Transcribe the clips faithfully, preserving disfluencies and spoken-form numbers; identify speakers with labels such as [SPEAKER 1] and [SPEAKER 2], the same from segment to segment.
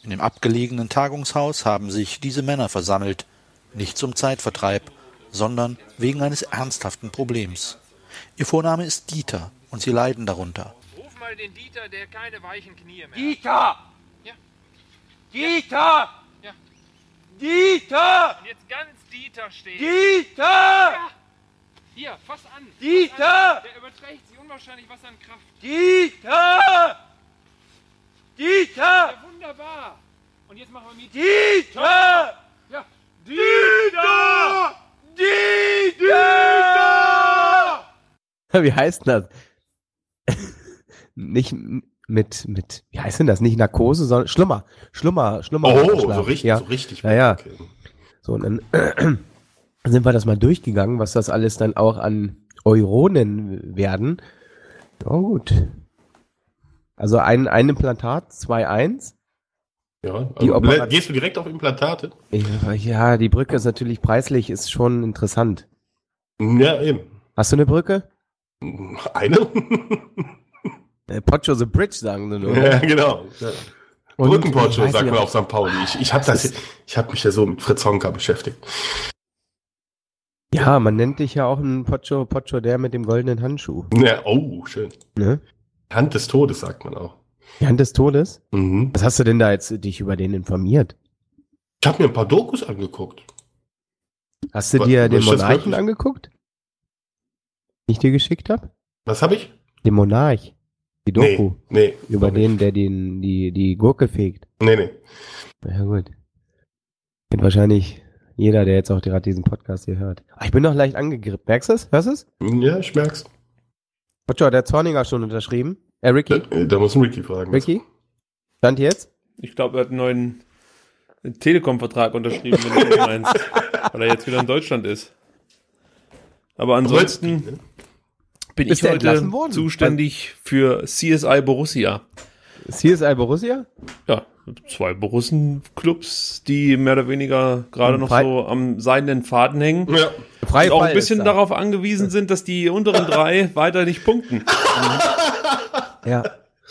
[SPEAKER 1] In dem abgelegenen Tagungshaus haben sich diese Männer versammelt, nicht zum Zeitvertreib, sondern wegen eines ernsthaften Problems. Ihr Vorname ist Dieter und sie leiden darunter.
[SPEAKER 2] Ruf mal den Dieter, der keine weichen Knie mehr hat.
[SPEAKER 3] Dieter!
[SPEAKER 2] Ja.
[SPEAKER 3] Dieter!
[SPEAKER 2] Ja.
[SPEAKER 3] Dieter!
[SPEAKER 2] Und jetzt ganz Dieter stehen.
[SPEAKER 3] Dieter!
[SPEAKER 2] Ja. Hier, fass an.
[SPEAKER 3] Dieter!
[SPEAKER 2] Fass an. Der überträgt sich unwahrscheinlich was an Kraft.
[SPEAKER 3] Dieter! Dieter!
[SPEAKER 2] Ja, wunderbar. Und jetzt machen wir mit.
[SPEAKER 3] Dieter!
[SPEAKER 2] Ja.
[SPEAKER 3] Dieter! Dieter!
[SPEAKER 4] Wie heißt denn das? Nicht mit, mit, wie heißt denn das? Nicht Narkose, sondern Schlummer. Schlummer, Schlummer.
[SPEAKER 5] Oh, so richtig,
[SPEAKER 4] ja.
[SPEAKER 5] so richtig.
[SPEAKER 4] Ja, ja.
[SPEAKER 5] Okay.
[SPEAKER 4] So, und dann äh, sind wir das mal durchgegangen, was das alles dann auch an Euronen werden. Oh, gut. Also ein, ein Implantat, zwei eins.
[SPEAKER 5] Ja,
[SPEAKER 4] Die
[SPEAKER 5] also,
[SPEAKER 4] Operat-
[SPEAKER 5] gehst du direkt auf Implantate?
[SPEAKER 4] Ja, die Brücke ist natürlich preislich, ist schon interessant.
[SPEAKER 5] Ja, eben.
[SPEAKER 4] Hast du eine Brücke?
[SPEAKER 5] Eine?
[SPEAKER 4] Äh, Pocho the Bridge, sagen sie nur.
[SPEAKER 5] Ja, genau. Ja.
[SPEAKER 4] Und
[SPEAKER 5] Brückenpocho,
[SPEAKER 4] ich weiß
[SPEAKER 5] sagt
[SPEAKER 4] nicht,
[SPEAKER 5] man
[SPEAKER 4] ob-
[SPEAKER 5] auf Sankt Pauli. Ich, ich habe das, ich habe mich ja so mit Fritz Honka beschäftigt.
[SPEAKER 4] Ja, man nennt dich ja auch ein Pocho, Pocho der mit dem goldenen Handschuh.
[SPEAKER 5] Ja, oh, schön.
[SPEAKER 4] Ne?
[SPEAKER 5] Hand des Todes, sagt man auch.
[SPEAKER 4] Die Hand des Todes?
[SPEAKER 5] Mhm.
[SPEAKER 4] Was hast du denn da jetzt dich über den informiert?
[SPEAKER 5] Ich habe mir ein paar Dokus angeguckt.
[SPEAKER 4] Hast du
[SPEAKER 5] Was-
[SPEAKER 4] dir
[SPEAKER 5] was
[SPEAKER 4] den
[SPEAKER 5] ist das
[SPEAKER 4] Monarchen
[SPEAKER 5] wirklich?
[SPEAKER 4] angeguckt? Den ich dir geschickt habe?
[SPEAKER 5] Was habe ich?
[SPEAKER 4] Den Monarch. Die Doku.
[SPEAKER 5] Nee, nee.
[SPEAKER 4] Über
[SPEAKER 5] noch
[SPEAKER 4] den,
[SPEAKER 5] nicht.
[SPEAKER 4] der den, die, die Gurke fegt.
[SPEAKER 5] Nee, nee.
[SPEAKER 4] Na ja, gut. Kennt wahrscheinlich jeder, der jetzt auch gerade diesen Podcast hier hört. Ah, ich bin noch leicht angegrippt. Merkst du es? Hörst du es?
[SPEAKER 5] Ja, ich merk's.
[SPEAKER 4] Pocho, hat der Zorniger schon unterschrieben? Äh, Ricky?
[SPEAKER 5] Da, da muss ein Ricky fragen.
[SPEAKER 4] Ricky? Stand jetzt?
[SPEAKER 6] Ich glaube, er hat einen neuen Telekom-Vertrag unterschrieben, wenn du meinst. Weil er jetzt wieder in Deutschland ist. Aber ansonsten
[SPEAKER 5] ne?
[SPEAKER 6] bin
[SPEAKER 4] Ist
[SPEAKER 6] ich
[SPEAKER 4] der
[SPEAKER 6] heute
[SPEAKER 4] entlassen worden?
[SPEAKER 6] zuständig für C S I Borussia.
[SPEAKER 4] C S I Borussia?
[SPEAKER 6] Ja, zwei Borussen-Clubs, die mehr oder weniger gerade
[SPEAKER 4] Und
[SPEAKER 6] noch
[SPEAKER 4] frei-
[SPEAKER 6] so am seidenen Faden hängen.
[SPEAKER 5] Ja.
[SPEAKER 4] Freie
[SPEAKER 6] Und auch
[SPEAKER 4] Fall
[SPEAKER 6] ein bisschen
[SPEAKER 4] ist da.
[SPEAKER 6] darauf angewiesen sind, dass die unteren drei weiter nicht punkten.
[SPEAKER 4] Ja.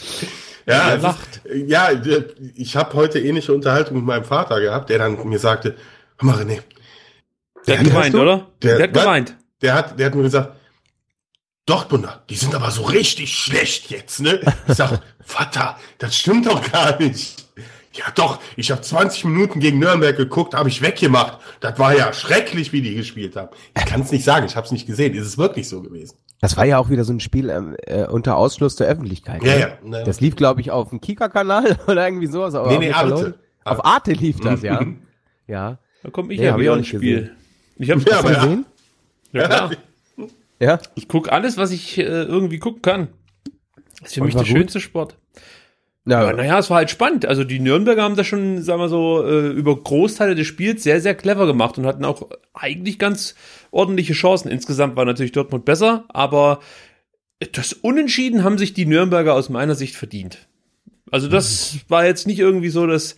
[SPEAKER 5] Ja,
[SPEAKER 6] Er
[SPEAKER 5] es
[SPEAKER 6] lacht.
[SPEAKER 5] Ist, ja, ich habe heute ähnliche Unterhaltung mit meinem Vater gehabt, der dann mir sagte, hör mal René,
[SPEAKER 6] Der hat geweint, oder?
[SPEAKER 5] Der-
[SPEAKER 6] Der hat
[SPEAKER 5] was?
[SPEAKER 6] geweint.
[SPEAKER 5] der hat, der hat mir gesagt, Dortmunder, die sind aber so richtig schlecht jetzt, ne? Ich sag, Vater, das stimmt doch gar nicht. Ja doch, ich habe zwanzig Minuten gegen Nürnberg geguckt, habe ich weggemacht. Das war ja schrecklich, wie die gespielt haben. Ich kann es nicht sagen, ich habe es nicht gesehen. Ist es wirklich so gewesen?
[SPEAKER 4] Das war ja auch wieder so ein Spiel ähm, äh, unter Ausschluss der Öffentlichkeit.
[SPEAKER 5] Ja,
[SPEAKER 4] ne?
[SPEAKER 5] ja. Na,
[SPEAKER 4] Das lief, glaube ich, auf dem Kika-Kanal oder irgendwie sowas. aber
[SPEAKER 5] Nee,
[SPEAKER 4] auf
[SPEAKER 5] nee,
[SPEAKER 4] Nickelodeon.
[SPEAKER 5] Arte.
[SPEAKER 4] Auf Arte lief das, ja.
[SPEAKER 5] Mhm.
[SPEAKER 4] Ja.
[SPEAKER 6] Da komme ich
[SPEAKER 4] Nee,
[SPEAKER 6] ja
[SPEAKER 4] hab ich
[SPEAKER 6] wieder
[SPEAKER 4] auch
[SPEAKER 6] ins
[SPEAKER 4] nicht
[SPEAKER 6] Spiel. Ich hab's
[SPEAKER 5] Ja,
[SPEAKER 4] Hast
[SPEAKER 5] aber
[SPEAKER 4] du gesehen?
[SPEAKER 6] ja, klar.
[SPEAKER 4] Ja.
[SPEAKER 6] Ich gucke alles, was ich äh, irgendwie gucken kann. Das ist für
[SPEAKER 4] Und
[SPEAKER 6] mich
[SPEAKER 4] war
[SPEAKER 6] der
[SPEAKER 4] gut?
[SPEAKER 6] schönste Sport.
[SPEAKER 4] Ja,
[SPEAKER 6] Aber naja, es war halt spannend. Also die Nürnberger haben das schon, sagen wir so, äh, über Großteile des Spiels sehr, sehr clever gemacht und hatten auch eigentlich ganz ordentliche Chancen. Insgesamt war natürlich Dortmund besser, aber das Unentschieden haben sich die Nürnberger aus meiner Sicht verdient. Also das war jetzt nicht irgendwie so, dass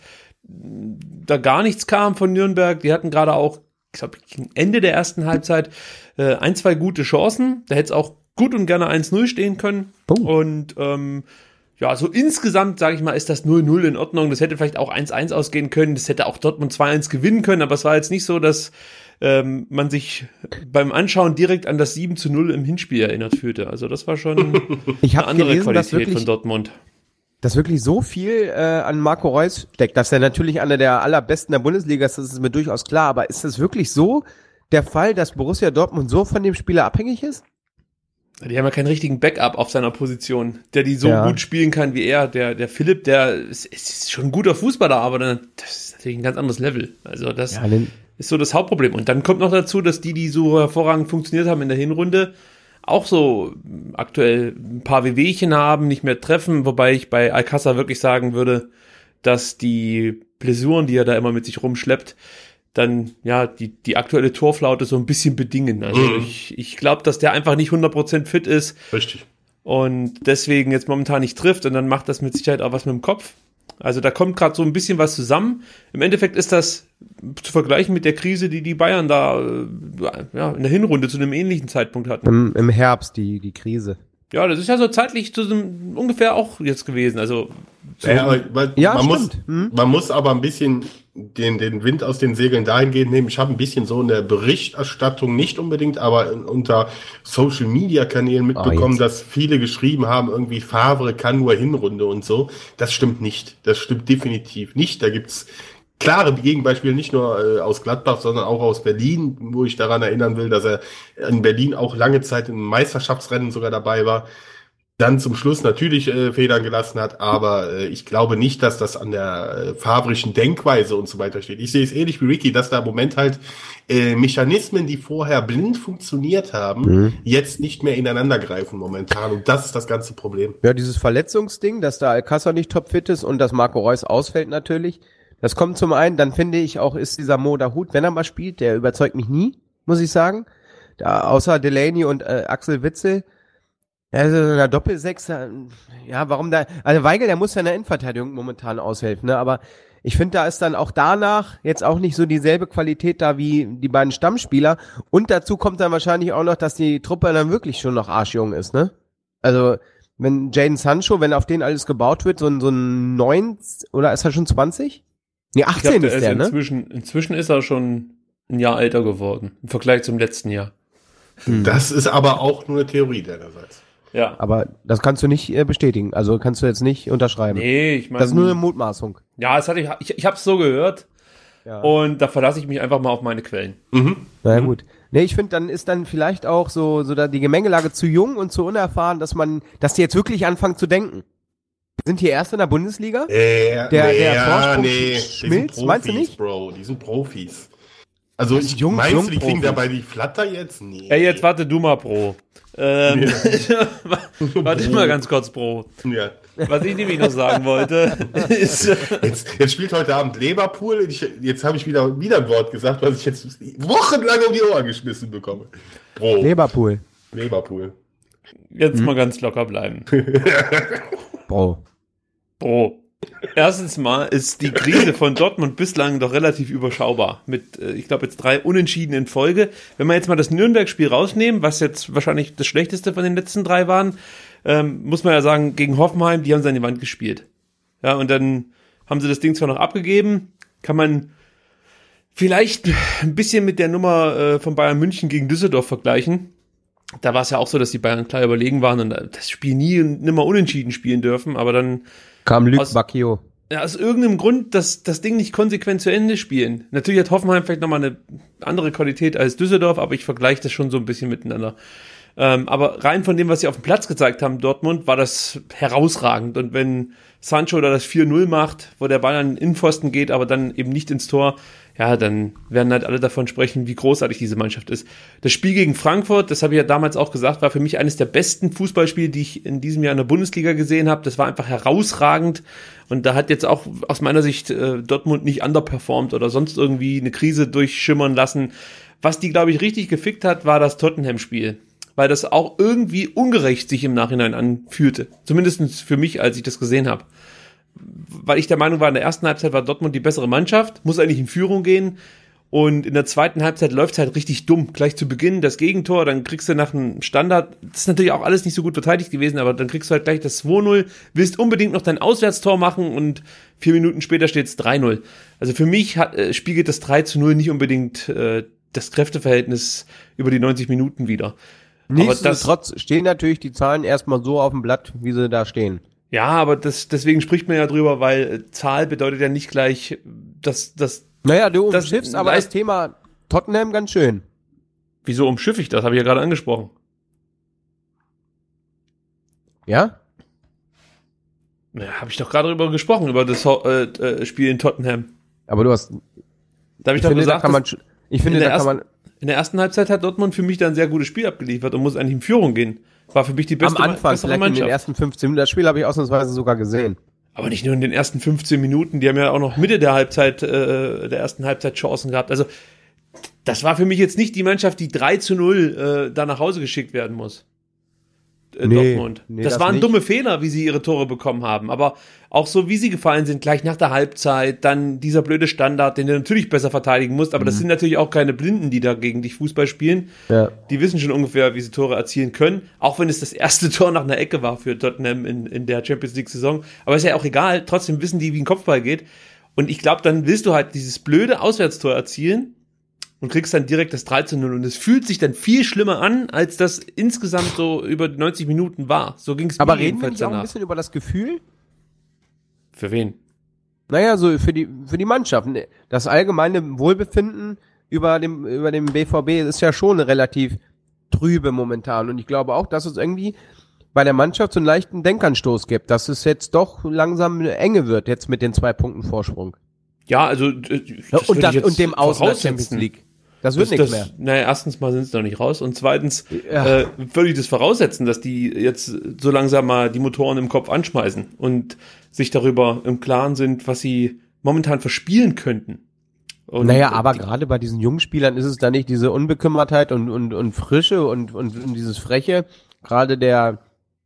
[SPEAKER 6] da gar nichts kam von Nürnberg. Die hatten gerade auch, ich glaube, gegen Ende der ersten Halbzeit äh, ein, zwei gute Chancen. Da hätte es auch gut und gerne eins null stehen können.
[SPEAKER 4] Oh.
[SPEAKER 6] Und ähm, ja, so insgesamt, sage ich mal, ist das null null in Ordnung. Das hätte vielleicht auch eins eins ausgehen können. Das hätte auch Dortmund zwei eins gewinnen können. Aber es war jetzt nicht so, dass ähm, man sich beim Anschauen direkt an das sieben zu null im Hinspiel erinnert fühlte. Also das war schon
[SPEAKER 4] ich
[SPEAKER 6] eine
[SPEAKER 4] habe
[SPEAKER 6] andere
[SPEAKER 4] gelesen, dass
[SPEAKER 6] Qualität
[SPEAKER 4] wirklich,
[SPEAKER 6] von Dortmund.
[SPEAKER 4] dass wirklich so viel äh, an Marco Reus steckt, dass er natürlich einer der allerbesten der Bundesliga ist, das ist mir durchaus klar. Aber ist es wirklich so der Fall, dass Borussia Dortmund so von dem Spieler abhängig ist?
[SPEAKER 6] Die haben ja keinen richtigen Backup auf seiner Position, der die so
[SPEAKER 4] Ja.
[SPEAKER 6] gut spielen kann wie er. Der, der Philipp, der ist, ist schon ein guter Fußballer, aber dann, das ist natürlich ein ganz anderes Level. Also das
[SPEAKER 4] Ja, den,
[SPEAKER 6] ist so das Hauptproblem. Und dann kommt noch dazu, dass die, die so hervorragend funktioniert haben in der Hinrunde, auch so aktuell ein paar Wehwehchen haben, nicht mehr treffen, wobei ich bei Alcázar wirklich sagen würde, dass die Blessuren, die er da immer mit sich rumschleppt, dann ja die die aktuelle Torflaute so ein bisschen bedingen. Also
[SPEAKER 5] Mhm.
[SPEAKER 6] ich ich glaube, dass der einfach nicht hundert Prozent fit ist
[SPEAKER 5] Richtig.
[SPEAKER 6] und deswegen jetzt momentan nicht trifft und dann macht das mit Sicherheit auch was mit dem Kopf. Also da kommt gerade so ein bisschen was zusammen. Im Endeffekt ist das zu vergleichen mit der Krise, die die Bayern da äh, ja, in der Hinrunde zu einem ähnlichen Zeitpunkt hatten.
[SPEAKER 4] im, Im Herbst, die, die Krise.
[SPEAKER 6] Ja, das ist ja so zeitlich zu diesem, ungefähr auch jetzt gewesen. Also so
[SPEAKER 5] Ja, aber man,
[SPEAKER 4] Ja,
[SPEAKER 5] man, muss,
[SPEAKER 4] stimmt. Hm.
[SPEAKER 5] man muss aber ein bisschen den, den Wind aus den Segeln dahingehend nehmen. Ich habe ein bisschen so in der Berichterstattung, nicht unbedingt, aber in, unter Social-Media-Kanälen mitbekommen,
[SPEAKER 4] jetzt.
[SPEAKER 5] dass viele geschrieben haben, irgendwie Favre kann nur Hinrunde und so. Das stimmt nicht. Das stimmt definitiv nicht. Da gibt's klare Gegenbeispiele, nicht nur äh, aus Gladbach, sondern auch aus Berlin, wo ich daran erinnern will, dass er in Berlin auch lange Zeit im Meisterschaftsrennen sogar dabei war. Dann zum Schluss natürlich äh, Federn gelassen hat, aber äh, ich glaube nicht, dass das an der äh, fabrischen Denkweise und so weiter steht. Ich sehe es ähnlich wie Ricky, dass da im Moment halt äh, Mechanismen, die vorher blind funktioniert haben,
[SPEAKER 4] Mhm.
[SPEAKER 5] jetzt nicht mehr ineinander greifen momentan und das ist das ganze Problem.
[SPEAKER 4] Ja, dieses Verletzungsding, dass da Alcázar nicht topfit ist und dass Marco Reus ausfällt natürlich. Das kommt zum einen, dann finde ich auch, ist dieser Mo Dahoud, wenn er mal spielt, der überzeugt mich nie, muss ich sagen. Da, außer Delaney und äh, Axel Witsel. Also in der Doppelsechs, äh, ja, warum da, also Weigl, der muss ja in der Innenverteidigung momentan aushelfen, ne, aber ich finde, da ist dann auch danach jetzt auch nicht so dieselbe Qualität da wie die beiden Stammspieler und dazu kommt dann wahrscheinlich auch noch, dass die Truppe dann wirklich schon noch arschjung ist, ne? Also, wenn Jadon Sancho, wenn auf den alles gebaut wird, so ein, so ein neun, oder ist er schon zwanzig? Nee,
[SPEAKER 6] Ich
[SPEAKER 4] achtzehn
[SPEAKER 6] glaub,
[SPEAKER 4] ist der, ne?
[SPEAKER 6] inzwischen, inzwischen ist er schon ein Jahr älter geworden, im Vergleich zum letzten Jahr.
[SPEAKER 5] Das ist aber auch nur eine Theorie deinerseits.
[SPEAKER 6] Ja.
[SPEAKER 4] Aber das kannst du nicht äh, bestätigen, also kannst du jetzt nicht unterschreiben.
[SPEAKER 6] Nee, ich meine.
[SPEAKER 4] Das ist nur eine Mutmaßung.
[SPEAKER 6] Ja, das hatte ich, ich, ich habe es so gehört
[SPEAKER 4] Ja.
[SPEAKER 6] und da verlasse ich mich einfach mal auf meine Quellen.
[SPEAKER 5] Mhm.
[SPEAKER 4] Na ja, gut. Nee, ich finde, dann ist dann vielleicht auch so, so da die Gemengelage zu jung und zu unerfahren, dass man, dass die jetzt wirklich anfangen zu denken. Sind hier erst in der Bundesliga?
[SPEAKER 5] Äh,
[SPEAKER 4] Der- der
[SPEAKER 5] ja,
[SPEAKER 4] Vorsprung
[SPEAKER 5] nee, die
[SPEAKER 4] schmilzt,
[SPEAKER 5] sind
[SPEAKER 4] meinst du
[SPEAKER 5] Profis,
[SPEAKER 4] nicht?
[SPEAKER 5] Bro, die sind Profis. Also, ich,
[SPEAKER 4] Jungs,
[SPEAKER 5] meinst du, die
[SPEAKER 4] Jungprofis.
[SPEAKER 5] kriegen dabei die Flatter jetzt? Nee.
[SPEAKER 6] Ey, jetzt warte du mal, Bro. Ähm, warte mal ganz kurz, Bro.
[SPEAKER 5] Ja.
[SPEAKER 6] Was ich nämlich noch sagen wollte, ist,
[SPEAKER 5] Jetzt, jetzt spielt heute Abend Leverpool. Ich, jetzt habe ich wieder, wieder ein Wort gesagt, was ich jetzt wochenlang um die Ohren geschmissen bekomme. Bro,
[SPEAKER 4] Leverpool.
[SPEAKER 5] Leverpool.
[SPEAKER 6] jetzt mal ganz locker bleiben.
[SPEAKER 4] Bro.
[SPEAKER 6] Bro. Erstens mal ist die Krise von Dortmund bislang doch relativ überschaubar. Mit, äh, ich glaube, jetzt drei Unentschieden in Folge. Wenn wir jetzt mal das Nürnberg-Spiel rausnehmen, was jetzt wahrscheinlich das schlechteste von den letzten drei waren, ähm, muss man ja sagen, gegen Hoffenheim, die haben sie an die Wand gespielt. Ja, und dann haben sie das Ding zwar noch abgegeben, kann man vielleicht ein bisschen mit der Nummer äh, von Bayern München gegen Düsseldorf vergleichen. Da war es ja auch so, dass die Bayern klar überlegen waren und das Spiel nie und nimmer unentschieden spielen dürfen, aber dann
[SPEAKER 4] Kam Luc
[SPEAKER 6] Aus-
[SPEAKER 4] Bacchio.
[SPEAKER 6] ja, aus irgendeinem Grund das, das Ding nicht konsequent zu Ende spielen. Natürlich hat Hoffenheim vielleicht nochmal eine andere Qualität als Düsseldorf, aber ich vergleiche das schon so ein bisschen miteinander. Ähm, aber rein von dem, was sie auf dem Platz gezeigt haben, Dortmund, war das herausragend. Und wenn Sancho da das vier null macht, wo der Ball an den Innenpfosten geht, aber dann eben nicht ins Tor, ja, dann werden halt alle davon sprechen, wie großartig diese Mannschaft ist. Das Spiel gegen Frankfurt, das habe ich ja damals auch gesagt, war für mich eines der besten Fußballspiele, die ich in diesem Jahr in der Bundesliga gesehen habe. Das war einfach herausragend. Und da hat jetzt auch aus meiner Sicht äh, Dortmund nicht underperformt oder sonst irgendwie eine Krise durchschimmern lassen. Was die, glaube ich, richtig gefickt hat, war das Tottenham-Spiel. Weil das auch irgendwie ungerecht sich im Nachhinein anfühlte. Zumindest für mich, als ich das gesehen habe. Weil ich der Meinung war, in der ersten Halbzeit war Dortmund die bessere Mannschaft, muss eigentlich in Führung gehen. Und in der zweiten Halbzeit läuft es halt richtig dumm. Gleich zu Beginn das Gegentor, dann kriegst du nach einem Standard, das ist natürlich auch alles nicht so gut verteidigt gewesen, aber dann kriegst du halt gleich das zwei null, willst unbedingt noch dein Auswärtstor machen und vier Minuten später steht es drei null. Also für mich hat, äh, spiegelt das drei zu null nicht unbedingt äh, das Kräfteverhältnis über die neunzig Minuten wider.
[SPEAKER 4] Nichtsdestotrotz stehen natürlich die Zahlen erstmal so auf dem Blatt, wie sie da stehen.
[SPEAKER 6] Ja, aber das, deswegen spricht man ja drüber, weil äh, Zahl bedeutet ja nicht gleich, dass das.
[SPEAKER 4] Naja, du
[SPEAKER 6] Das-
[SPEAKER 4] umschiffst aber
[SPEAKER 6] Leist-
[SPEAKER 4] das Thema Tottenham ganz schön.
[SPEAKER 6] Wieso umschiff ich das? Habe ich ja gerade angesprochen.
[SPEAKER 4] Ja?
[SPEAKER 6] Ja, habe ich doch gerade darüber gesprochen, über das äh, äh, Spiel in Tottenham.
[SPEAKER 4] Aber du hast,
[SPEAKER 6] Da habe ich,
[SPEAKER 4] ich
[SPEAKER 6] doch
[SPEAKER 4] finde,
[SPEAKER 6] gesagt,
[SPEAKER 4] da kann man,
[SPEAKER 6] dass
[SPEAKER 4] sch- ich finde,
[SPEAKER 6] in der
[SPEAKER 4] da kann
[SPEAKER 6] ersten-
[SPEAKER 4] man
[SPEAKER 6] in der ersten Halbzeit hat Dortmund für mich da ein sehr gutes Spiel abgeliefert und muss eigentlich in Führung gehen. War für mich die beste
[SPEAKER 4] am Anfang,
[SPEAKER 6] bessere
[SPEAKER 4] vielleicht in den
[SPEAKER 6] Mannschaft.
[SPEAKER 4] ersten fünfzehn Minuten, das Spiel habe ich ausnahmsweise sogar gesehen.
[SPEAKER 6] Aber nicht nur in den ersten fünfzehn Minuten, die haben ja auch noch Mitte der Halbzeit, äh, der ersten Halbzeit Chancen gehabt. Also das war für mich jetzt nicht die Mannschaft, die drei zu null äh, da nach Hause geschickt werden muss. äh,
[SPEAKER 4] Nee,
[SPEAKER 6] Dortmund.
[SPEAKER 4] nee,
[SPEAKER 6] das,
[SPEAKER 4] das
[SPEAKER 6] waren
[SPEAKER 4] nicht.
[SPEAKER 6] dumme Fehler, wie sie ihre Tore bekommen haben. Aber auch so, wie sie gefallen sind, gleich nach der Halbzeit, dann dieser blöde Standard, den du natürlich besser verteidigen musst. Aber
[SPEAKER 4] Mhm.
[SPEAKER 6] das sind natürlich auch keine Blinden, die da gegen dich Fußball spielen.
[SPEAKER 4] Ja.
[SPEAKER 6] Die wissen schon ungefähr, wie sie Tore erzielen können. Auch wenn es das erste Tor nach einer Ecke war für Tottenham in, in der Champions League-Saison. Aber ist ja auch egal. Trotzdem wissen die, wie ein Kopfball geht. Und ich glaube, dann willst du halt dieses blöde Auswärtstor erzielen und kriegst dann direkt das drei zu null. Und es fühlt sich dann viel schlimmer an, als das insgesamt so über die neunzig Minuten war. So ging es
[SPEAKER 4] Aber
[SPEAKER 6] mir
[SPEAKER 4] reden wir
[SPEAKER 6] jedenfalls
[SPEAKER 4] nicht auch ein
[SPEAKER 6] danach.
[SPEAKER 4] bisschen über das Gefühl?
[SPEAKER 6] Für wen?
[SPEAKER 4] Naja, so für die, für die Mannschaft. Das allgemeine Wohlbefinden über dem, über dem B V B ist ja schon relativ trübe momentan. Und ich glaube auch, dass es irgendwie bei der Mannschaft so einen leichten Denkanstoß gibt, dass es jetzt doch langsam eine Enge wird, jetzt mit den zwei Punkten Vorsprung.
[SPEAKER 6] Ja, also äh, das
[SPEAKER 4] und,
[SPEAKER 6] würde
[SPEAKER 4] das,
[SPEAKER 6] ich jetzt
[SPEAKER 4] und dem Aus in der Champions
[SPEAKER 6] voraussetzen.
[SPEAKER 4] League. Das wird
[SPEAKER 6] Das,
[SPEAKER 4] nichts
[SPEAKER 6] das,
[SPEAKER 4] mehr.
[SPEAKER 6] naja, erstens mal sind sie noch nicht raus und zweitens
[SPEAKER 4] Ja.
[SPEAKER 6] äh, würde ich das voraussetzen, dass die jetzt so langsam mal die Motoren im Kopf anschmeißen und sich darüber im Klaren sind, was sie momentan verspielen könnten. Und
[SPEAKER 4] Naja, aber
[SPEAKER 6] die,
[SPEAKER 4] gerade bei diesen jungen Spielern ist es da nicht diese Unbekümmertheit und, und, und Frische und, und, und dieses Freche. Gerade der,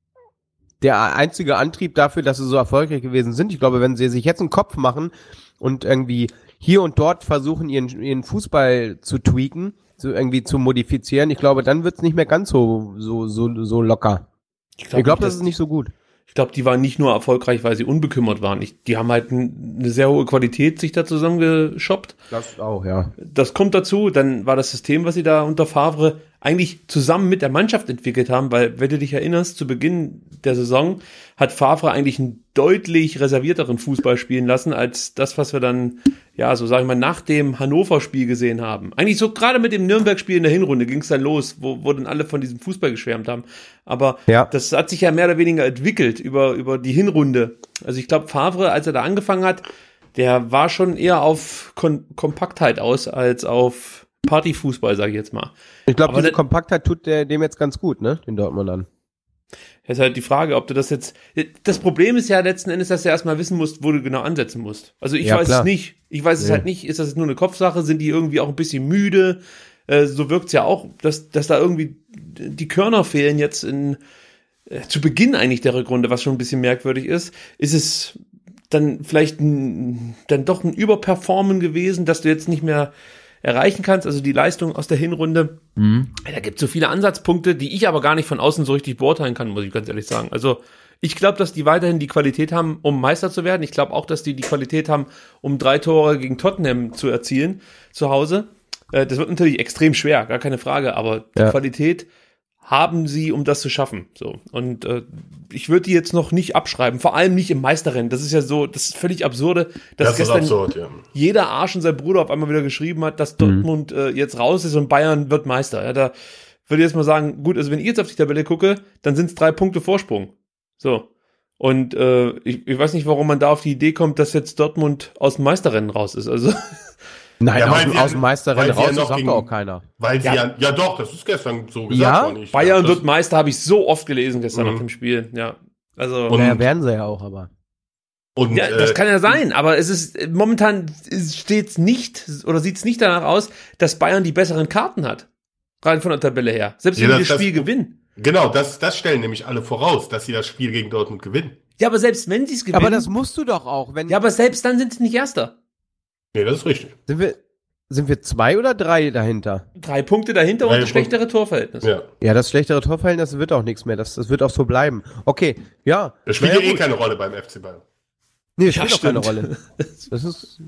[SPEAKER 4] der einzige Antrieb dafür, dass sie so erfolgreich gewesen sind. Ich glaube, wenn sie sich jetzt einen Kopf machen und irgendwie hier und dort versuchen, ihren, ihren Fußball zu tweaken, so irgendwie zu modifizieren, ich glaube, dann wird's nicht mehr ganz so, so, so, so locker.
[SPEAKER 6] ich
[SPEAKER 4] Ich glaube,
[SPEAKER 6] nicht,
[SPEAKER 4] das ist nicht so gut.
[SPEAKER 6] Ich glaube, die waren nicht nur erfolgreich, weil sie unbekümmert waren. Ich, die haben halt n- eine sehr hohe Qualität sich da zusammengeschoppt.
[SPEAKER 4] Das auch, ja.
[SPEAKER 6] Das kommt dazu. Dann war das System, was sie da unter Favre eigentlich zusammen mit der Mannschaft entwickelt haben, weil, wenn du dich erinnerst, zu Beginn der Saison hat Favre eigentlich einen deutlich reservierteren Fußball spielen lassen, als das, was wir dann, ja, so sage ich mal, nach dem Hannover-Spiel gesehen haben. Eigentlich so gerade mit dem Nürnberg-Spiel in der Hinrunde ging es dann los, wo, wo dann alle von diesem Fußball geschwärmt haben. Aber
[SPEAKER 4] Ja.
[SPEAKER 6] das hat sich ja mehr oder weniger entwickelt über, über die Hinrunde. Also ich glaube, Favre, als er da angefangen hat, der war schon eher auf Kon- Kompaktheit aus, als auf Partyfußball, sage ich jetzt mal.
[SPEAKER 4] Ich glaube,
[SPEAKER 6] Aber
[SPEAKER 4] diese
[SPEAKER 6] da-
[SPEAKER 4] Kompaktheit tut der, dem jetzt ganz gut, ne? Den Dortmundern.
[SPEAKER 6] Jetzt ist halt die Frage, ob du das jetzt. Das Problem ist ja letzten Endes, dass du erstmal wissen musst, wo du genau ansetzen musst. Also ich
[SPEAKER 4] Ja,
[SPEAKER 6] weiß
[SPEAKER 4] klar.
[SPEAKER 6] es nicht. Ich weiß es
[SPEAKER 4] Nee.
[SPEAKER 6] halt nicht. Ist das jetzt nur eine Kopfsache? Sind die irgendwie auch ein bisschen müde? Äh, so wirkt's ja auch, dass, dass da irgendwie die Körner fehlen jetzt in äh, zu Beginn eigentlich der Rückrunde, was schon ein bisschen merkwürdig ist. Ist es dann vielleicht ein, dann doch ein Überperformen gewesen, dass du jetzt nicht mehr erreichen kannst, also die Leistung aus der Hinrunde. Da gibt es so viele Ansatzpunkte, die ich aber gar nicht von außen so richtig beurteilen kann, muss ich ganz ehrlich sagen. Also ich glaube, dass die weiterhin die Qualität haben, um Meister zu werden. Ich glaube auch, dass die die Qualität haben, um drei Tore gegen Tottenham zu erzielen zu Hause. Äh, das wird natürlich extrem schwer, gar keine Frage, aber die
[SPEAKER 4] Ja.
[SPEAKER 6] Qualität haben sie, um das zu schaffen. So. Und äh, ich würde die jetzt noch nicht abschreiben, vor allem nicht im Meisterrennen. Das ist ja so, das ist völlig absurde, dass
[SPEAKER 5] Das ist
[SPEAKER 6] gestern
[SPEAKER 5] absurd, ja.
[SPEAKER 6] jeder Arsch und sein Bruder auf einmal wieder geschrieben hat, dass Dortmund äh, jetzt raus ist und Bayern wird Meister. Ja, da würde ich jetzt mal sagen, gut, also wenn ich jetzt auf die Tabelle gucke, dann sind es drei Punkte Vorsprung. So. Und äh, ich, ich weiß nicht, warum man da auf die Idee kommt, dass jetzt Dortmund aus dem Meisterrennen raus ist. Also
[SPEAKER 4] Nein,
[SPEAKER 5] Ja,
[SPEAKER 4] aus,
[SPEAKER 5] weil
[SPEAKER 4] dem-
[SPEAKER 5] sie-
[SPEAKER 4] aus dem Meisterrennen
[SPEAKER 5] weil sie ja
[SPEAKER 4] raus,
[SPEAKER 5] noch
[SPEAKER 4] das sagt
[SPEAKER 5] gegen-
[SPEAKER 4] doch auch keiner.
[SPEAKER 5] Weil sie
[SPEAKER 6] Ja.
[SPEAKER 5] ja, ja doch, das ist gestern so gesagt
[SPEAKER 4] Ja?
[SPEAKER 5] worden. Ich
[SPEAKER 6] Bayern
[SPEAKER 5] dachte,
[SPEAKER 6] wird Meister, habe ich so oft gelesen gestern
[SPEAKER 5] Mhm.
[SPEAKER 6] nach dem Spiel. Ja. Also
[SPEAKER 5] Und-
[SPEAKER 4] Naja, werden sie ja auch, aber.
[SPEAKER 5] und,
[SPEAKER 6] ja, das
[SPEAKER 5] äh,
[SPEAKER 6] kann ja sein, aber es ist momentan steht's nicht oder sieht's nicht danach aus, dass Bayern die besseren Karten hat. Rein von der Tabelle her. Selbst
[SPEAKER 5] Ja,
[SPEAKER 6] wenn die
[SPEAKER 5] das-
[SPEAKER 6] das Spiel
[SPEAKER 5] das-
[SPEAKER 6] gewinnen.
[SPEAKER 5] Genau, das, das stellen nämlich alle voraus, dass sie das Spiel gegen Dortmund gewinnen.
[SPEAKER 6] Ja, aber selbst wenn sie es gewinnen.
[SPEAKER 4] Aber das musst du doch auch, wenn.
[SPEAKER 6] ja, aber selbst dann sind sie nicht Erster.
[SPEAKER 5] Nee, das ist richtig.
[SPEAKER 4] sind wir, sind wir zwei oder drei dahinter?
[SPEAKER 6] Drei Punkte dahinter
[SPEAKER 5] Drei
[SPEAKER 6] und das schlechtere Torverhältnis.
[SPEAKER 5] Ja.
[SPEAKER 4] Ja, das schlechtere Torverhältnis wird auch nichts mehr. Das, das wird auch so bleiben. Okay, ja.
[SPEAKER 5] Das spielt
[SPEAKER 4] Naja,
[SPEAKER 5] ja eh
[SPEAKER 4] gut.
[SPEAKER 5] keine Rolle beim F C Bayern.
[SPEAKER 4] Nee, das
[SPEAKER 6] Ja,
[SPEAKER 4] spielt auch keine
[SPEAKER 6] stimmt.
[SPEAKER 4] Rolle. Das ist.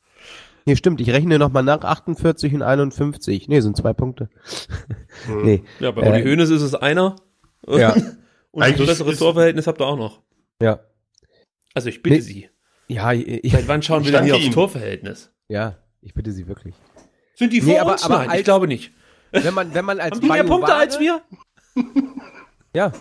[SPEAKER 4] Nee, stimmt. Ich rechne nochmal nach. achtundvierzig und einundfünfzig. Nee, sind zwei Punkte. Nee.
[SPEAKER 6] Ja, bei
[SPEAKER 4] Äh,
[SPEAKER 6] Uli Hoeneß ist es einer.
[SPEAKER 4] Ja.
[SPEAKER 6] Und ein
[SPEAKER 5] Eigentlich
[SPEAKER 6] besseres
[SPEAKER 5] ist-
[SPEAKER 6] Torverhältnis habt ihr auch noch.
[SPEAKER 4] Ja.
[SPEAKER 6] Also ich bitte
[SPEAKER 4] Nee.
[SPEAKER 6] Sie.
[SPEAKER 4] Ja, ich,
[SPEAKER 6] Seit wann schauen
[SPEAKER 5] Ich
[SPEAKER 6] wir denn hier
[SPEAKER 5] danke
[SPEAKER 6] aufs
[SPEAKER 5] Ihnen.
[SPEAKER 6] Torverhältnis?
[SPEAKER 4] ja, ich bitte Sie wirklich.
[SPEAKER 6] Sind die vor
[SPEAKER 4] Nee, aber-
[SPEAKER 6] uns?
[SPEAKER 4] aber
[SPEAKER 6] Nein,
[SPEAKER 4] als-
[SPEAKER 6] ich glaube nicht.
[SPEAKER 4] Wenn man, wenn man als
[SPEAKER 6] Haben die mehr Punkte
[SPEAKER 4] Bajuware-
[SPEAKER 6] als wir?
[SPEAKER 4] Ja.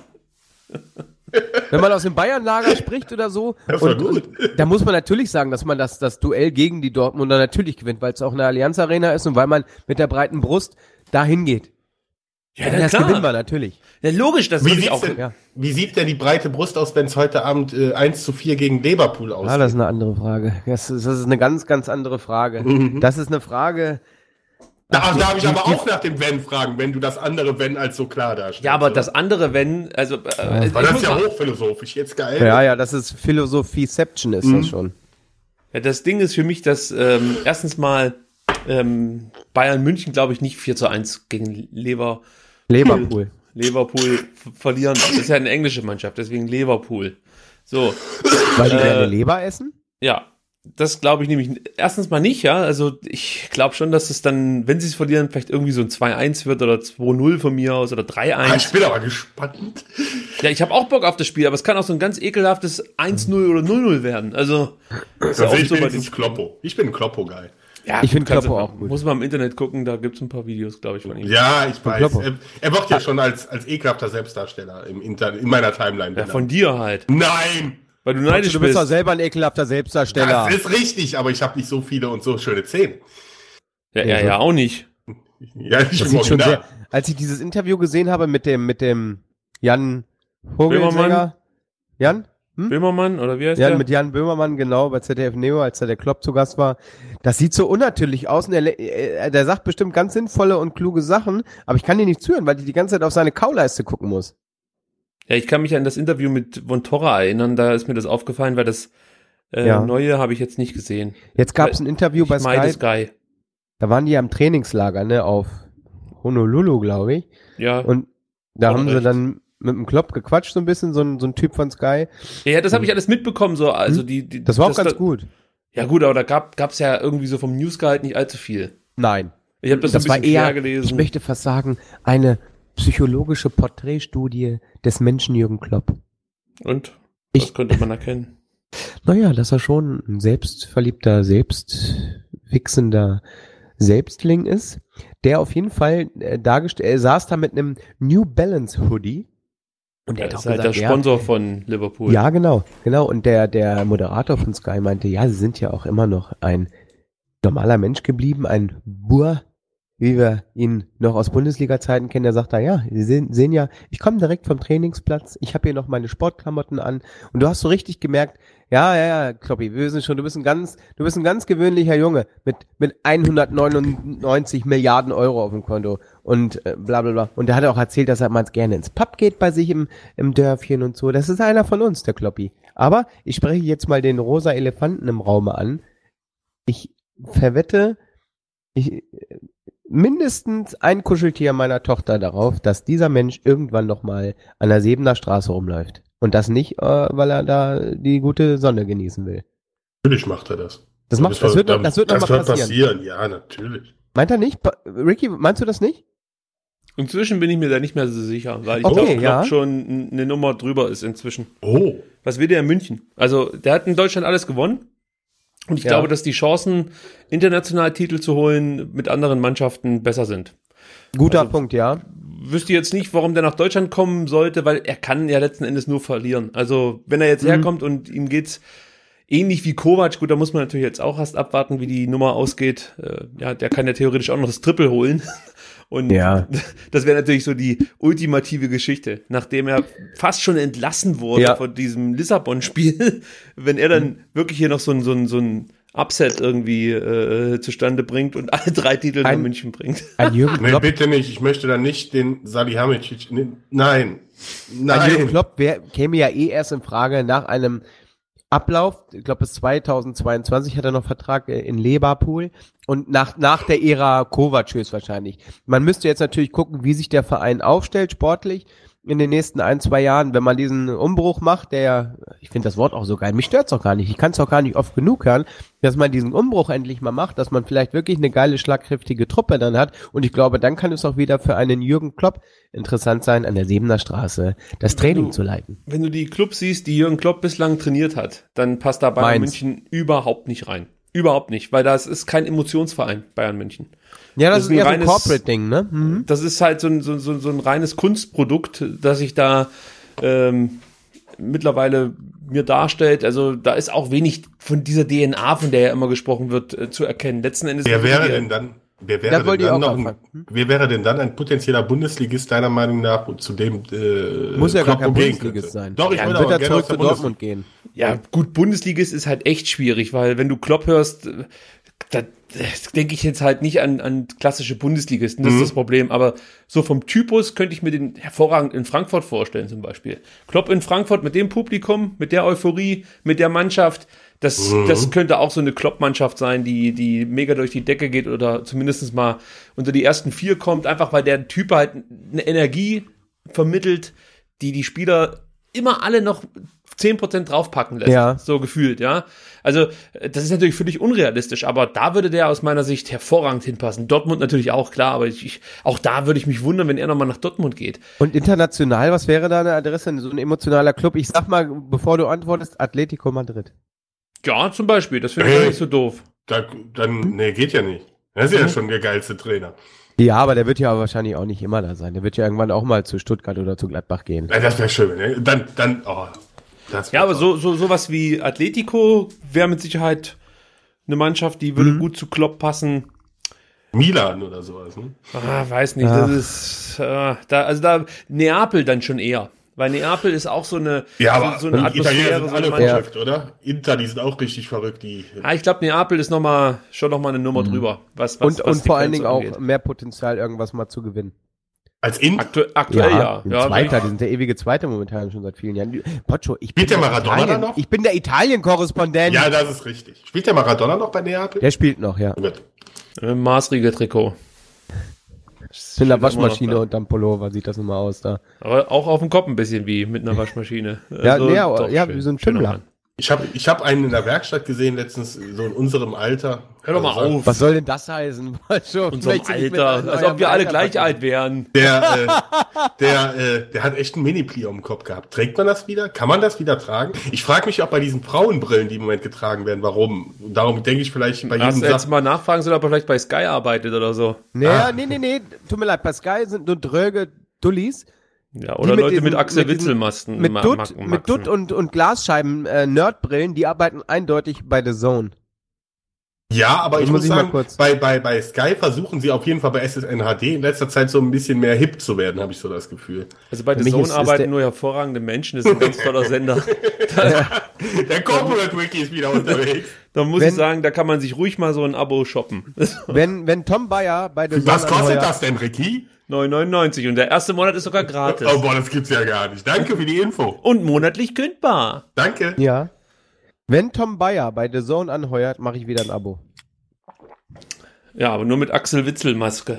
[SPEAKER 4] Wenn man aus dem Bayern-Lager spricht oder so,
[SPEAKER 5] Das war
[SPEAKER 4] und,
[SPEAKER 5] gut.
[SPEAKER 4] und da muss man natürlich sagen, dass man das, das Duell gegen die Dortmunder natürlich gewinnt, weil es auch eine Allianz-Arena ist und weil man mit der breiten Brust dahin geht.
[SPEAKER 6] Ja,
[SPEAKER 4] das gewinnen wir natürlich.
[SPEAKER 6] Ja, logisch, das
[SPEAKER 5] Wie
[SPEAKER 6] würde ich
[SPEAKER 5] sieht's,
[SPEAKER 6] auch.
[SPEAKER 5] denn,
[SPEAKER 4] ja.
[SPEAKER 5] wie sieht denn die breite Brust aus, wenn es heute Abend äh, eins zu vier gegen Liverpool aussieht?
[SPEAKER 4] Ah, das ist eine andere Frage. Das ist, das ist eine ganz, ganz andere Frage.
[SPEAKER 5] Mhm.
[SPEAKER 4] Das ist eine Frage,
[SPEAKER 5] Da darf ich
[SPEAKER 4] die-
[SPEAKER 5] aber
[SPEAKER 4] die-
[SPEAKER 5] auch nach dem Wenn fragen, wenn du das andere Wenn als so klar darstellst.
[SPEAKER 6] Ja, aber
[SPEAKER 5] oder?
[SPEAKER 6] das andere, wenn, also, äh,
[SPEAKER 5] Weil
[SPEAKER 6] ich
[SPEAKER 5] das
[SPEAKER 6] muss
[SPEAKER 5] ist ja
[SPEAKER 6] mal-
[SPEAKER 5] hochphilosophisch, jetzt geil.
[SPEAKER 4] Ja, ja, das ist Philosophieception ist das schon.
[SPEAKER 6] ja, das Ding ist für mich, dass ähm, erstens mal ähm, Bayern München, glaube ich, nicht vier zu eins gegen Lever,
[SPEAKER 4] Leverpool.
[SPEAKER 6] Liverpool f- verlieren. Das ist ja eine englische Mannschaft, deswegen Liverpool. So,
[SPEAKER 4] Weil die
[SPEAKER 6] Äh,
[SPEAKER 4] gerne Leber essen?
[SPEAKER 6] ja, das glaube ich nämlich erstens mal nicht, ja. Also ich glaube schon, dass es dann, wenn sie es verlieren, vielleicht irgendwie so ein zwei eins wird oder zwei null von mir aus oder drei
[SPEAKER 5] Ah, ich
[SPEAKER 6] eins.
[SPEAKER 5] bin aber gespannt.
[SPEAKER 6] Ja, ich habe auch Bock auf das Spiel, aber es kann auch so ein ganz ekelhaftes eins null oder null null werden. Also, ist ja
[SPEAKER 5] Also
[SPEAKER 6] auch
[SPEAKER 5] ich
[SPEAKER 6] so
[SPEAKER 5] bin
[SPEAKER 6] bei
[SPEAKER 5] wenigstens
[SPEAKER 6] den-
[SPEAKER 5] Kloppo. Ich bin ein Kloppo-Guy.
[SPEAKER 6] Ja,
[SPEAKER 4] Ich finde
[SPEAKER 6] kannst
[SPEAKER 4] Kloppo
[SPEAKER 6] du-
[SPEAKER 4] auch gut.
[SPEAKER 6] Muss man im Internet gucken, da gibt's ein paar Videos, glaube ich, von ihm.
[SPEAKER 5] Ja, ich weiß.
[SPEAKER 4] Kloppo.
[SPEAKER 5] Er, er wird ja schon als, als ekelhafter Selbstdarsteller im Internet, in meiner Timeline.
[SPEAKER 6] Ja, von dir halt.
[SPEAKER 5] Nein!
[SPEAKER 6] Weil du neidisch
[SPEAKER 4] Du bist doch
[SPEAKER 6] bist.
[SPEAKER 4] selber ein ekelhafter Selbstdarsteller.
[SPEAKER 5] Das ist richtig, aber ich habe nicht so viele und so schöne Zähne.
[SPEAKER 6] Ja, er ja auch nicht.
[SPEAKER 5] Ja, ich
[SPEAKER 4] Das
[SPEAKER 5] im
[SPEAKER 4] sieht schon
[SPEAKER 5] Original.
[SPEAKER 4] sehr, als ich dieses Interview gesehen habe mit dem, mit dem Jan Vogelsänger.
[SPEAKER 6] Böhmermann?
[SPEAKER 4] Jan? Hm?
[SPEAKER 6] Böhmermann, oder wie heißt
[SPEAKER 4] Ja,
[SPEAKER 6] der?
[SPEAKER 4] mit Jan Böhmermann, genau, bei Z D F Neo, als da der Klopp zu Gast war. Das sieht so unnatürlich aus und er, er, der sagt bestimmt ganz sinnvolle und kluge Sachen, aber ich kann dir nicht zuhören, weil ich die ganze Zeit auf seine Kauleiste gucken muss.
[SPEAKER 6] Ja, ich kann mich an das Interview mit Von Torra erinnern, da ist mir das aufgefallen, weil das äh,
[SPEAKER 4] Ja.
[SPEAKER 6] Neue habe ich jetzt nicht gesehen.
[SPEAKER 4] Jetzt gab es ein Interview bei
[SPEAKER 6] Ich meine
[SPEAKER 4] Sky,
[SPEAKER 6] Sky.
[SPEAKER 4] da waren die am Trainingslager, ne, auf Honolulu, glaube ich.
[SPEAKER 6] Ja.
[SPEAKER 4] Und da
[SPEAKER 6] Hat
[SPEAKER 4] haben sie
[SPEAKER 6] recht.
[SPEAKER 4] dann mit dem Klopp gequatscht so ein bisschen, so ein, so ein Typ von Sky.
[SPEAKER 6] ja, das habe ich alles mitbekommen, so, also die, die
[SPEAKER 4] Hm? Das war auch ganz
[SPEAKER 6] da,
[SPEAKER 4] gut.
[SPEAKER 6] Ja gut, aber da gab gab's ja irgendwie so vom Newsgehalt nicht allzu viel.
[SPEAKER 4] Nein.
[SPEAKER 6] Ich habe das,
[SPEAKER 4] Das
[SPEAKER 6] ein
[SPEAKER 4] war
[SPEAKER 6] bisschen
[SPEAKER 4] eher,
[SPEAKER 6] quer gelesen.
[SPEAKER 4] ich möchte fast sagen, eine psychologische Porträtstudie des Menschen Jürgen Klopp.
[SPEAKER 6] Und?
[SPEAKER 4] Ich-
[SPEAKER 6] Was könnte man erkennen?
[SPEAKER 4] Naja, dass er schon ein selbstverliebter, selbstwichsender Selbstling ist, der auf jeden Fall äh, dargestellt, er saß da mit einem New Balance Hoodie und
[SPEAKER 6] Ja,
[SPEAKER 4] er hat
[SPEAKER 6] das
[SPEAKER 4] auch
[SPEAKER 6] ist halt
[SPEAKER 4] gesagt,
[SPEAKER 6] der
[SPEAKER 4] ja,
[SPEAKER 6] Sponsor von Liverpool.
[SPEAKER 4] ja, genau, genau. Und der, der Moderator von Sky meinte, ja, sie sind ja auch immer noch ein normaler Mensch geblieben, ein Bur, wie wir ihn noch aus Bundesliga-Zeiten kennen. Der sagt da, ja, Sie sehen, sehen ja, ich komme direkt vom Trainingsplatz, ich habe hier noch meine Sportklamotten an und du hast so richtig gemerkt, ja, ja, ja, Kloppi, wir wissen schon, du bist ein ganz, du bist ein ganz gewöhnlicher Junge mit, mit hundertneunundneunzig Milliarden Euro auf dem Konto und äh, bla bla bla. Und der hat auch erzählt, dass er mal gerne ins Pub geht bei sich im, im Dörfchen und so. Das ist einer von uns, der Kloppi. Aber ich spreche jetzt mal den rosa Elefanten im Raume an. Ich verwette, ich, mindestens ein Kuscheltier meiner Tochter darauf, dass dieser Mensch irgendwann noch mal an der Sebener Straße rumläuft. Und das nicht, äh, weil er da die gute Sonne genießen will.
[SPEAKER 5] Natürlich macht er das.
[SPEAKER 4] Das macht, das wird, noch- das wird noch
[SPEAKER 5] das
[SPEAKER 4] mal
[SPEAKER 5] wird
[SPEAKER 4] passieren.
[SPEAKER 5] passieren. Ja, natürlich.
[SPEAKER 4] Meint er nicht? Pa- Ricky, meinst du das nicht?
[SPEAKER 6] Inzwischen bin ich mir da nicht mehr so sicher, weil ich
[SPEAKER 4] Okay,
[SPEAKER 6] glaube,
[SPEAKER 4] ja.
[SPEAKER 6] glaub schon eine Nummer drüber ist inzwischen.
[SPEAKER 5] Oh.
[SPEAKER 6] Was will der in München? Also, der hat in Deutschland alles gewonnen. Und ich
[SPEAKER 4] Ja.
[SPEAKER 6] glaube, dass die Chancen, international Titel zu holen, mit anderen Mannschaften besser sind.
[SPEAKER 4] Guter
[SPEAKER 6] Also-
[SPEAKER 4] Punkt, ja.
[SPEAKER 6] Wüsste jetzt nicht, warum der nach Deutschland kommen sollte, weil er kann ja letzten Endes nur verlieren. Also, wenn er jetzt
[SPEAKER 4] Mhm.
[SPEAKER 6] herkommt und ihm geht's ähnlich wie Kovac, gut, da muss man natürlich jetzt auch erst abwarten, wie die Nummer ausgeht. Äh, ja, der kann ja theoretisch auch noch das Triple holen. Und
[SPEAKER 4] Ja.
[SPEAKER 6] das wäre natürlich so die ultimative Geschichte, nachdem er fast schon entlassen wurde
[SPEAKER 4] Ja.
[SPEAKER 6] von diesem Lissabon-Spiel, wenn er dann wirklich hier noch so ein, so ein, so ein Upset irgendwie äh, zustande bringt und alle drei Titel nach
[SPEAKER 4] Ein-
[SPEAKER 6] München bringt.
[SPEAKER 4] Ein Jürgen
[SPEAKER 5] Nee,
[SPEAKER 4] Klopp,
[SPEAKER 5] bitte nicht. Ich möchte da nicht den Salihamidzic. Nee, nein.
[SPEAKER 4] ein Jürgen
[SPEAKER 5] Nein.
[SPEAKER 4] Klopp wär, käme ja eh erst in Frage nach einem Ablauf, ich glaube bis zweitausendzweiundzwanzig hat er noch Vertrag äh, in Liverpool und nach, nach der Ära Kovac höchstwahrscheinlich. Man müsste jetzt natürlich gucken, wie sich der Verein aufstellt sportlich in den nächsten ein, zwei Jahren, wenn man diesen Umbruch macht, der ja, ich finde das Wort auch so geil, mich stört's auch gar nicht, ich kann es auch gar nicht oft genug hören, dass man diesen Umbruch endlich mal macht, dass man vielleicht wirklich eine geile, schlagkräftige Truppe dann hat und ich glaube, dann kann es auch wieder für einen Jürgen Klopp interessant sein, an der Sebener Straße das Training
[SPEAKER 6] du-
[SPEAKER 4] zu leiten.
[SPEAKER 6] Wenn du die Clubs siehst, die Jürgen Klopp bislang trainiert hat, dann passt da Bayern
[SPEAKER 4] Mainz.
[SPEAKER 6] München überhaupt nicht rein. Überhaupt nicht, weil das ist kein Emotionsverein, Bayern München.
[SPEAKER 4] Ja, das,
[SPEAKER 6] Das
[SPEAKER 4] ist
[SPEAKER 6] ist ein
[SPEAKER 4] eher so ein
[SPEAKER 6] reines-
[SPEAKER 4] Corporate-Ding, ne? Mhm.
[SPEAKER 6] Das ist halt so ein, so, so, so ein reines Kunstprodukt, das sich da ähm, mittlerweile mir darstellt. Also da ist auch wenig von dieser D N A, von der ja immer gesprochen wird, äh, zu erkennen. Letzten Endes
[SPEAKER 5] Wer wäre
[SPEAKER 6] die-
[SPEAKER 5] denn dann? Wer
[SPEAKER 4] Da
[SPEAKER 5] wäre denn
[SPEAKER 4] wollte ich
[SPEAKER 5] dann
[SPEAKER 4] auch
[SPEAKER 5] noch ein,
[SPEAKER 4] anfangen.
[SPEAKER 5] wer wäre denn dann ein potenzieller Bundesligist deiner Meinung nach und zu dem äh,
[SPEAKER 4] Muss ja gar
[SPEAKER 5] Kloppo
[SPEAKER 4] kein
[SPEAKER 5] gehen
[SPEAKER 4] Bundesligist
[SPEAKER 5] könnte?
[SPEAKER 4] sein.
[SPEAKER 5] Doch, ich
[SPEAKER 6] Ja,
[SPEAKER 5] würde
[SPEAKER 4] Dann
[SPEAKER 5] aber
[SPEAKER 4] wird er
[SPEAKER 5] gerne
[SPEAKER 4] zurück
[SPEAKER 5] aus der
[SPEAKER 4] zu Dortmund
[SPEAKER 5] Bundesliga.
[SPEAKER 4] gehen.
[SPEAKER 6] Ja, gut, Bundesligist ist halt echt schwierig, weil wenn du Klopp hörst, äh, da, das denke ich jetzt halt nicht an, an klassische Bundesligisten, das mhm. ist das Problem, aber so vom Typus könnte ich mir den hervorragend in Frankfurt vorstellen zum Beispiel. Klopp in Frankfurt mit dem Publikum, mit der Euphorie, mit der Mannschaft, das, mhm. das könnte auch so eine Klopp-Mannschaft sein, die, die mega durch die Decke geht oder zumindest mal unter die ersten vier kommt, einfach weil der Typ halt eine Energie vermittelt, die die Spieler immer alle noch zehn Prozent draufpacken lässt,
[SPEAKER 4] ja.
[SPEAKER 6] so gefühlt, ja. Also, das ist natürlich völlig unrealistisch, aber da würde der aus meiner Sicht hervorragend hinpassen. Dortmund natürlich auch, klar, aber ich, ich, auch da würde ich mich wundern, wenn er nochmal nach Dortmund geht.
[SPEAKER 4] Und international, was wäre da eine Adresse, so ein emotionaler Club? Ich sag mal, bevor du antwortest, Atletico Madrid.
[SPEAKER 6] Ja, zum Beispiel, das finde ich
[SPEAKER 5] hey,
[SPEAKER 6] nicht so doof.
[SPEAKER 5] Da, dann, nee, geht ja nicht. Das ist ja mhm. schon der geilste Trainer.
[SPEAKER 4] Ja, aber der wird ja wahrscheinlich auch nicht immer da sein. Der wird ja irgendwann auch mal zu Stuttgart oder zu Gladbach gehen.
[SPEAKER 5] Ja, das wäre schön. Ne? Dann, dann, oh, das
[SPEAKER 6] ja, aber so, so, sowas wie Atletico wäre mit Sicherheit eine Mannschaft, die würde mhm. gut zu Klopp passen.
[SPEAKER 5] Milan oder sowas, ne?
[SPEAKER 6] Ah, weiß nicht,
[SPEAKER 4] Ach.
[SPEAKER 6] das ist, äh, da, also da, Neapel dann schon eher. Weil Neapel ist auch so eine,
[SPEAKER 5] ja, aber
[SPEAKER 6] so, so eine
[SPEAKER 5] Italiener
[SPEAKER 6] Atmosphäre.
[SPEAKER 5] sind
[SPEAKER 6] So
[SPEAKER 5] alle
[SPEAKER 6] eine
[SPEAKER 5] verrückt, oder? Inter, die sind auch richtig verrückt. Die
[SPEAKER 6] ah, ich glaube, Neapel ist noch mal, schon noch mal eine Nummer mhm. drüber. Was, was,
[SPEAKER 4] und
[SPEAKER 6] was
[SPEAKER 4] und vor allen Dingen
[SPEAKER 6] angeht.
[SPEAKER 4] auch mehr Potenzial, irgendwas mal zu gewinnen.
[SPEAKER 5] als Inter?
[SPEAKER 6] Aktu aktuell ja.
[SPEAKER 4] Ja,
[SPEAKER 6] ja,
[SPEAKER 4] Zweiter,
[SPEAKER 6] ja.
[SPEAKER 4] die sind der ewige Zweite momentan schon seit vielen Jahren. Pocho, ich bin
[SPEAKER 5] Spielt der Maradona
[SPEAKER 4] Italien,
[SPEAKER 5] da noch?
[SPEAKER 4] Ich bin der Italien-Korrespondent.
[SPEAKER 5] Ja, das ist richtig. Spielt der Maradona noch bei Neapel?
[SPEAKER 4] Der spielt noch, ja.
[SPEAKER 5] Gut.
[SPEAKER 6] Äh, Maßregeltrikot.
[SPEAKER 4] Mit einer Waschmaschine unterm Pullover sieht das nun mal aus da.
[SPEAKER 6] Aber auch auf dem Kopf ein bisschen wie mit einer Waschmaschine.
[SPEAKER 4] Ja,
[SPEAKER 6] Also,
[SPEAKER 4] nee,
[SPEAKER 6] doch,
[SPEAKER 4] ja,
[SPEAKER 6] schön.
[SPEAKER 4] wie so ein
[SPEAKER 6] Schöner
[SPEAKER 4] Schimmler.
[SPEAKER 6] Mann.
[SPEAKER 5] Ich habe ich hab einen in der Werkstatt gesehen, letztens, so in unserem Alter.
[SPEAKER 6] Hör doch mal
[SPEAKER 5] Also,
[SPEAKER 6] auf.
[SPEAKER 4] Was soll denn das heißen? Pocho,
[SPEAKER 6] Unserem
[SPEAKER 4] möchtest du nicht mit
[SPEAKER 6] Alter, als
[SPEAKER 4] eurem
[SPEAKER 6] ob wir alle
[SPEAKER 4] Alter
[SPEAKER 6] gleich
[SPEAKER 4] vergleichen?
[SPEAKER 6] alt wären.
[SPEAKER 5] Der, äh, der, äh, der hat echt einen Mini-Pli um den Kopf gehabt. Trägt man das wieder? Kann man das wieder tragen? Ich frage mich auch bei diesen Frauenbrillen, die im Moment getragen werden, warum. Und darum denke ich vielleicht bei
[SPEAKER 6] Hast
[SPEAKER 5] jedem
[SPEAKER 6] du jetzt
[SPEAKER 5] Sachen.
[SPEAKER 6] mal nachfragen sollen, ob er vielleicht bei Sky arbeitet oder so.
[SPEAKER 4] Nee,
[SPEAKER 5] Ah.
[SPEAKER 4] nee, nee, nee, tut mir leid, Pascal sind nur dröge Dullis.
[SPEAKER 6] Ja, oder
[SPEAKER 4] mit
[SPEAKER 6] Leute
[SPEAKER 4] diesen-
[SPEAKER 6] mit Axel
[SPEAKER 4] mit diesen-
[SPEAKER 6] Witzelmasten.
[SPEAKER 4] Mit
[SPEAKER 6] Ma-
[SPEAKER 4] Dutt,
[SPEAKER 6] Macken-
[SPEAKER 4] mit Dutt
[SPEAKER 6] Maxen.
[SPEAKER 4] und, und Glasscheiben, äh, Nerdbrillen, die arbeiten eindeutig bei The Zone.
[SPEAKER 5] Ja, aber
[SPEAKER 4] Das
[SPEAKER 5] ich
[SPEAKER 4] muss
[SPEAKER 5] muss
[SPEAKER 4] ich mal
[SPEAKER 5] sagen,
[SPEAKER 4] kurz-
[SPEAKER 5] bei, bei, bei Sky versuchen sie auf jeden Fall bei S S N H D in letzter Zeit so ein bisschen mehr hip zu werden, habe ich so das Gefühl.
[SPEAKER 6] Also bei
[SPEAKER 4] Für
[SPEAKER 6] The
[SPEAKER 4] mich
[SPEAKER 6] Zone
[SPEAKER 4] ist- ist
[SPEAKER 6] arbeiten
[SPEAKER 4] der-
[SPEAKER 6] nur hervorragende Menschen, das ist ein ganz toller Sender.
[SPEAKER 5] Der Corporate Wiki ist wieder unterwegs.
[SPEAKER 6] Da muss
[SPEAKER 4] Wenn-
[SPEAKER 6] ich sagen, da kann man sich ruhig mal so ein Abo shoppen.
[SPEAKER 4] Wenn, wenn Tom Bayer bei The Zone
[SPEAKER 5] Was kostet
[SPEAKER 4] anheuert-
[SPEAKER 5] das denn, Ricky?
[SPEAKER 6] neun neunundneunzig und der erste Monat ist sogar gratis.
[SPEAKER 5] Oh boah, das gibt's ja gar nicht. Danke für die Info.
[SPEAKER 6] Und monatlich kündbar.
[SPEAKER 5] Danke.
[SPEAKER 4] Ja. Wenn Tom Bayer bei The Zone anheuert, mache ich wieder ein Abo.
[SPEAKER 6] Ja, aber nur mit Axel Witzelmaske.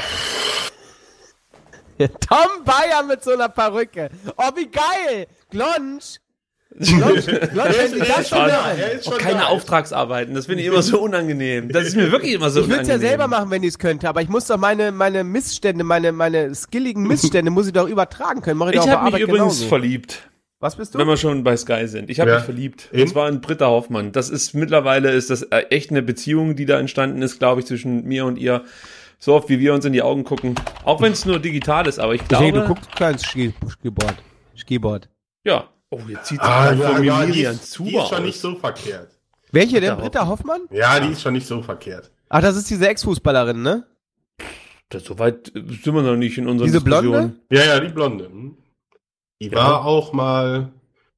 [SPEAKER 4] Tom Bayer mit so einer Perücke. Oh, wie geil! Glonsch! Glonsch, Glonsch, wenn Sie das schon
[SPEAKER 5] da,
[SPEAKER 4] hören.
[SPEAKER 5] er ist
[SPEAKER 6] Auch
[SPEAKER 5] schon
[SPEAKER 6] keine
[SPEAKER 5] da.
[SPEAKER 6] Auftragsarbeiten, das finde ich immer so unangenehm. Das ist mir wirklich immer so
[SPEAKER 4] Ich würde es ja
[SPEAKER 6] unangenehm.
[SPEAKER 4] selber machen, wenn ich es könnte, aber ich muss doch meine, meine Missstände, meine, meine skilligen Missstände, muss ich doch übertragen können. Mach ich,
[SPEAKER 6] Ich
[SPEAKER 4] doch auf der
[SPEAKER 6] habe mich
[SPEAKER 4] Arbeit
[SPEAKER 6] übrigens
[SPEAKER 4] genauso.
[SPEAKER 6] verliebt,
[SPEAKER 4] Was bist du?
[SPEAKER 6] wenn wir schon bei Sky sind. Ich habe
[SPEAKER 5] Ja.
[SPEAKER 6] mich verliebt.
[SPEAKER 5] In?
[SPEAKER 6] Und zwar in Britta Hoffmann. Das ist mittlerweile ist das äh, echt eine Beziehung, die da entstanden ist, glaube ich, zwischen mir und ihr. So oft wie wir uns in die Augen gucken. Auch wenn es nur digital ist, aber ich
[SPEAKER 4] Ich
[SPEAKER 6] glaube.
[SPEAKER 4] denke, du guckst kein Ski, Skiboard. Skiboard.
[SPEAKER 6] Ja. Oh, jetzt zieht sich
[SPEAKER 5] Ah,
[SPEAKER 6] gerade
[SPEAKER 5] ja,
[SPEAKER 6] vor mir
[SPEAKER 5] ja, die
[SPEAKER 6] Miriam
[SPEAKER 5] ist,
[SPEAKER 6] Zuber
[SPEAKER 5] die ist schon
[SPEAKER 6] aus.
[SPEAKER 5] nicht so verkehrt.
[SPEAKER 4] Welche denn?
[SPEAKER 6] Britta
[SPEAKER 4] Britta Hoffmann?
[SPEAKER 5] Ja, die ist schon nicht so verkehrt.
[SPEAKER 4] Ach, das ist diese Ex-Fußballerin, ne?
[SPEAKER 6] Das, so weit sind wir noch nicht in unserer
[SPEAKER 4] Diese
[SPEAKER 6] Diskussion.
[SPEAKER 4] Blonde?
[SPEAKER 5] Ja, ja, die Blonde. hm. Die
[SPEAKER 6] Ja.
[SPEAKER 5] war auch mal.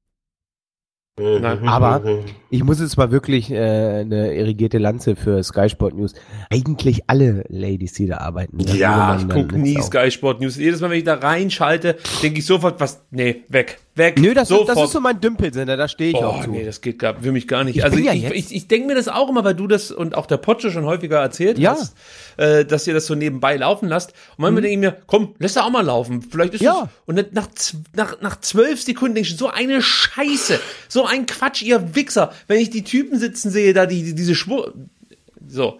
[SPEAKER 5] Äh,
[SPEAKER 6] Nein,
[SPEAKER 4] aber- Ich muss jetzt mal wirklich äh, eine irrigierte Lanze für Sky Sport News. Eigentlich alle Ladies, die da arbeiten. da
[SPEAKER 5] Ja,
[SPEAKER 4] würde man
[SPEAKER 6] Ich
[SPEAKER 4] dann
[SPEAKER 6] gucke nie
[SPEAKER 4] jetzt auch-
[SPEAKER 6] Sky Sport News. Jedes Mal, wenn ich da reinschalte, denke ich sofort, was, nee, weg, weg,
[SPEAKER 4] Nö, das, ist,
[SPEAKER 6] sofort.
[SPEAKER 4] das ist so mein Dümpelsender, da stehe ich auch
[SPEAKER 6] Oh,
[SPEAKER 4] zu.
[SPEAKER 6] nee, das geht gar, für mich gar nicht.
[SPEAKER 4] Ich
[SPEAKER 6] also
[SPEAKER 4] bin ja
[SPEAKER 6] ich,
[SPEAKER 4] jetzt-
[SPEAKER 6] ich, ich denke mir das auch immer, weil du das und auch der Potsche schon häufiger erzählt
[SPEAKER 4] Ja.
[SPEAKER 6] hast, äh, dass ihr das so nebenbei laufen lasst. Und manchmal denke ich mir, komm, lass da auch mal laufen. Vielleicht ist
[SPEAKER 4] Ja.
[SPEAKER 6] das, und dann nach, z- nach, nach zwölf Sekunden denke ich, so eine Scheiße, so ein Quatsch, ihr Wichser. Wenn ich die Typen sitzen sehe, da die, die diese Schwur, so.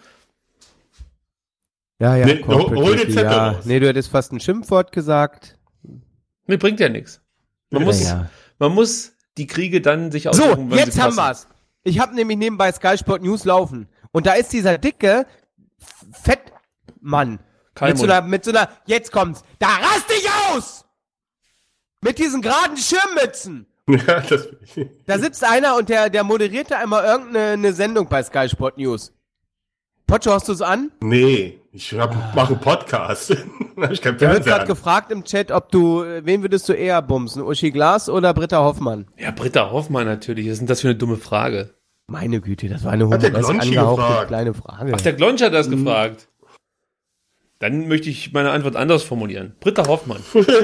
[SPEAKER 4] Ja, ja,
[SPEAKER 5] Nee,
[SPEAKER 4] Corporate
[SPEAKER 5] hol den
[SPEAKER 4] Wiki,
[SPEAKER 5] Zettel
[SPEAKER 4] ja.
[SPEAKER 5] raus.
[SPEAKER 4] Nee, du hättest fast ein Schimpfwort gesagt.
[SPEAKER 6] Mir bringt ja nichts. Man muss,
[SPEAKER 4] ja.
[SPEAKER 6] man muss die Kriege dann sich
[SPEAKER 4] So,
[SPEAKER 6] aussuchen, wenn
[SPEAKER 4] jetzt
[SPEAKER 6] sie
[SPEAKER 4] haben
[SPEAKER 6] passen.
[SPEAKER 4] wir's. Ich habe nämlich nebenbei Sky Sport News laufen. Und da ist dieser dicke Fettmann. Mit
[SPEAKER 6] Kalmund.
[SPEAKER 4] so einer, mit so einer, jetzt kommt's. Da raste ich aus! Mit diesen geraden Schirmmützen.
[SPEAKER 5] Ja, das bin ich.
[SPEAKER 4] Da sitzt einer und der, der moderiert da einmal irgendeine eine Sendung bei Sky Sport News. Pocho, hast du's an?
[SPEAKER 5] Nee, ich hab, mache einen Podcast. Da hab ich kein
[SPEAKER 4] Der wird
[SPEAKER 5] Fernseher
[SPEAKER 4] gerade
[SPEAKER 5] an.
[SPEAKER 4] gefragt im Chat, ob du, äh, wen würdest du eher bumsen? Uschi Glas oder Britta Hoffmann?
[SPEAKER 6] Ja, Britta Hoffmann natürlich. Was ist denn das für eine dumme Frage?
[SPEAKER 4] Meine Güte, das war eine
[SPEAKER 5] Hat der
[SPEAKER 4] humoresk
[SPEAKER 5] Glonschi
[SPEAKER 4] angehauchte
[SPEAKER 5] gefragt.
[SPEAKER 4] kleine Frage.
[SPEAKER 6] Ach, der Glonsch hat das gefragt. Dann möchte ich meine Antwort anders formulieren. Britta Hoffmann.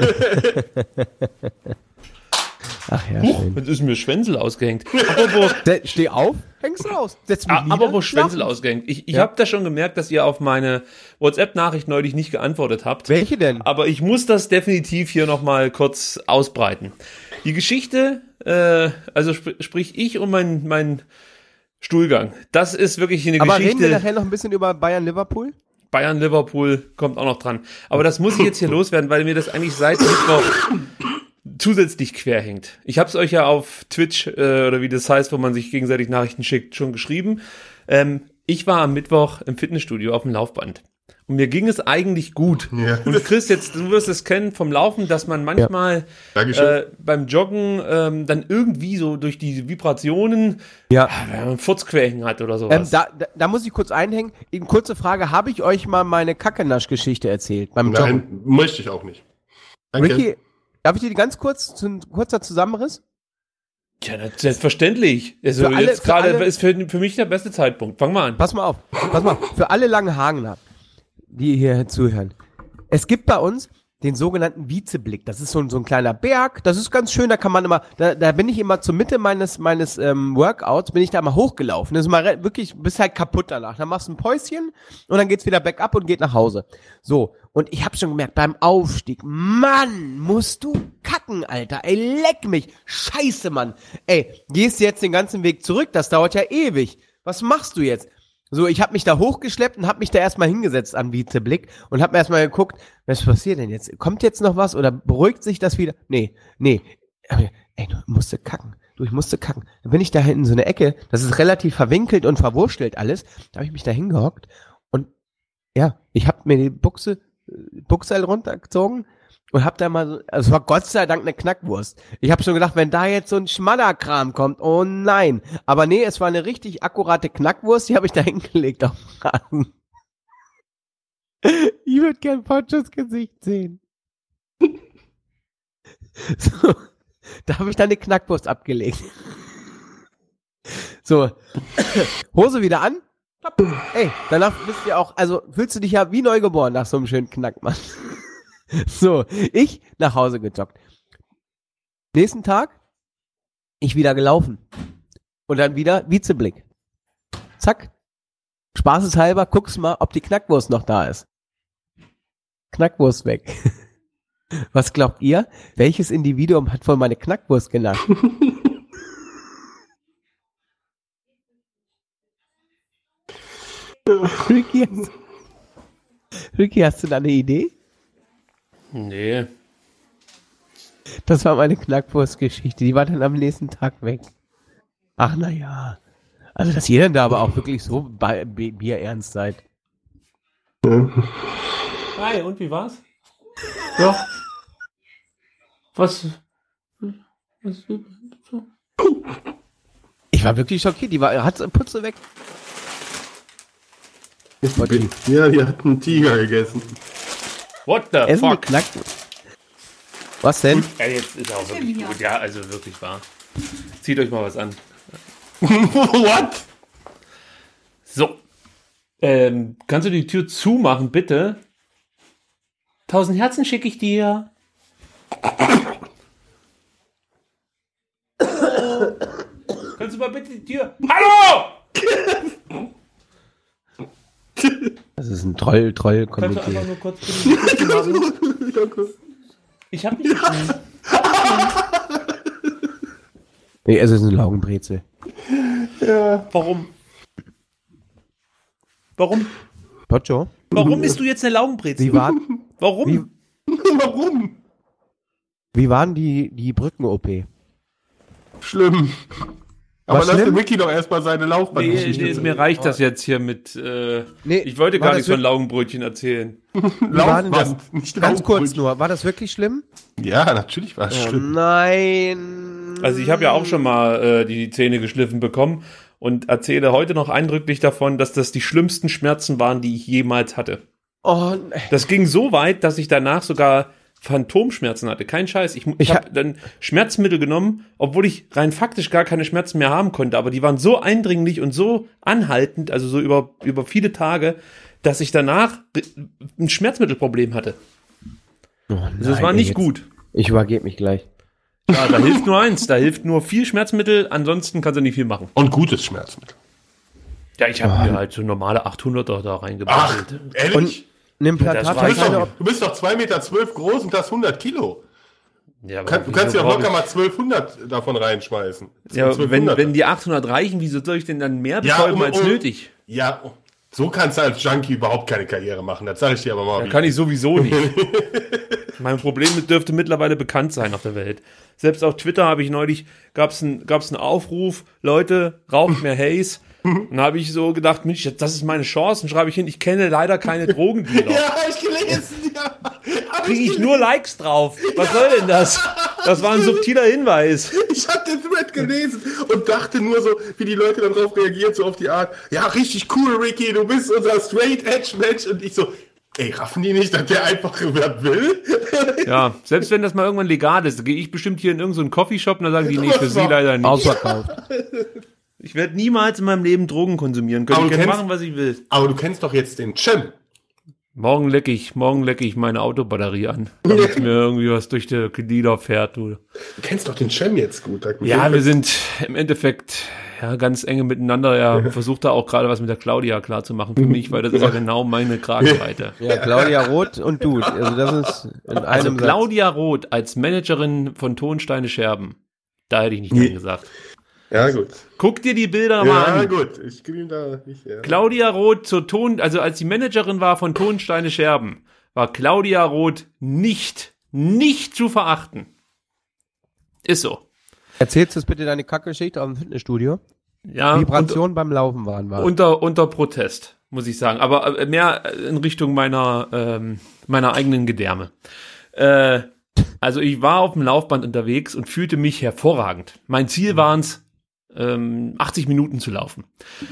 [SPEAKER 4] Ach ja,
[SPEAKER 6] Huch,
[SPEAKER 4] schön.
[SPEAKER 6] jetzt ist mir Schwänzel ausgehängt. Apropos,
[SPEAKER 4] Se- Steh auf, hängst raus. Setz mich
[SPEAKER 6] ah,
[SPEAKER 4] nieder,
[SPEAKER 6] apropos Schwänzel
[SPEAKER 4] schlaf.
[SPEAKER 6] ausgehängt. Ich, ich
[SPEAKER 4] Ja.
[SPEAKER 6] habe da schon gemerkt, dass ihr auf meine WhatsApp-Nachricht neulich nicht geantwortet habt.
[SPEAKER 4] Welche denn?
[SPEAKER 6] Aber ich muss das definitiv hier nochmal kurz ausbreiten. Die Geschichte, äh, also sp sprich ich und mein, mein Stuhlgang, das ist wirklich eine
[SPEAKER 4] Aber reden wir
[SPEAKER 6] Geschichte.
[SPEAKER 4] nachher noch ein bisschen über Bayern-Liverpool?
[SPEAKER 6] Bayern-Liverpool kommt auch noch dran. Aber das muss ich jetzt hier loswerden, weil mir das eigentlich seit Mittwoch zusätzlich quer hängt. Ich habe es euch ja auf Twitch, äh, oder wie das heißt, wo man sich gegenseitig Nachrichten schickt, schon geschrieben. Ähm, ich war am Mittwoch im Fitnessstudio auf dem Laufband. Und mir ging es eigentlich gut.
[SPEAKER 5] Ja.
[SPEAKER 6] Und Chris, jetzt, du wirst es kennen vom Laufen, dass man manchmal
[SPEAKER 5] Dankeschön.
[SPEAKER 6] äh, beim Joggen ähm, dann irgendwie so durch die Vibrationen
[SPEAKER 4] Ja.
[SPEAKER 6] wenn man einen Furzquellen hat oder sowas.
[SPEAKER 4] Ähm, da, da, da muss ich kurz einhängen. Eine kurze Frage. Habe ich euch mal meine Kackenasch-Geschichte erzählt beim Joggen?
[SPEAKER 5] Nein, möchte ich auch nicht. Danke.
[SPEAKER 4] Ricky, darf ich dir die ganz kurz, zu, ein kurzer Zusammenriss?
[SPEAKER 6] Ja, das- selbstverständlich. Also
[SPEAKER 4] Für alle-
[SPEAKER 6] jetzt
[SPEAKER 4] für
[SPEAKER 6] gerade
[SPEAKER 4] alle-
[SPEAKER 6] ist für, für mich der beste Zeitpunkt. Fang mal an.
[SPEAKER 4] Pass mal auf, pass mal auf. Für alle Langenhagener, die hier zuhören. Es gibt bei uns den sogenannten Vizeblick. Das ist so, ein- so ein kleiner Berg. Das ist ganz schön. Da kann man immer, da, da bin ich immer zur Mitte meines, meines ähm, Workouts, bin ich da mal hochgelaufen. Das ist mal re- wirklich, bist halt kaputt danach. Dann machst du ein Päuschen und dann geht's wieder bergab und geht nach Hause. So. Und ich habe schon gemerkt, beim Aufstieg, Mann, musst du kacken, Alter. Ey, leck mich. Scheiße, Mann. Ey, gehst du jetzt den ganzen Weg zurück? Das dauert ja ewig. Was machst du jetzt? So, ich habe mich da hochgeschleppt und habe mich da erstmal hingesetzt am Vizeblick und habe mir erstmal geguckt, was passiert denn jetzt? Kommt jetzt noch was oder beruhigt sich das wieder? Nee, nee. Ey, du musste kacken. Du, ich musste kacken. Dann bin ich da hinten in so eine Ecke, das ist relativ verwinkelt und verwurstelt alles. Da habe ich mich da hingehockt und ja, ich habe mir die Buchse, Buchse runtergezogen und hab da mal so, also es war Gott sei Dank eine Knackwurst. Ich habe schon gedacht, wenn da jetzt so ein Schmadderkram kommt, oh nein. Aber nee, es war eine richtig akkurate Knackwurst, die habe ich da hingelegt auf den Rasen. Ich würde gern Ponchos Gesicht sehen. So, da habe ich dann eine Knackwurst abgelegt. So, Hose wieder an. Ey, danach bist du ja auch, also fühlst du dich ja wie neugeboren nach so einem schönen Knackmann. So, ich nach Hause gejoggt. Nächsten Tag, ich wieder gelaufen. Und dann wieder Vizeblick. Zack. Spaßeshalber, guckst mal, ob die Knackwurst noch da ist. Knackwurst weg. Was glaubt ihr? Welches Individuum hat wohl meine Knackwurst genascht? Ricky, hast, Ricky, hast du da eine Idee?
[SPEAKER 6] Nee.
[SPEAKER 4] Das war meine Knackwurst-Geschichte. Die war dann am nächsten Tag weg. Ach, naja. Also, dass ihr denn da aber auch wirklich so bei B- bierernst seid.
[SPEAKER 6] Hi, und wie war's? Ja. Was? Was?
[SPEAKER 4] Ich war wirklich schockiert. Die war, hat's Putze weg.
[SPEAKER 5] Ja, die hat einen Tiger gegessen.
[SPEAKER 6] What the
[SPEAKER 4] Essen
[SPEAKER 6] fuck?
[SPEAKER 4] geknackt. Was denn?
[SPEAKER 6] Ja, jetzt ist auch wirklich gut. Ja, also wirklich wahr. Zieht euch mal was an.
[SPEAKER 5] What?
[SPEAKER 6] So. Ähm, kannst du die Tür zumachen, bitte? Tausend Herzen schicke ich dir. Kannst du mal bitte die Tür... Hallo!
[SPEAKER 4] Das ist ein Troll, troll
[SPEAKER 6] Kannst du einfach
[SPEAKER 4] Komitee.
[SPEAKER 6] nur kurz bitte die Tür machen? Ich hab nicht geschrieben.
[SPEAKER 4] Nee, es ist eine Laugenbrezel.
[SPEAKER 6] Warum? Warum?
[SPEAKER 4] Pocho?
[SPEAKER 6] Warum isst du jetzt eine Laugenbrezel?
[SPEAKER 4] Wie war,
[SPEAKER 6] Warum?
[SPEAKER 4] wie,
[SPEAKER 5] Warum?
[SPEAKER 4] wie waren die, die Brücken-O P?
[SPEAKER 5] Schlimm. Aber
[SPEAKER 4] Was
[SPEAKER 5] lass
[SPEAKER 4] schlimm?
[SPEAKER 5] den Mickey doch erstmal seine
[SPEAKER 6] Nee,
[SPEAKER 5] Laufbahngeschichte
[SPEAKER 6] nee,
[SPEAKER 5] erzählen.
[SPEAKER 6] mir reicht das jetzt hier mit. Äh,
[SPEAKER 4] Nee,
[SPEAKER 6] ich wollte
[SPEAKER 4] war
[SPEAKER 6] gar
[SPEAKER 4] das
[SPEAKER 6] nichts von
[SPEAKER 4] wirklich-
[SPEAKER 6] Laugenbrötchen erzählen.
[SPEAKER 4] war denn das?
[SPEAKER 5] Laufband, nicht
[SPEAKER 4] Ganz kurz
[SPEAKER 5] Laufbrötchen.
[SPEAKER 4] nur, war das wirklich schlimm?
[SPEAKER 5] Ja, natürlich war es
[SPEAKER 4] Oh
[SPEAKER 5] schlimm.
[SPEAKER 4] nein.
[SPEAKER 6] Also ich habe ja auch schon mal äh, die Zähne geschliffen bekommen und erzähle heute noch eindrücklich davon, dass das die schlimmsten Schmerzen waren, die ich jemals hatte.
[SPEAKER 4] Oh, nee.
[SPEAKER 6] Das ging so weit, dass ich danach sogar Phantomschmerzen hatte. Kein Scheiß. Ich, ich,
[SPEAKER 4] Ich
[SPEAKER 6] habe
[SPEAKER 4] hab-
[SPEAKER 6] dann Schmerzmittel genommen, obwohl ich rein faktisch gar keine Schmerzen mehr haben konnte. Aber die waren so eindringlich und so anhaltend, also so über, über viele Tage, dass ich danach ein Schmerzmittelproblem hatte.
[SPEAKER 4] Oh,
[SPEAKER 6] Also es war
[SPEAKER 4] nein,
[SPEAKER 6] nicht
[SPEAKER 4] jetzt-
[SPEAKER 6] gut.
[SPEAKER 4] Ich übergebe mich gleich.
[SPEAKER 6] Ja, da hilft nur eins. Da hilft nur viel Schmerzmittel. Ansonsten kannst du nicht viel machen.
[SPEAKER 5] Und gutes Schmerzmittel.
[SPEAKER 6] Ja, ich habe mir halt so normale achthunderter da
[SPEAKER 5] Ach,
[SPEAKER 6] reingebracht.
[SPEAKER 5] ehrlich?
[SPEAKER 4] Und ein Implantat
[SPEAKER 6] das
[SPEAKER 5] du,
[SPEAKER 6] war
[SPEAKER 5] bist
[SPEAKER 4] hat
[SPEAKER 5] doch,
[SPEAKER 4] keine,
[SPEAKER 5] du bist doch zwei Meter zwölf groß und hast hundert Kilo.
[SPEAKER 6] Ja, aber
[SPEAKER 5] Kann, du
[SPEAKER 6] wieso
[SPEAKER 5] kannst ja
[SPEAKER 6] brauch
[SPEAKER 5] locker
[SPEAKER 6] ich-
[SPEAKER 5] mal zwölfhundert davon reinschmeißen.
[SPEAKER 6] Ja, wenn,
[SPEAKER 5] zwölfhundert.
[SPEAKER 6] wenn die achthundert reichen, wieso soll ich denn dann mehr
[SPEAKER 5] Ja,
[SPEAKER 6] betäuben
[SPEAKER 5] um-
[SPEAKER 6] als
[SPEAKER 5] um-
[SPEAKER 6] nötig?
[SPEAKER 5] Ja, so kannst du als Junkie überhaupt keine Karriere machen. Das sage ich dir aber mal.
[SPEAKER 6] Ja, kann ich sowieso nicht. Mein Problem dürfte mittlerweile bekannt sein auf der Welt. Selbst auf Twitter habe ich neulich, gab es einen gab's einen Aufruf, Leute, raucht mehr Haze. Und da habe ich so gedacht, Mensch, das ist meine Chance. Und schreibe ich hin, ich kenne leider keine Drogendealer.
[SPEAKER 5] Ja, hab ich gelesen. Ja. Hab
[SPEAKER 6] Kriege ich nur Likes drauf. Was soll denn das? Das war ein subtiler Hinweis.
[SPEAKER 5] Ich habe den Thread gelesen und dachte nur so, wie die Leute darauf reagieren, so auf die Art, ja, richtig cool, Ricky, du bist unser Straight Edge Match. Und ich so, ey, raffen die nicht, dass der einfach wer will?
[SPEAKER 6] Ja, selbst wenn das mal irgendwann legal ist, gehe ich bestimmt hier in irgendeinen Coffeeshop und dann sagen die, nee, für sie leider nicht.
[SPEAKER 4] ausverkauft.
[SPEAKER 6] Ich werde niemals in meinem Leben Drogen konsumieren können.
[SPEAKER 5] Aber
[SPEAKER 6] Ich
[SPEAKER 5] du
[SPEAKER 6] kann
[SPEAKER 5] kennst-
[SPEAKER 6] machen, was ich will.
[SPEAKER 5] Aber du kennst doch jetzt den Cem.
[SPEAKER 6] Morgen lecke ich, morgen lecke ich meine Autobatterie an, damit mir irgendwie was durch die Glieder fährt. Du.
[SPEAKER 5] Du kennst doch den Cem jetzt gut.
[SPEAKER 6] Ja, wir sind im Endeffekt ja, ganz enge miteinander. Er versucht da auch gerade was mit der Claudia klar zu machen für mich, weil das ist ja genau meine Kragenweite.
[SPEAKER 4] Ja, Claudia Roth und du. Also das ist in einem
[SPEAKER 6] Also
[SPEAKER 4] Satz.
[SPEAKER 6] Claudia Roth als Managerin von Tonsteine Scherben, da hätte ich nicht Nein gesagt.
[SPEAKER 5] Ja, gut.
[SPEAKER 6] Guck dir die Bilder mal
[SPEAKER 5] Ja,
[SPEAKER 6] an.
[SPEAKER 5] gut. Ich gebe ihm da nicht. Ja.
[SPEAKER 6] Claudia Roth zur Ton, also als die Managerin war von Tonsteine Scherben, war Claudia Roth nicht, nicht zu verachten. Ist so.
[SPEAKER 4] Erzählst du uns bitte deine Kackgeschichte aus dem Fitnessstudio?
[SPEAKER 6] Ja,
[SPEAKER 4] Vibration beim Laufen waren wir.
[SPEAKER 6] unter, unter Protest, muss ich sagen. Aber äh, mehr in Richtung meiner, ähm, meiner eigenen Gedärme. Äh, also ich war auf dem Laufband unterwegs und fühlte mich hervorragend. Mein Ziel waren es, ähm, achtzig Minuten zu laufen.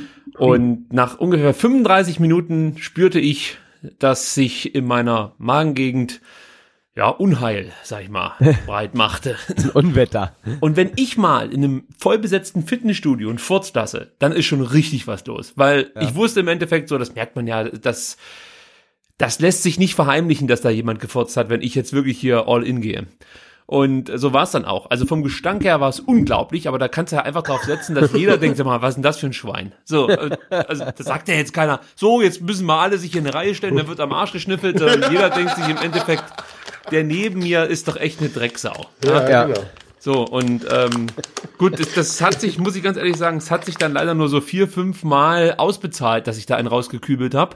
[SPEAKER 6] Und nach ungefähr fünfunddreißig Minuten spürte ich, dass sich in meiner Magengegend ja, Unheil, sag ich mal, breit machte.
[SPEAKER 4] Unwetter.
[SPEAKER 6] Und wenn ich mal in einem vollbesetzten Fitnessstudio einen Furz lasse, dann ist schon richtig was los. Weil ich wusste im Endeffekt so, das merkt man ja, dass das lässt sich nicht verheimlichen, dass da jemand gefurzt hat, wenn ich jetzt wirklich hier all in gehe. Und so war es dann auch. Also vom Gestank her war es unglaublich, aber da kannst du ja einfach drauf setzen, dass jeder denkt, sag mal, was ist denn das für ein Schwein? So, äh, also das sagt ja jetzt keiner, so, jetzt müssen wir alle sich in eine Reihe stellen, dann wird am Arsch geschnüffelt, sondern jeder denkt sich im Endeffekt, der neben mir ist doch echt eine Drecksau.
[SPEAKER 5] Ja,
[SPEAKER 4] Ja.
[SPEAKER 5] genau.
[SPEAKER 6] So, und ähm, gut, das, das hat sich, muss ich ganz ehrlich sagen, es hat sich dann leider nur so vier, fünf Mal ausbezahlt, dass ich da einen rausgekübelt habe.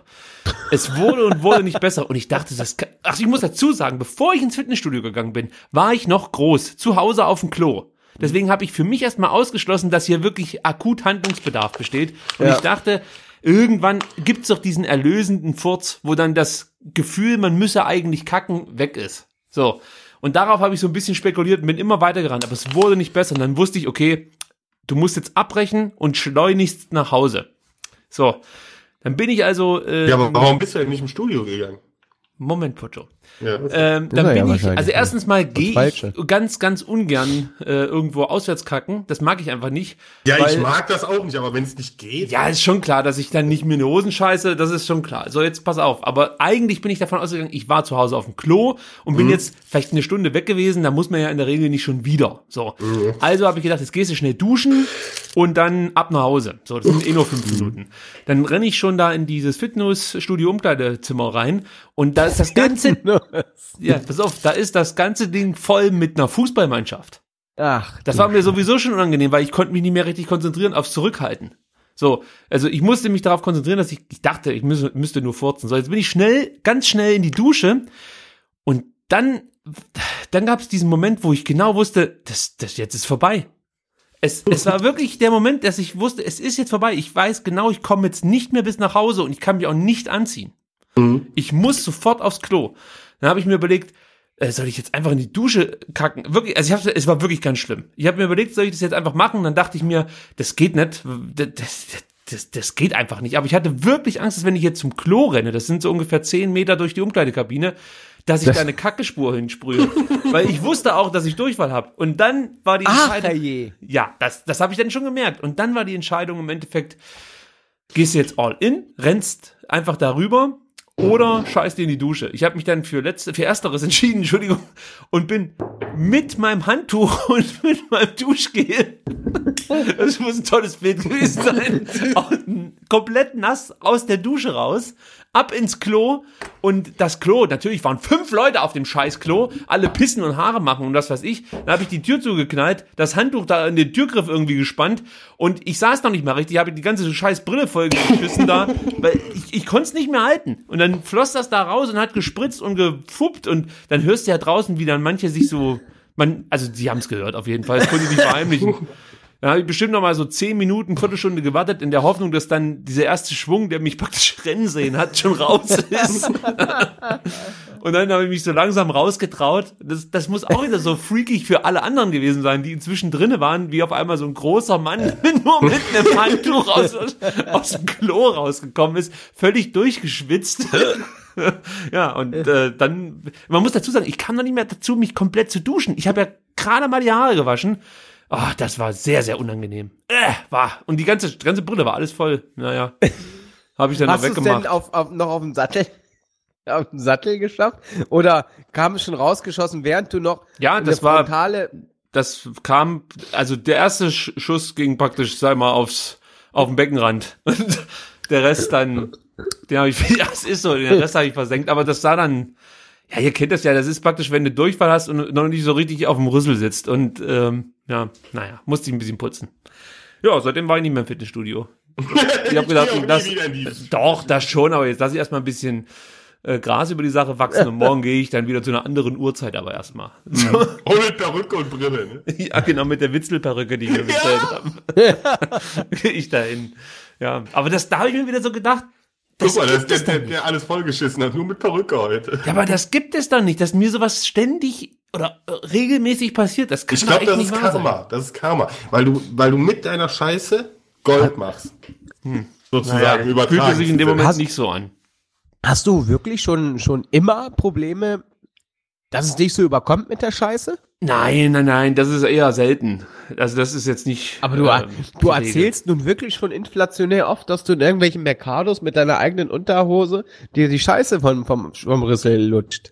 [SPEAKER 6] Es wurde und wurde nicht besser. Und ich dachte, das kann, ach, ich muss dazu sagen, bevor ich ins Fitnessstudio gegangen bin, war ich noch groß, zu Hause auf dem Klo. Deswegen habe ich für mich erstmal ausgeschlossen, dass hier wirklich akut Handlungsbedarf besteht. Und
[SPEAKER 4] Ja.
[SPEAKER 6] ich dachte, irgendwann gibt's doch diesen erlösenden Furz, wo dann das Gefühl, man müsse eigentlich kacken, weg ist. So. Und darauf habe ich so ein bisschen spekuliert und bin immer weitergerannt, aber es wurde nicht besser. Und dann wusste ich, okay, du musst jetzt abbrechen und schleunigst nach Hause. So, dann bin ich also... Äh,
[SPEAKER 5] Ja, aber warum bist du denn nicht im Studio gegangen?
[SPEAKER 6] Moment, Pocho.
[SPEAKER 5] Ja.
[SPEAKER 6] Ähm,
[SPEAKER 4] Ist
[SPEAKER 6] dann
[SPEAKER 4] er ja
[SPEAKER 6] bin ich,
[SPEAKER 4] wahrscheinlich,
[SPEAKER 6] also
[SPEAKER 4] ja.
[SPEAKER 6] erstens mal gehe ich
[SPEAKER 4] Falsche.
[SPEAKER 6] ganz, ganz ungern äh, irgendwo auswärts kacken. Das mag ich einfach nicht.
[SPEAKER 5] Ja,
[SPEAKER 6] weil,
[SPEAKER 5] ich mag das auch nicht, aber wenn es nicht geht.
[SPEAKER 6] Ja, ist schon klar, dass ich dann nicht mir eine Hosen scheiße, das ist schon klar. So, jetzt pass auf. Aber eigentlich bin ich davon ausgegangen, ich war zu Hause auf dem Klo und bin jetzt vielleicht eine Stunde weg gewesen, da muss man ja in der Regel nicht schon wieder. So. Also habe ich gedacht, jetzt gehst du schnell duschen und dann ab nach Hause. So, das sind eh nur fünf Minuten. Dann renne ich schon da in dieses Fitnessstudio-Umkleidezimmer rein und da ist das ganze, ja, pass auf, da ist das ganze Ding voll mit einer Fußballmannschaft.
[SPEAKER 4] Ach,
[SPEAKER 6] Das war mir sowieso schon unangenehm, weil ich konnte mich nicht mehr richtig konzentrieren aufs Zurückhalten. So, also ich musste mich darauf konzentrieren, dass ich, ich dachte, ich müsse, müsste nur furzen. So, jetzt bin ich schnell, ganz schnell in die Dusche und dann, dann gab es diesen Moment, wo ich genau wusste, das, das jetzt ist vorbei. Es, es war wirklich der Moment, dass ich wusste, es ist jetzt vorbei. Ich weiß genau, ich komme jetzt nicht mehr bis nach Hause und ich kann mich auch nicht anziehen. Ich muss sofort aufs Klo. Dann habe ich mir überlegt, äh, soll ich jetzt einfach in die Dusche kacken? Wirklich, also ich hab's, es war wirklich ganz schlimm. Ich habe mir überlegt, soll ich das jetzt einfach machen? Dann dachte ich mir, das geht nicht. Das, das, das, das geht einfach nicht. Aber ich hatte wirklich Angst, dass wenn ich jetzt zum Klo renne, das sind so ungefähr zehn Meter durch die Umkleidekabine, dass ich da eine Kackespur hinsprühe. Weil ich wusste auch, dass ich Durchfall habe. Und dann war die
[SPEAKER 4] Ach,
[SPEAKER 6] Entscheidung...
[SPEAKER 4] je.
[SPEAKER 6] Ja, das, das habe ich dann schon gemerkt. Und dann war die Entscheidung im Endeffekt, gehst du jetzt all in, rennst einfach darüber oder scheißt dir in die Dusche. Ich habe mich dann für letzte, für Ersteres entschieden, Entschuldigung, und bin mit meinem Handtuch und mit meinem Duschgel, das muss ein tolles Bild gewesen sein, auch komplett nass aus der Dusche raus, ab ins Klo, und das Klo, natürlich waren fünf Leute auf dem scheiß Klo, alle pissen und Haare machen und das was ich, dann habe ich die Tür zugeknallt, das Handtuch da in den Türgriff irgendwie gespannt und ich saß noch nicht mal richtig, habe die ganze scheiß Brille vollgeschissen da, weil ich, ich konnte es nicht mehr halten und dann floss das da raus und hat gespritzt und gefuppt und dann hörst du ja draußen, wie dann manche sich so, man, also sie haben es gehört auf jeden Fall, das konnte ich nicht verheimlichen. Dann habe ich bestimmt noch mal so zehn Minuten, Viertelstunde gewartet, in der Hoffnung, dass dann dieser erste Schwung, der mich praktisch rennen sehen hat, schon raus ist. Und dann habe ich mich so langsam rausgetraut. Das, das muss auch wieder so freakig für alle anderen gewesen sein, die inzwischen drinne waren, wie auf einmal so ein großer Mann nur mit einem Handtuch aus, aus dem Klo rausgekommen ist, völlig durchgeschwitzt. Ja, und äh, dann, man muss dazu sagen, ich kam noch nicht mehr dazu, mich komplett zu duschen. Ich habe ja gerade mal die Haare gewaschen. Oh, das war sehr, sehr unangenehm. Äh, war. Und die ganze, die ganze Brille war alles voll. Naja, habe ich dann
[SPEAKER 4] Hast
[SPEAKER 6] noch
[SPEAKER 4] du es
[SPEAKER 6] weggemacht.
[SPEAKER 4] denn auf, auf, noch auf dem Sattel, auf dem Sattel geschafft? Oder kam es schon rausgeschossen, während du noch
[SPEAKER 6] Ja,
[SPEAKER 4] in
[SPEAKER 6] das
[SPEAKER 4] der
[SPEAKER 6] war-
[SPEAKER 4] Frontale...
[SPEAKER 6] Das kam, also der erste Sch- Schuss ging praktisch, sag mal, aufs, auf den Beckenrand. Und der Rest dann, den habe ich, ja, es ist so, den Rest habe ich versenkt. Aber das sah dann, ja, ihr kennt das ja, das ist praktisch, wenn du Durchfall hast und noch nicht so richtig auf dem Rüssel sitzt. Und ähm, ja, naja, musste ich ein bisschen putzen. Ja, seitdem war ich nicht mehr im Fitnessstudio. Ich habe gedacht,
[SPEAKER 5] geh auch nie
[SPEAKER 6] das,
[SPEAKER 5] wieder in die-
[SPEAKER 6] doch, das schon, aber jetzt lasse ich erstmal ein bisschen äh, Gras über die Sache wachsen und morgen gehe ich dann wieder zu einer anderen Uhrzeit, aber erstmal. So,
[SPEAKER 5] Und mit Perücke und Brille, ne?
[SPEAKER 6] ja, genau, mit der Witzelperücke, die ich mir bestellt habe. Gehe ich dahin. Ja, aber das, da habe ich mir wieder so gedacht, das
[SPEAKER 5] Guck mal, das
[SPEAKER 6] gibt
[SPEAKER 5] ist
[SPEAKER 6] es
[SPEAKER 5] der,
[SPEAKER 6] doch
[SPEAKER 5] der,
[SPEAKER 6] nicht.
[SPEAKER 5] der alles vollgeschissen hat, nur mit Perücke heute.
[SPEAKER 6] Ja, aber das gibt es doch nicht, dass mir sowas ständig oder äh, regelmäßig passiert. Das kann
[SPEAKER 5] Ich
[SPEAKER 6] doch
[SPEAKER 5] glaube,
[SPEAKER 6] echt
[SPEAKER 5] das
[SPEAKER 6] nicht
[SPEAKER 5] ist
[SPEAKER 6] wahr
[SPEAKER 5] Karma.
[SPEAKER 6] sein.
[SPEAKER 5] Das ist Karma. Weil du, weil du mit deiner Scheiße Gold machst. Sozusagen
[SPEAKER 6] Naja,
[SPEAKER 5] übertragen.
[SPEAKER 6] fühlte sich in dem Moment
[SPEAKER 4] Hast-
[SPEAKER 6] nicht so an.
[SPEAKER 4] Hast du wirklich schon, schon immer Probleme, dass es dich so überkommt mit der Scheiße?
[SPEAKER 6] Nein, nein, nein, das ist eher selten. Also das ist jetzt nicht.
[SPEAKER 4] Aber du,
[SPEAKER 6] ähm,
[SPEAKER 4] du
[SPEAKER 6] die Regel.
[SPEAKER 4] erzählst nun wirklich schon inflationär oft, dass du in irgendwelchen Mercados mit deiner eigenen Unterhose dir die Scheiße vom, vom, vom Rüssel lutscht.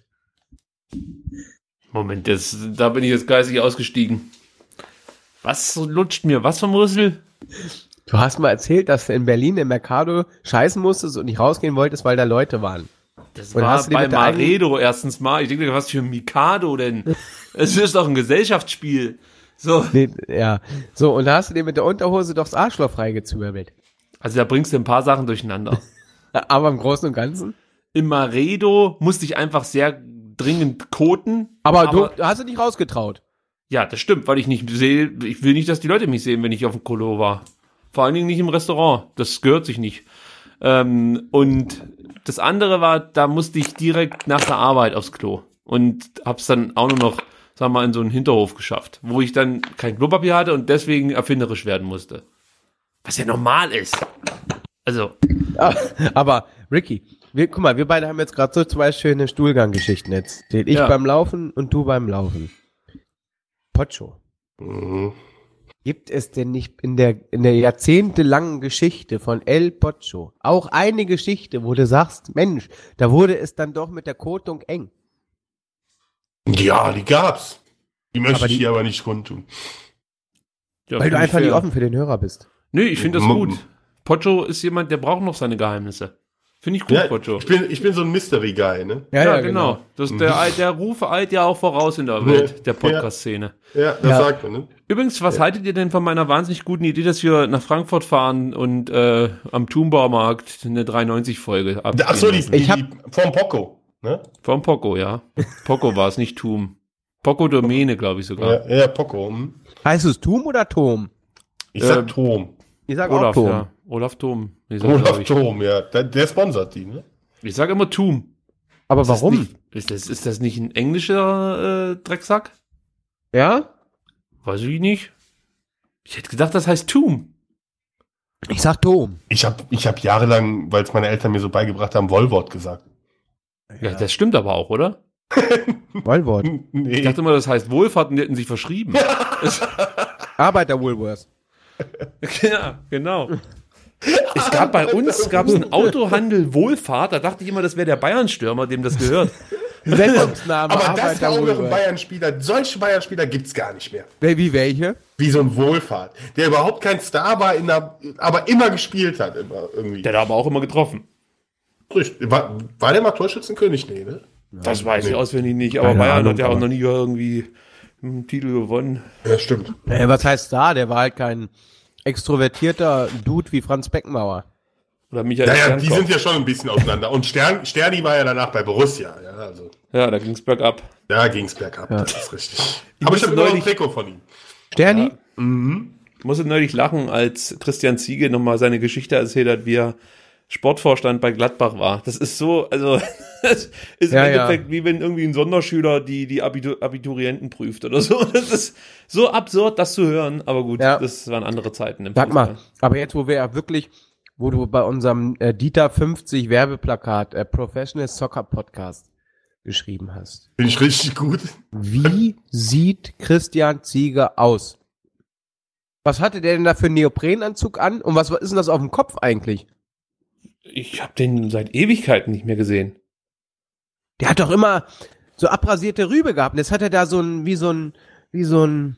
[SPEAKER 6] Moment, das, da bin ich jetzt geistig ausgestiegen. Was lutscht mir? Was vom Rüssel?
[SPEAKER 4] Du hast mal erzählt, dass du in Berlin im Mercado scheißen musstest und nicht rausgehen wolltest, weil da Leute waren.
[SPEAKER 6] Das
[SPEAKER 4] Und
[SPEAKER 6] war
[SPEAKER 4] hast du die
[SPEAKER 6] bei
[SPEAKER 4] mit der eigenen-
[SPEAKER 6] Maredo erstens mal. Ich denke, was für ein Mikado denn? Es ist doch ein Gesellschaftsspiel. So,
[SPEAKER 4] Nee, ja. So, und da hast du dir mit der Unterhose doch das Arschloch freigezwirbelt.
[SPEAKER 6] also da bringst du ein paar Sachen durcheinander.
[SPEAKER 4] Aber im Großen und Ganzen.
[SPEAKER 6] Im Maredo musste ich einfach sehr dringend koten.
[SPEAKER 4] Aber, du hast du dich rausgetraut.
[SPEAKER 6] Ja, das stimmt, weil ich nicht sehe, ich will nicht, dass die Leute mich sehen, wenn ich auf dem Kolo war. Vor allen Dingen nicht im Restaurant. Das gehört sich nicht. Ähm, und das andere war, da musste ich direkt nach der Arbeit aufs Klo. Und hab's dann auch nur noch, sagen wir mal, in so einen Hinterhof geschafft, wo ich dann kein Klopapier hatte und deswegen erfinderisch werden musste. Was ja normal ist. Also,
[SPEAKER 4] Aber, Ricky, wir, guck mal, wir beide haben jetzt gerade so zwei schöne Stuhlganggeschichten erzählt. Ich
[SPEAKER 6] Ja.
[SPEAKER 4] beim Laufen und du beim Laufen. Pocho.
[SPEAKER 5] Mhm.
[SPEAKER 4] Gibt es denn nicht in der, in der jahrzehntelangen Geschichte von El Pocho auch eine Geschichte, wo du sagst, Mensch, da wurde es dann doch mit der Kotung eng?
[SPEAKER 5] Ja, die gab's. Die möchte
[SPEAKER 4] Aber
[SPEAKER 5] ich
[SPEAKER 4] die-
[SPEAKER 5] hier aber nicht kundtun.
[SPEAKER 6] ja,
[SPEAKER 4] Weil du
[SPEAKER 6] find ich
[SPEAKER 4] einfach nicht
[SPEAKER 6] fair.
[SPEAKER 4] offen für den Hörer bist.
[SPEAKER 6] Nee, ich finde das
[SPEAKER 5] M-
[SPEAKER 6] gut. Pocho ist jemand, der braucht noch seine Geheimnisse. Finde ich gut,
[SPEAKER 5] Ja,
[SPEAKER 6] Pocho.
[SPEAKER 5] ich bin, ich bin so ein Mystery-Guy, ne?
[SPEAKER 6] Ja, genau. Das ist der, der Ruf eilt ja auch voraus in der Welt,
[SPEAKER 5] Ja.
[SPEAKER 6] der Podcast-Szene.
[SPEAKER 5] Ja, das
[SPEAKER 4] Ja.
[SPEAKER 5] sagt man, ne?
[SPEAKER 6] Übrigens, was haltet ihr denn von meiner wahnsinnig guten Idee, dass wir nach Frankfurt fahren und äh, am Thumbaumarkt eine drei neunzig Folge abspielen
[SPEAKER 5] Ach so, die,
[SPEAKER 6] lassen?
[SPEAKER 5] die,
[SPEAKER 4] Ich hab-
[SPEAKER 5] die vom Poco, ne?
[SPEAKER 6] Vom Poco, ja. Poco war es, nicht Thum. Poco Domäne, glaube ich sogar.
[SPEAKER 5] Ja, ja Poco. Hm.
[SPEAKER 4] Heißt es Tum oder Tom?
[SPEAKER 5] Ich sag
[SPEAKER 6] Ähm,
[SPEAKER 5] Tom.
[SPEAKER 4] Ich sag
[SPEAKER 6] Olaf,
[SPEAKER 4] auch Tom.
[SPEAKER 6] ja. Olaf Thum. Ich sag, glaub
[SPEAKER 5] Olaf
[SPEAKER 6] ich.
[SPEAKER 5] Tom, ja. Der, der sponsert die, ne?
[SPEAKER 6] ich sag immer Thum.
[SPEAKER 4] Aber
[SPEAKER 6] Ist das
[SPEAKER 4] warum?
[SPEAKER 6] Nicht, ist, das, ist das nicht ein englischer äh, Drecksack?
[SPEAKER 4] Ja?
[SPEAKER 6] Weiß ich nicht. Ich hätte gedacht, das heißt Thum.
[SPEAKER 4] Ich sag Tom.
[SPEAKER 5] Ich habe ich hab jahrelang, weil es meine Eltern mir so beigebracht haben, Wollwort gesagt.
[SPEAKER 6] Ja, das stimmt aber auch, oder?
[SPEAKER 4] Wohlwort.
[SPEAKER 5] Nee.
[SPEAKER 6] Ich dachte immer, das heißt Wohlfahrt und die hätten sich verschrieben.
[SPEAKER 4] Arbeiter-Woolworths.
[SPEAKER 6] Ja, genau. Es gab bei uns gab es einen Autohandel Wohlfahrt, da dachte ich immer, das wäre der Bayern-Stürmer, dem das gehört.
[SPEAKER 4] Sendungsname
[SPEAKER 5] Aber das war auch noch ein
[SPEAKER 4] Arbeiter-Woolworths.
[SPEAKER 5] Bayern-Spieler. Solche Bayern-Spieler gibt's gar nicht mehr.
[SPEAKER 4] Wie welche?
[SPEAKER 5] Wie so ein Wohlfahrt, der überhaupt kein Star war, in der, aber immer gespielt hat. Immer, irgendwie.
[SPEAKER 6] Der hat aber auch immer getroffen.
[SPEAKER 5] Richtig. War, war der mal Torschützenkönig? Nee, ne?
[SPEAKER 6] Das weiß ich
[SPEAKER 5] Nee.
[SPEAKER 6] auswendig nicht, aber
[SPEAKER 4] Keine
[SPEAKER 6] Bayern
[SPEAKER 4] Ahnung,
[SPEAKER 6] hat ja auch
[SPEAKER 4] aber-
[SPEAKER 6] noch nie irgendwie einen Titel gewonnen.
[SPEAKER 5] Ja, stimmt.
[SPEAKER 4] Äh, was heißt da? Der war halt kein extrovertierter Dude wie Franz Beckenbauer.
[SPEAKER 6] Oder Michael
[SPEAKER 5] Naja, die
[SPEAKER 6] Sternkopf.
[SPEAKER 5] sind ja schon ein bisschen auseinander. Und Stern, Sterni war ja danach bei Borussia. Ja, also,
[SPEAKER 6] Ja, da ging's bergab.
[SPEAKER 5] da ging's bergab. Das ist richtig.
[SPEAKER 6] Ich
[SPEAKER 5] Aber ich
[SPEAKER 6] musste
[SPEAKER 5] habe noch ein
[SPEAKER 6] neulich-
[SPEAKER 5] Trikot von ihm.
[SPEAKER 4] Sterni?
[SPEAKER 6] Ich musste neulich lachen, als Christian Ziege nochmal seine Geschichte erzählt hat, wie er Sportvorstand bei Gladbach war. Das ist so, also das ist
[SPEAKER 4] Ja,
[SPEAKER 6] im Endeffekt
[SPEAKER 4] ja.
[SPEAKER 6] wie wenn irgendwie ein Sonderschüler die, die Abitur, Abiturienten prüft oder so. Das ist so absurd, das zu hören, aber gut,
[SPEAKER 4] Ja.
[SPEAKER 6] das waren andere Zeiten im
[SPEAKER 4] Sag mal,
[SPEAKER 6] Fußball.
[SPEAKER 4] aber jetzt, wo wir ja wirklich, wo du bei unserem äh, Dieter fünfzig Werbeplakat äh, Professional Soccer Podcast geschrieben hast.
[SPEAKER 5] Bin ich richtig gut.
[SPEAKER 4] Wie sieht Christian Ziege aus? Was hatte der denn da für einen Neoprenanzug an? Und was ist denn das auf dem Kopf eigentlich?
[SPEAKER 6] Ich habe den seit Ewigkeiten nicht mehr gesehen.
[SPEAKER 4] Der hat doch immer so abrasierte Rübe gehabt. Und jetzt hat er da so ein, wie so ein, wie so ein,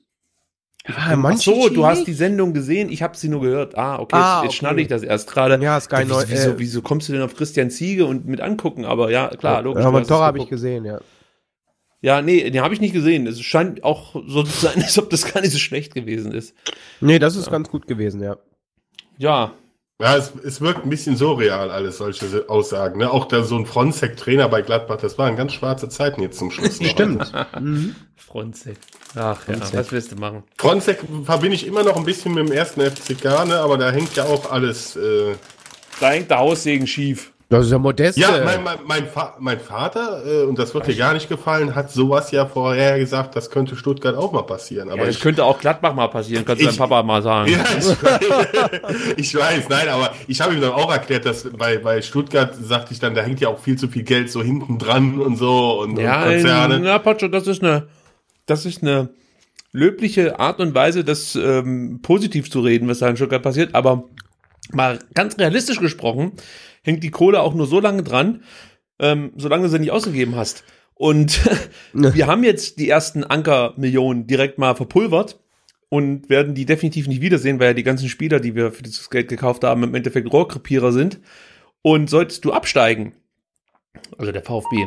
[SPEAKER 4] ah,
[SPEAKER 6] Ach so,
[SPEAKER 4] Monchichi?
[SPEAKER 6] du hast die Sendung gesehen, ich habe sie nur gehört. Ah, okay,
[SPEAKER 4] Ah,
[SPEAKER 6] jetzt, jetzt
[SPEAKER 4] okay.
[SPEAKER 6] schnalle ich das erst gerade.
[SPEAKER 4] Ja, Sky
[SPEAKER 6] wieso,
[SPEAKER 4] Neu-
[SPEAKER 6] wieso,
[SPEAKER 4] äh,
[SPEAKER 6] wieso kommst du denn auf Christian Ziege und mit angucken? Aber ja, klar, logisch.
[SPEAKER 4] Ja,
[SPEAKER 6] du
[SPEAKER 4] aber
[SPEAKER 6] hast es
[SPEAKER 4] Tor habe ich
[SPEAKER 6] geguckt.
[SPEAKER 4] gesehen, ja.
[SPEAKER 6] Ja, nee, den habe ich nicht gesehen. Es scheint auch so zu sein, als ob das gar nicht so schlecht gewesen ist.
[SPEAKER 4] Nee, das ist ganz gut gewesen, ja.
[SPEAKER 6] Ja,
[SPEAKER 5] Ja, es, es wirkt ein bisschen surreal, alles solche Aussagen. Ne? Auch da so ein Fronzek-Trainer bei Gladbach, das waren ganz schwarze Zeiten jetzt zum Schluss. noch.
[SPEAKER 4] Stimmt. Mhm.
[SPEAKER 6] Fronzek. Ach ja,
[SPEAKER 4] Fronzek.
[SPEAKER 6] was willst du machen?
[SPEAKER 5] Fronzek verbinde ich immer noch ein bisschen mit dem ersten F C K, ne? Aber da hängt ja auch alles. Äh
[SPEAKER 6] Da hängt der Haussegen schief.
[SPEAKER 4] Das ist ja Modeste.
[SPEAKER 5] ja, mein, mein, mein, Fa mein Vater, äh, und das wird dir gar nicht gefallen, hat sowas ja vorher gesagt, das könnte Stuttgart auch mal passieren. Aber
[SPEAKER 6] Ja, das
[SPEAKER 5] ich,
[SPEAKER 6] könnte auch Gladbach mal passieren, kannst du
[SPEAKER 5] Ich-
[SPEAKER 6] deinem Papa mal sagen.
[SPEAKER 5] ja, ich, weiß, ich weiß, nein, aber ich habe ihm dann auch erklärt, dass bei, bei Stuttgart sagte ich dann, da hängt ja auch viel zu viel Geld so hinten dran und so und,
[SPEAKER 6] Ja,
[SPEAKER 5] und Konzerne.
[SPEAKER 6] na, Pacho, das ist eine, das ist eine löbliche Art und Weise, das ähm, positiv zu reden, was da in Stuttgart passiert. Aber mal ganz realistisch gesprochen, hängt die Kohle auch nur so lange dran, ähm, solange du sie nicht ausgegeben hast. Und wir haben jetzt die ersten Anker-Millionen direkt mal verpulvert und werden die definitiv nicht wiedersehen, weil ja die ganzen Spieler, die wir für dieses Geld gekauft haben, im Endeffekt Rohrkrepierer sind. Und solltest du absteigen, also der VfB,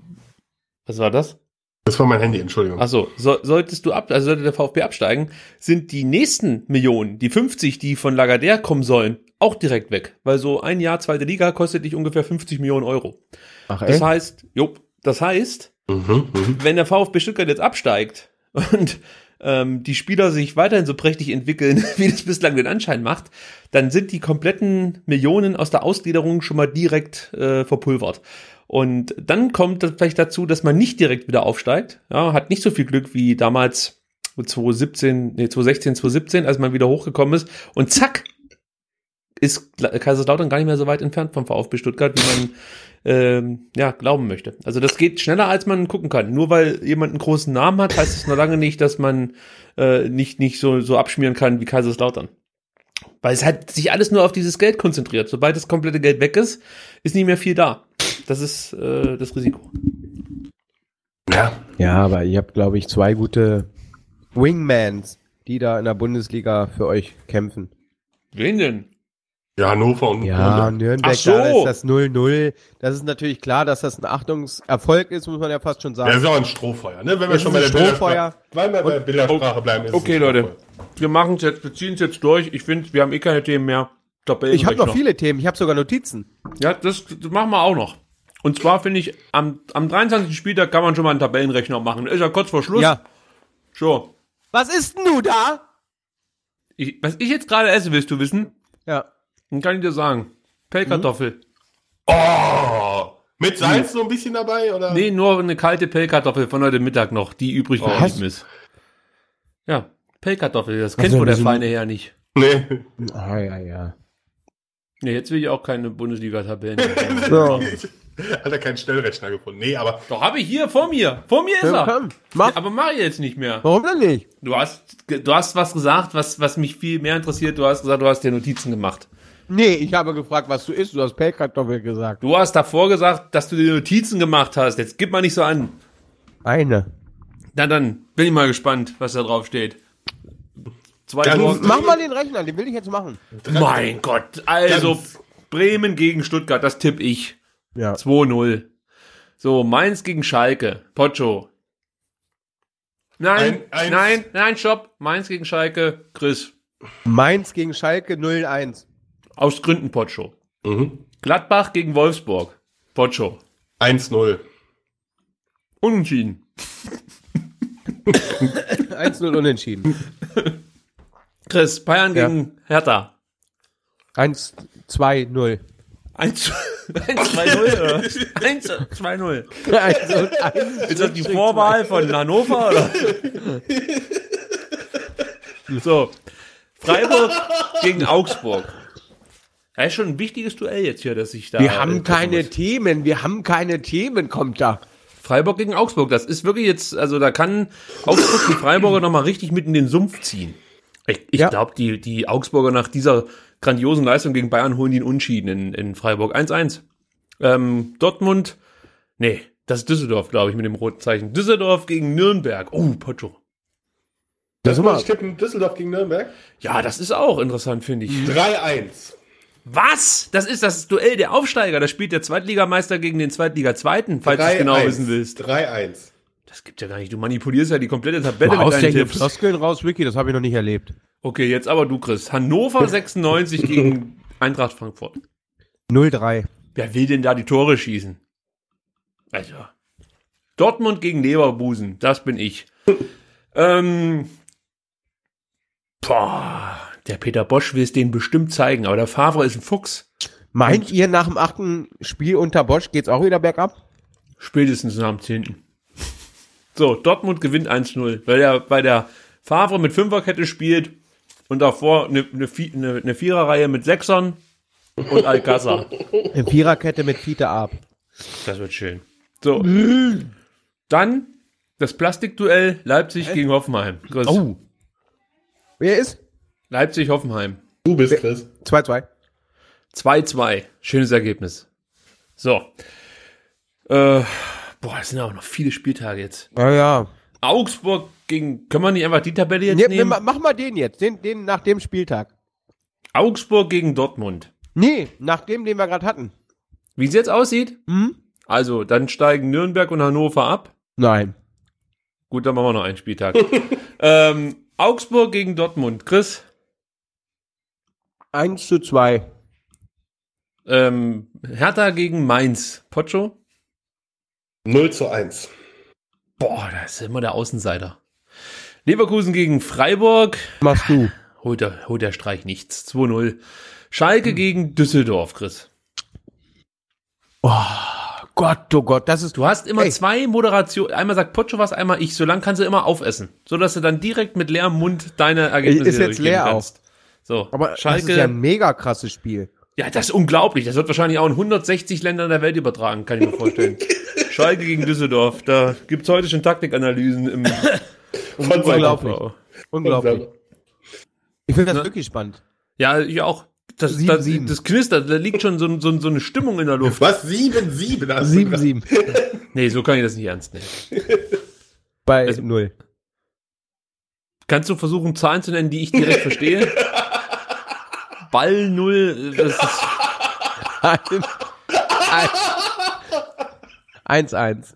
[SPEAKER 6] was war das?
[SPEAKER 5] Das war mein Handy, Entschuldigung.
[SPEAKER 6] Achso, so, solltest du ab, also sollte der VfB absteigen, sind die nächsten Millionen, die fünfzig, die von Lagardère kommen sollen, auch direkt weg. Weil so ein Jahr zweite Liga kostet dich ungefähr fünfzig Millionen Euro.
[SPEAKER 4] Ach,
[SPEAKER 6] Das
[SPEAKER 4] echt?
[SPEAKER 6] heißt, jo, das heißt,
[SPEAKER 5] Mhm, mhm.
[SPEAKER 6] wenn der VfB Stuttgart jetzt absteigt und ähm, die Spieler sich weiterhin so prächtig entwickeln, wie das bislang den Anschein macht, dann sind die kompletten Millionen aus der Ausgliederung schon mal direkt äh, verpulvert. Und dann kommt das vielleicht dazu, dass man nicht direkt wieder aufsteigt. Ja, hat nicht so viel Glück wie damals zwanzig siebzehn, nee, zwanzig sechzehn, zwanzig siebzehn, als man wieder hochgekommen ist. Und zack, ist Kaiserslautern gar nicht mehr so weit entfernt vom VfB Stuttgart, wie man ähm, ja, glauben möchte. Also das geht schneller, als man gucken kann. Nur weil jemand einen großen Namen hat, heißt es noch lange nicht, dass man äh, nicht, nicht so, so abschmieren kann wie Kaiserslautern. Weil es halt sich alles nur auf dieses Geld konzentriert. Sobald das komplette Geld weg ist, ist nicht mehr viel da. Das ist äh, das Risiko.
[SPEAKER 5] Ja,
[SPEAKER 4] Ja, aber ihr habt, glaube ich, zwei gute Wingmans, die da in der Bundesliga für euch kämpfen.
[SPEAKER 6] Wen denn?
[SPEAKER 5] ja, Hannover und
[SPEAKER 4] Ja,
[SPEAKER 5] und-
[SPEAKER 4] Nürnberg,
[SPEAKER 6] Ach so.
[SPEAKER 4] da ist das null null. Das ist natürlich klar, dass das ein Achtungserfolg ist, muss man ja fast schon
[SPEAKER 5] Ja, das
[SPEAKER 4] sagen.
[SPEAKER 5] ist auch ein Strohfeuer, ne? Wenn wir
[SPEAKER 4] Das
[SPEAKER 5] schon
[SPEAKER 4] ist
[SPEAKER 5] bei
[SPEAKER 4] ein
[SPEAKER 5] der
[SPEAKER 4] Strohfeuer.
[SPEAKER 5] Bildersprache, weil wir bei der Bildersprache bleiben. ist es
[SPEAKER 6] Okay,
[SPEAKER 5] ein
[SPEAKER 6] Leute.
[SPEAKER 5] Strohfeuer.
[SPEAKER 6] Wir machen es jetzt, wir ziehen es jetzt durch. Ich finde, wir haben eh keine Themen mehr.
[SPEAKER 4] Ich habe noch viele Themen, ich habe sogar Notizen.
[SPEAKER 6] Ja, das, das machen wir auch noch. Und zwar finde ich, am, am dreiundzwanzigsten Spieltag kann man schon mal einen Tabellenrechner machen. Ist ja kurz vor Schluss.
[SPEAKER 4] Ja.
[SPEAKER 6] So.
[SPEAKER 4] Was ist denn du da?
[SPEAKER 6] Ich, was ich jetzt gerade esse, willst du wissen?
[SPEAKER 4] Ja.
[SPEAKER 6] Dann kann ich dir sagen. Pellkartoffel.
[SPEAKER 5] Oh! Mit Salz so ein bisschen dabei, oder?
[SPEAKER 6] Nee, nur eine kalte Pellkartoffel von heute Mittag noch, die übrig geblieben ist. Ja, Pellkartoffel, das kennt
[SPEAKER 4] Also
[SPEAKER 6] wohl der
[SPEAKER 4] ein bisschen-
[SPEAKER 6] feine Herr nicht.
[SPEAKER 5] Nee.
[SPEAKER 4] Ah, ja, ja.
[SPEAKER 6] Nee, jetzt will ich auch keine Bundesliga-Tabellen.
[SPEAKER 4] So.
[SPEAKER 5] Hat er keinen Schnellrechner gefunden? Nee, aber
[SPEAKER 6] Doch, habe ich hier vor mir. Vor mir ist
[SPEAKER 4] Ja,
[SPEAKER 6] er.
[SPEAKER 4] komm, mach.
[SPEAKER 6] Ja, aber mach ich jetzt nicht mehr.
[SPEAKER 4] Warum denn nicht?
[SPEAKER 6] Du hast, du hast was gesagt, was, was mich viel mehr interessiert. Du hast gesagt, du hast dir Notizen gemacht.
[SPEAKER 4] Nee, ich habe gefragt, was du isst. Du hast Pellkartoffel gesagt.
[SPEAKER 6] Du hast davor gesagt, dass du dir Notizen gemacht hast. Jetzt gib mal nicht so an.
[SPEAKER 4] Eine.
[SPEAKER 6] Na dann, bin ich mal gespannt, was da drauf steht. Zwei
[SPEAKER 5] Ganz-
[SPEAKER 6] Tor-
[SPEAKER 4] Mach mal den Rechner, den will ich jetzt machen.
[SPEAKER 6] Mein Gott, also
[SPEAKER 5] Ganz-
[SPEAKER 6] Bremen gegen Stuttgart, das tippe ich.
[SPEAKER 4] Ja.
[SPEAKER 6] zwei null. So, Mainz gegen Schalke. Pocho. Nein,
[SPEAKER 5] Ein- eins.
[SPEAKER 6] nein, nein, stopp. Mainz gegen Schalke. Chris.
[SPEAKER 4] Mainz gegen Schalke null eins.
[SPEAKER 6] Aus Gründen Pocho.
[SPEAKER 5] mhm.
[SPEAKER 6] Gladbach gegen Wolfsburg. Pocho.
[SPEAKER 5] eins null.
[SPEAKER 6] Unentschieden.
[SPEAKER 4] eins null unentschieden.
[SPEAKER 6] Chris, Bayern
[SPEAKER 4] Ja.
[SPEAKER 6] gegen Hertha.
[SPEAKER 4] eins zwei null.
[SPEAKER 6] eins zwei null oder? eins zwei null.
[SPEAKER 4] eins und eins.
[SPEAKER 6] Ist das die Vorwahl von Hannover oder? So. Freiburg gegen Augsburg. Das ist schon ein wichtiges Duell jetzt hier, dass ich da.
[SPEAKER 4] Wir haben
[SPEAKER 6] äh,
[SPEAKER 4] keine
[SPEAKER 6] muss.
[SPEAKER 4] Themen, wir haben keine Themen, kommt da.
[SPEAKER 6] Freiburg gegen Augsburg, das ist wirklich jetzt, also da kann Augsburg die Freiburger nochmal richtig mit in den Sumpf ziehen. Ich, ich
[SPEAKER 4] Ja.
[SPEAKER 6] glaube, die, die Augsburger nach dieser grandiosen Leistung gegen Bayern holen die einen Unschieden in, in Freiburg. eins eins. Ähm, Dortmund, nee, das ist Düsseldorf, glaube ich, mit dem roten Zeichen. Düsseldorf gegen Nürnberg. Oh, Pocho.
[SPEAKER 4] Das
[SPEAKER 5] Das
[SPEAKER 4] ist
[SPEAKER 5] muss ich tippen. Düsseldorf gegen Nürnberg.
[SPEAKER 6] Ja, das ist auch interessant, finde ich.
[SPEAKER 5] drei eins.
[SPEAKER 6] Was? Das ist das Duell der Aufsteiger. Da spielt der Zweitligameister gegen den Zweitliga-Zweiten, falls du es genau wissen willst.
[SPEAKER 5] drei eins.
[SPEAKER 6] Das gibt's ja gar nicht. Du manipulierst ja die komplette Tabelle mit
[SPEAKER 4] Haust
[SPEAKER 6] deinen
[SPEAKER 4] ja hier
[SPEAKER 6] Tipps.
[SPEAKER 4] Floskeln raus, Wiki, das habe ich noch nicht erlebt.
[SPEAKER 6] Okay, jetzt aber du, Chris. Hannover sechsundneunzig gegen Eintracht Frankfurt.
[SPEAKER 4] null drei.
[SPEAKER 6] Wer will denn da die Tore schießen? Also. Dortmund gegen Leverkusen. Das bin ich. ähm. Boah. Der Peter Bosch will es denen bestimmt zeigen, aber der Favre ist ein Fuchs.
[SPEAKER 4] Meint ihr, nach dem achten Spiel unter Bosch geht's auch wieder bergab?
[SPEAKER 6] Spätestens nach dem zehnten. So, Dortmund gewinnt eins null, weil der, weil der Favre mit Fünferkette spielt und davor eine, eine, Vi- eine, eine Viererreihe mit Sechsern und Alcázar.
[SPEAKER 4] In Viererkette mit Fiete Ab.
[SPEAKER 6] Das wird schön. So. Dann das Plastikduell Leipzig gegen Hoffenheim. Chris.
[SPEAKER 4] Oh. Wer ist?
[SPEAKER 6] Leipzig-Hoffenheim.
[SPEAKER 5] Du bist Chris.
[SPEAKER 4] zwei zwei.
[SPEAKER 6] zwei zwei. Schönes Ergebnis. So. Äh, boah, es sind aber noch viele Spieltage jetzt.
[SPEAKER 4] Ah ja.
[SPEAKER 6] Augsburg gegen, können wir nicht einfach die Tabelle jetzt
[SPEAKER 4] Nee,
[SPEAKER 6] nehmen?
[SPEAKER 4] ma- mach mal den jetzt, den, den nach dem Spieltag.
[SPEAKER 6] Augsburg gegen Dortmund.
[SPEAKER 4] Nee, nach dem, den wir gerade hatten.
[SPEAKER 6] Wie es jetzt aussieht?
[SPEAKER 4] Hm?
[SPEAKER 6] Also, dann steigen Nürnberg und Hannover ab.
[SPEAKER 4] Nein.
[SPEAKER 6] Gut, dann machen wir noch einen Spieltag. ähm, Augsburg gegen Dortmund. Chris?
[SPEAKER 4] eins zu zwei.
[SPEAKER 6] Ähm, Hertha gegen Mainz. Pocho?
[SPEAKER 5] null zu eins.
[SPEAKER 6] Boah, da ist immer der Außenseiter. Leverkusen gegen Freiburg.
[SPEAKER 4] Machst du.
[SPEAKER 6] Holt der, holt der Streich nichts. zwei null. Schalke
[SPEAKER 4] Hm.
[SPEAKER 6] gegen Düsseldorf, Chris.
[SPEAKER 4] Gott, oh Gott, das ist...
[SPEAKER 6] Du hast immer
[SPEAKER 4] Ey.
[SPEAKER 6] zwei Moderationen. Einmal sagt Pocho was, einmal ich. So lange kannst du immer aufessen. So dass du dann direkt mit leerem Mund deine Ergebnisse
[SPEAKER 4] Ist jetzt
[SPEAKER 6] durchgeben
[SPEAKER 4] leer
[SPEAKER 6] kannst. So,
[SPEAKER 4] Aber
[SPEAKER 6] Schalke.
[SPEAKER 4] das ist ja ein mega krasses Spiel.
[SPEAKER 6] Ja, das ist unglaublich. Das wird wahrscheinlich auch in hundertsechzig Ländern der Welt übertragen, kann ich mir vorstellen. Schalke gegen Düsseldorf. Da gibt's heute schon Taktikanalysen im
[SPEAKER 4] Unglaublich. Unglaublich. Ich finde das
[SPEAKER 6] Ne?
[SPEAKER 4] wirklich spannend.
[SPEAKER 6] Ja, ich auch. Das,
[SPEAKER 4] Sieben,
[SPEAKER 6] das,
[SPEAKER 4] sieben.
[SPEAKER 6] das knistert, da liegt schon so, so, so eine Stimmung in der Luft.
[SPEAKER 5] Was? sieben sieben? hast du
[SPEAKER 4] sieben
[SPEAKER 5] gesagt?
[SPEAKER 4] sieben.
[SPEAKER 6] Nee, so kann ich das nicht ernst nehmen.
[SPEAKER 4] Bei
[SPEAKER 6] Also-
[SPEAKER 4] null.
[SPEAKER 6] Kannst du versuchen, Zahlen zu nennen, die ich direkt verstehe? Ball null, das ist,
[SPEAKER 4] eins eins.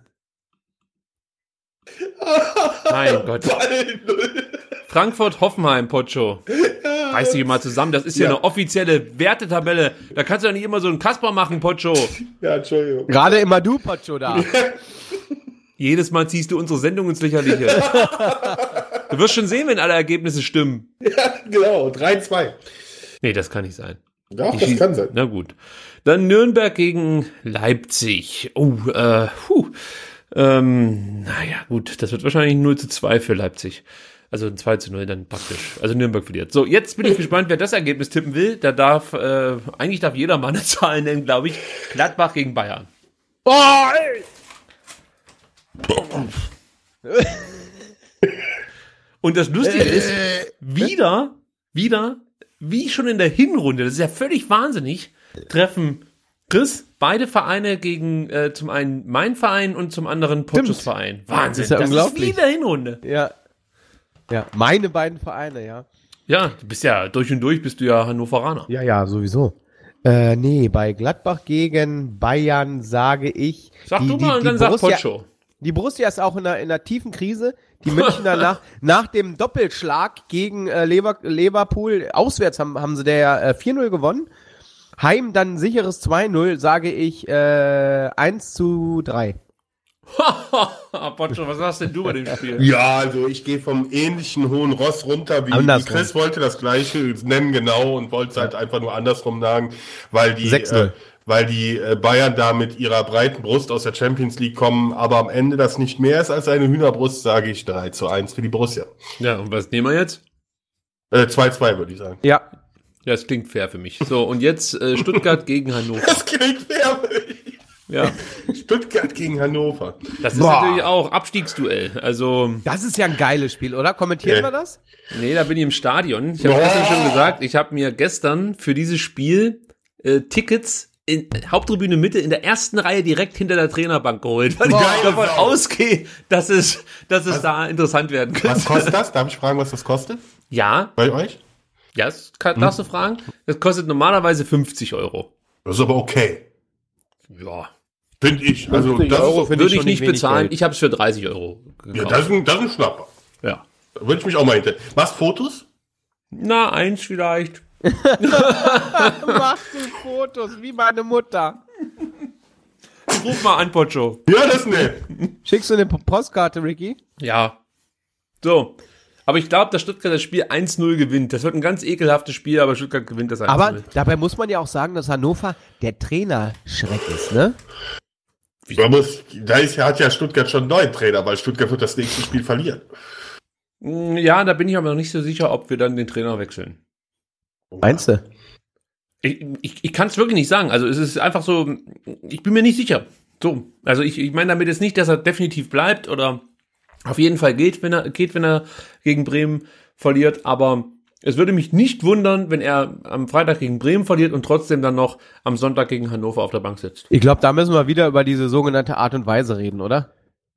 [SPEAKER 6] mein Gott.
[SPEAKER 5] Ball null.
[SPEAKER 6] Frankfurt, Hoffenheim, Pocho. Reiß dich mal zusammen, das ist ja,
[SPEAKER 5] Ja.
[SPEAKER 6] eine offizielle Wertetabelle. Da kannst du ja nicht immer so einen Kasper machen, Pocho.
[SPEAKER 5] Ja, Entschuldigung.
[SPEAKER 4] Gerade immer du, Pacho, da.
[SPEAKER 6] Jedes Mal ziehst du unsere Sendung ins Lächerliche. Du wirst schon sehen, wenn alle Ergebnisse stimmen.
[SPEAKER 5] Ja, genau. drei zwei.
[SPEAKER 6] Nee, das kann nicht sein.
[SPEAKER 5] Ja,
[SPEAKER 6] Die
[SPEAKER 5] das
[SPEAKER 6] schießen-
[SPEAKER 5] kann sein.
[SPEAKER 6] Na gut. Dann Nürnberg gegen Leipzig. Oh, äh, puh. Ähm, naja, gut. Das wird wahrscheinlich null zu zwei für Leipzig. Also ein zwei zu null dann praktisch. Also Nürnberg verliert. So, jetzt bin ich gespannt, wer das Ergebnis tippen will. Da darf, äh, eigentlich darf jeder mal eine Zahl nennen, glaube ich. Gladbach gegen Bayern.
[SPEAKER 4] Oh, ey!
[SPEAKER 6] Und das Lustige ist, wieder, wieder, wie schon in der Hinrunde, das ist ja völlig wahnsinnig, treffen Chris beide Vereine gegen äh, zum einen mein Verein und zum anderen Potschus Verein. Wahnsinn,
[SPEAKER 4] Das ist ja
[SPEAKER 6] das
[SPEAKER 4] unglaublich.
[SPEAKER 6] ist wie in der Hinrunde.
[SPEAKER 4] Ja. Ja, meine beiden Vereine, ja.
[SPEAKER 6] Ja, du bist ja durch und durch, bist du ja Hannoveraner.
[SPEAKER 4] Ja, ja, sowieso. Äh, nee, bei Gladbach gegen Bayern sage ich.
[SPEAKER 6] Sag
[SPEAKER 4] die,
[SPEAKER 6] du
[SPEAKER 4] die,
[SPEAKER 6] mal und
[SPEAKER 4] die
[SPEAKER 6] dann sag
[SPEAKER 4] Borussia,
[SPEAKER 6] Potscho.
[SPEAKER 4] Die Borussia ist auch in einer, in einer tiefen Krise. Die Münchner nach, nach dem Doppelschlag gegen äh, Lever, Liverpool, auswärts haben, haben sie der äh, vier null gewonnen. Heim dann ein sicheres zwei null, sage ich äh, eins zu drei.
[SPEAKER 6] Potscho, was sagst denn du bei dem Spiel?
[SPEAKER 5] Ja, also ich gehe vom ähnlichen hohen Ross runter, wie, wie
[SPEAKER 4] Andersrum.
[SPEAKER 5] Chris wollte das gleiche nennen, genau, und wollte es halt einfach nur andersrum sagen, weil die,
[SPEAKER 4] sechs
[SPEAKER 5] äh,
[SPEAKER 4] null.
[SPEAKER 5] weil die äh, Bayern da mit ihrer breiten Brust aus der Champions League kommen, aber am Ende das nicht mehr ist als eine Hühnerbrust, sage ich drei zu eins für die Borussia.
[SPEAKER 6] Ja, und was nehmen wir jetzt?
[SPEAKER 5] Äh, zwei zwei würde ich sagen.
[SPEAKER 4] Ja.
[SPEAKER 6] Ja, das klingt fair für mich. So, und jetzt äh, Stuttgart gegen Hannover.
[SPEAKER 5] Das klingt fair.
[SPEAKER 6] Ja,
[SPEAKER 5] Stuttgart gegen Hannover.
[SPEAKER 6] das ist
[SPEAKER 4] Boah.
[SPEAKER 6] natürlich auch Abstiegsduell. Also,
[SPEAKER 4] Das ist ja ein geiles Spiel, oder? Kommentieren
[SPEAKER 5] Nee.
[SPEAKER 4] wir das?
[SPEAKER 6] nee, da bin ich im Stadion. Ich habe
[SPEAKER 5] Boah.
[SPEAKER 6] gestern schon gesagt, ich habe mir gestern für dieses Spiel äh, Tickets in Haupttribüne Mitte in der ersten Reihe direkt hinter der Trainerbank geholt, weil
[SPEAKER 5] Boah,
[SPEAKER 6] ich davon
[SPEAKER 5] Sau.
[SPEAKER 6] ausgehe, dass es, dass es da interessant werden könnte.
[SPEAKER 5] Was kostet das? Darf ich fragen, was das kostet
[SPEAKER 6] Ja,
[SPEAKER 5] bei euch?
[SPEAKER 6] ja, das kann, darfst du fragen. Das kostet normalerweise fünfzig Euro.
[SPEAKER 5] Das ist aber okay.
[SPEAKER 6] Ja,
[SPEAKER 5] Finde ich. Also,
[SPEAKER 4] fünfzig
[SPEAKER 5] das
[SPEAKER 4] Euro
[SPEAKER 5] ist,
[SPEAKER 4] finde
[SPEAKER 6] würde ich
[SPEAKER 4] schon
[SPEAKER 6] nicht
[SPEAKER 4] wenig
[SPEAKER 6] bezahlen.
[SPEAKER 4] Geld.
[SPEAKER 6] Ich habe es für dreißig Euro
[SPEAKER 5] ja,
[SPEAKER 6] gekauft.
[SPEAKER 5] das ist ein, das ist ein Schnapper.
[SPEAKER 6] Ja.
[SPEAKER 5] Da würde ich mich auch mal hinter. Machst Fotos?
[SPEAKER 6] Na, eins vielleicht.
[SPEAKER 4] Machst du Fotos, wie meine Mutter.
[SPEAKER 6] Ruf mal an, Potscho.
[SPEAKER 5] Ja, das ist nett.
[SPEAKER 4] Schickst du eine P- Postkarte, Ricky?
[SPEAKER 6] Ja. So. Aber ich glaube, dass Stuttgart das Spiel eins null gewinnt. Das wird ein ganz ekelhaftes Spiel, aber Stuttgart gewinnt das eins null.
[SPEAKER 4] Aber dabei muss man ja auch sagen, dass Hannover der Trainerschreck ist, ne?
[SPEAKER 5] Man muss, da ist, hat ja Stuttgart schon einen neuen Trainer, weil Stuttgart wird das nächste Spiel verlieren.
[SPEAKER 6] Ja, da bin ich aber noch nicht so sicher, ob wir dann den Trainer wechseln.
[SPEAKER 4] Meinst du?
[SPEAKER 6] Ich, ich, ich kann es wirklich nicht sagen. Also es ist einfach so, ich bin mir nicht sicher. So, also ich, ich meine damit jetzt nicht, dass er definitiv bleibt oder auf jeden Fall geht, wenn er geht, wenn er gegen Bremen verliert. Aber es würde mich nicht wundern, wenn er am Freitag gegen Bremen verliert und trotzdem dann noch am Sonntag gegen Hannover auf der Bank sitzt.
[SPEAKER 4] Ich glaube, da müssen wir wieder über diese sogenannte Art und Weise reden, oder?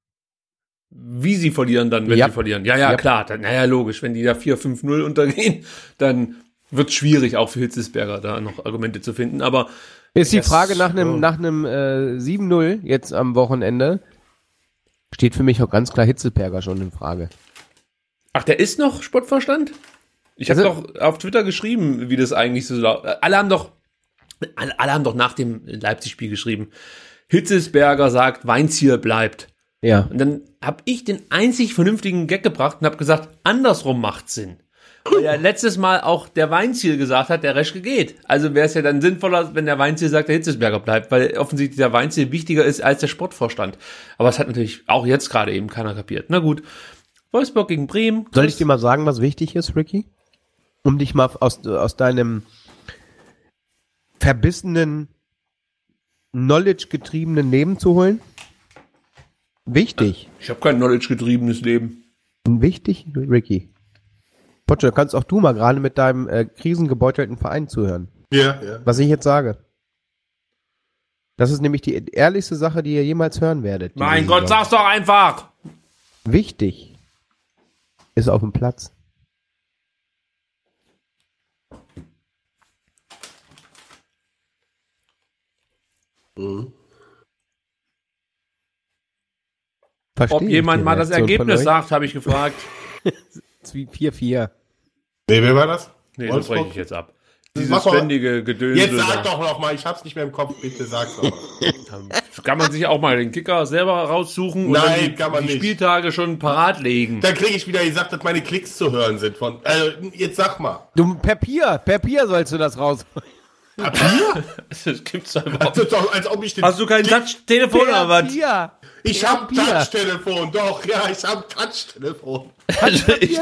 [SPEAKER 6] Wie sie verlieren dann, wenn
[SPEAKER 4] Ja.
[SPEAKER 6] sie verlieren. Ja, ja,
[SPEAKER 4] Ja.
[SPEAKER 6] klar. Dann, naja, logisch. Wenn die da vier fünf null untergehen, dann wird es schwierig, auch für Hitzelsberger da noch Argumente zu finden. Aber
[SPEAKER 4] Ist die
[SPEAKER 6] Das-
[SPEAKER 4] Frage nach einem
[SPEAKER 6] oh.
[SPEAKER 4] nach einem äh, sieben null jetzt am Wochenende, steht für mich auch ganz klar Hitzelberger schon in Frage.
[SPEAKER 6] ach, der ist noch Sportvorstand? Ich habe
[SPEAKER 4] Also-
[SPEAKER 6] doch auf Twitter geschrieben, wie das eigentlich so lau- alle haben doch alle, alle haben doch nach dem Leipzig-Spiel geschrieben. Hitzelsberger sagt, Weinzierl bleibt.
[SPEAKER 4] Ja.
[SPEAKER 6] Und dann habe ich den einzig vernünftigen Gag gebracht und habe gesagt, andersrum macht Sinn. Weil ja letztes Mal auch der Weinziel gesagt hat, der Reschke geht. Also wäre es ja dann sinnvoller, wenn der Weinziel sagt, der Hitzelsberger bleibt, weil offensichtlich der Weinziel wichtiger ist als der Sportvorstand. Aber es hat natürlich auch jetzt gerade eben keiner kapiert. Na gut, Wolfsburg gegen Bremen.
[SPEAKER 4] Soll ich dir mal sagen, was wichtig ist, Ricky? Um dich mal aus, aus deinem verbissenen, knowledge-getriebenen Leben zu holen? Wichtig.
[SPEAKER 6] Ich habe kein knowledge-getriebenes Leben.
[SPEAKER 4] Wichtig, Ricky. Potsche, da kannst auch du mal gerade mit deinem äh, krisengebeutelten Verein zuhören.
[SPEAKER 5] Ja, ja.
[SPEAKER 4] Was ich jetzt sage. Das ist nämlich die ehrlichste Sache, die ihr jemals hören werdet. diese
[SPEAKER 6] Mein Gott,
[SPEAKER 4] Saison.
[SPEAKER 6] sag's doch einfach!
[SPEAKER 4] Wichtig ist auf dem Platz.
[SPEAKER 5] Mhm.
[SPEAKER 4] Verstehe
[SPEAKER 6] Ob
[SPEAKER 4] ich
[SPEAKER 6] jemand
[SPEAKER 4] die
[SPEAKER 6] mal das
[SPEAKER 4] Reaktion von
[SPEAKER 6] Ergebnis
[SPEAKER 4] euch.
[SPEAKER 6] sagt, habe ich gefragt.
[SPEAKER 4] vier vier.
[SPEAKER 5] Nee, wer war das?
[SPEAKER 6] Nee, das
[SPEAKER 5] Wolfsburg?
[SPEAKER 6] breche ich jetzt ab. Dieses
[SPEAKER 5] Mach mal-
[SPEAKER 6] ständige Gedöns.
[SPEAKER 5] Jetzt sag doch noch mal, ich hab's nicht mehr im Kopf, bitte sag's doch mal.
[SPEAKER 6] Kann man sich auch mal den Kicker selber raussuchen und
[SPEAKER 5] Nein,
[SPEAKER 6] dann die,
[SPEAKER 5] kann man
[SPEAKER 6] die
[SPEAKER 5] nicht.
[SPEAKER 6] Spieltage schon parat legen.
[SPEAKER 5] Dann kriege ich wieder gesagt, dass meine Klicks zu hören sind von. Also, jetzt sag mal.
[SPEAKER 4] Du, per Pier, per Pier sollst du das raus.
[SPEAKER 6] Das gibt's doch überhaupt
[SPEAKER 5] Das ist doch, als ob ich den.
[SPEAKER 6] Hast du kein Touch-Telefon oder was?
[SPEAKER 4] Pier.
[SPEAKER 5] Ich
[SPEAKER 4] per
[SPEAKER 5] hab
[SPEAKER 4] Pier.
[SPEAKER 5] Touch-Telefon, doch, ja, ich hab Touch-Telefon.
[SPEAKER 6] Also ich,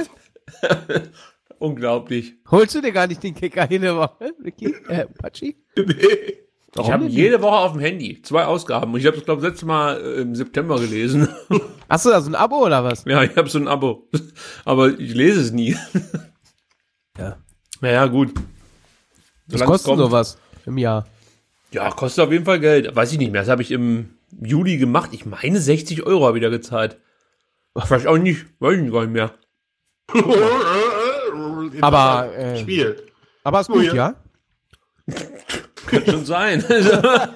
[SPEAKER 6] unglaublich.
[SPEAKER 4] Holst du dir gar nicht den Kicker hin der Woche, Ricky? Äh, Patschi?
[SPEAKER 5] Nee.
[SPEAKER 6] Ich habe jede Woche auf dem Handy zwei Ausgaben. Und ich habe das, glaube ich, das letzte Mal äh, im September gelesen.
[SPEAKER 4] Hast du da so ein Abo oder was?
[SPEAKER 6] Ja, ich habe so ein Abo. Aber ich lese es nie.
[SPEAKER 4] Ja.
[SPEAKER 6] Naja, gut.
[SPEAKER 4] Was
[SPEAKER 6] Solange es
[SPEAKER 4] kostet
[SPEAKER 6] kommt.
[SPEAKER 4] sowas im Jahr?
[SPEAKER 6] Ja, kostet auf jeden Fall Geld. Weiß ich nicht mehr. Das habe ich im Juli gemacht. Ich meine, sechzig Euro habe ich da gezahlt. Vielleicht auch nicht. Weiß ich gar nicht mehr.
[SPEAKER 4] Aber, äh,
[SPEAKER 5] Spiel.
[SPEAKER 4] Aber ist
[SPEAKER 5] Oh,
[SPEAKER 4] gut,
[SPEAKER 5] ja.
[SPEAKER 4] ja?
[SPEAKER 6] Kann schon sein. Also,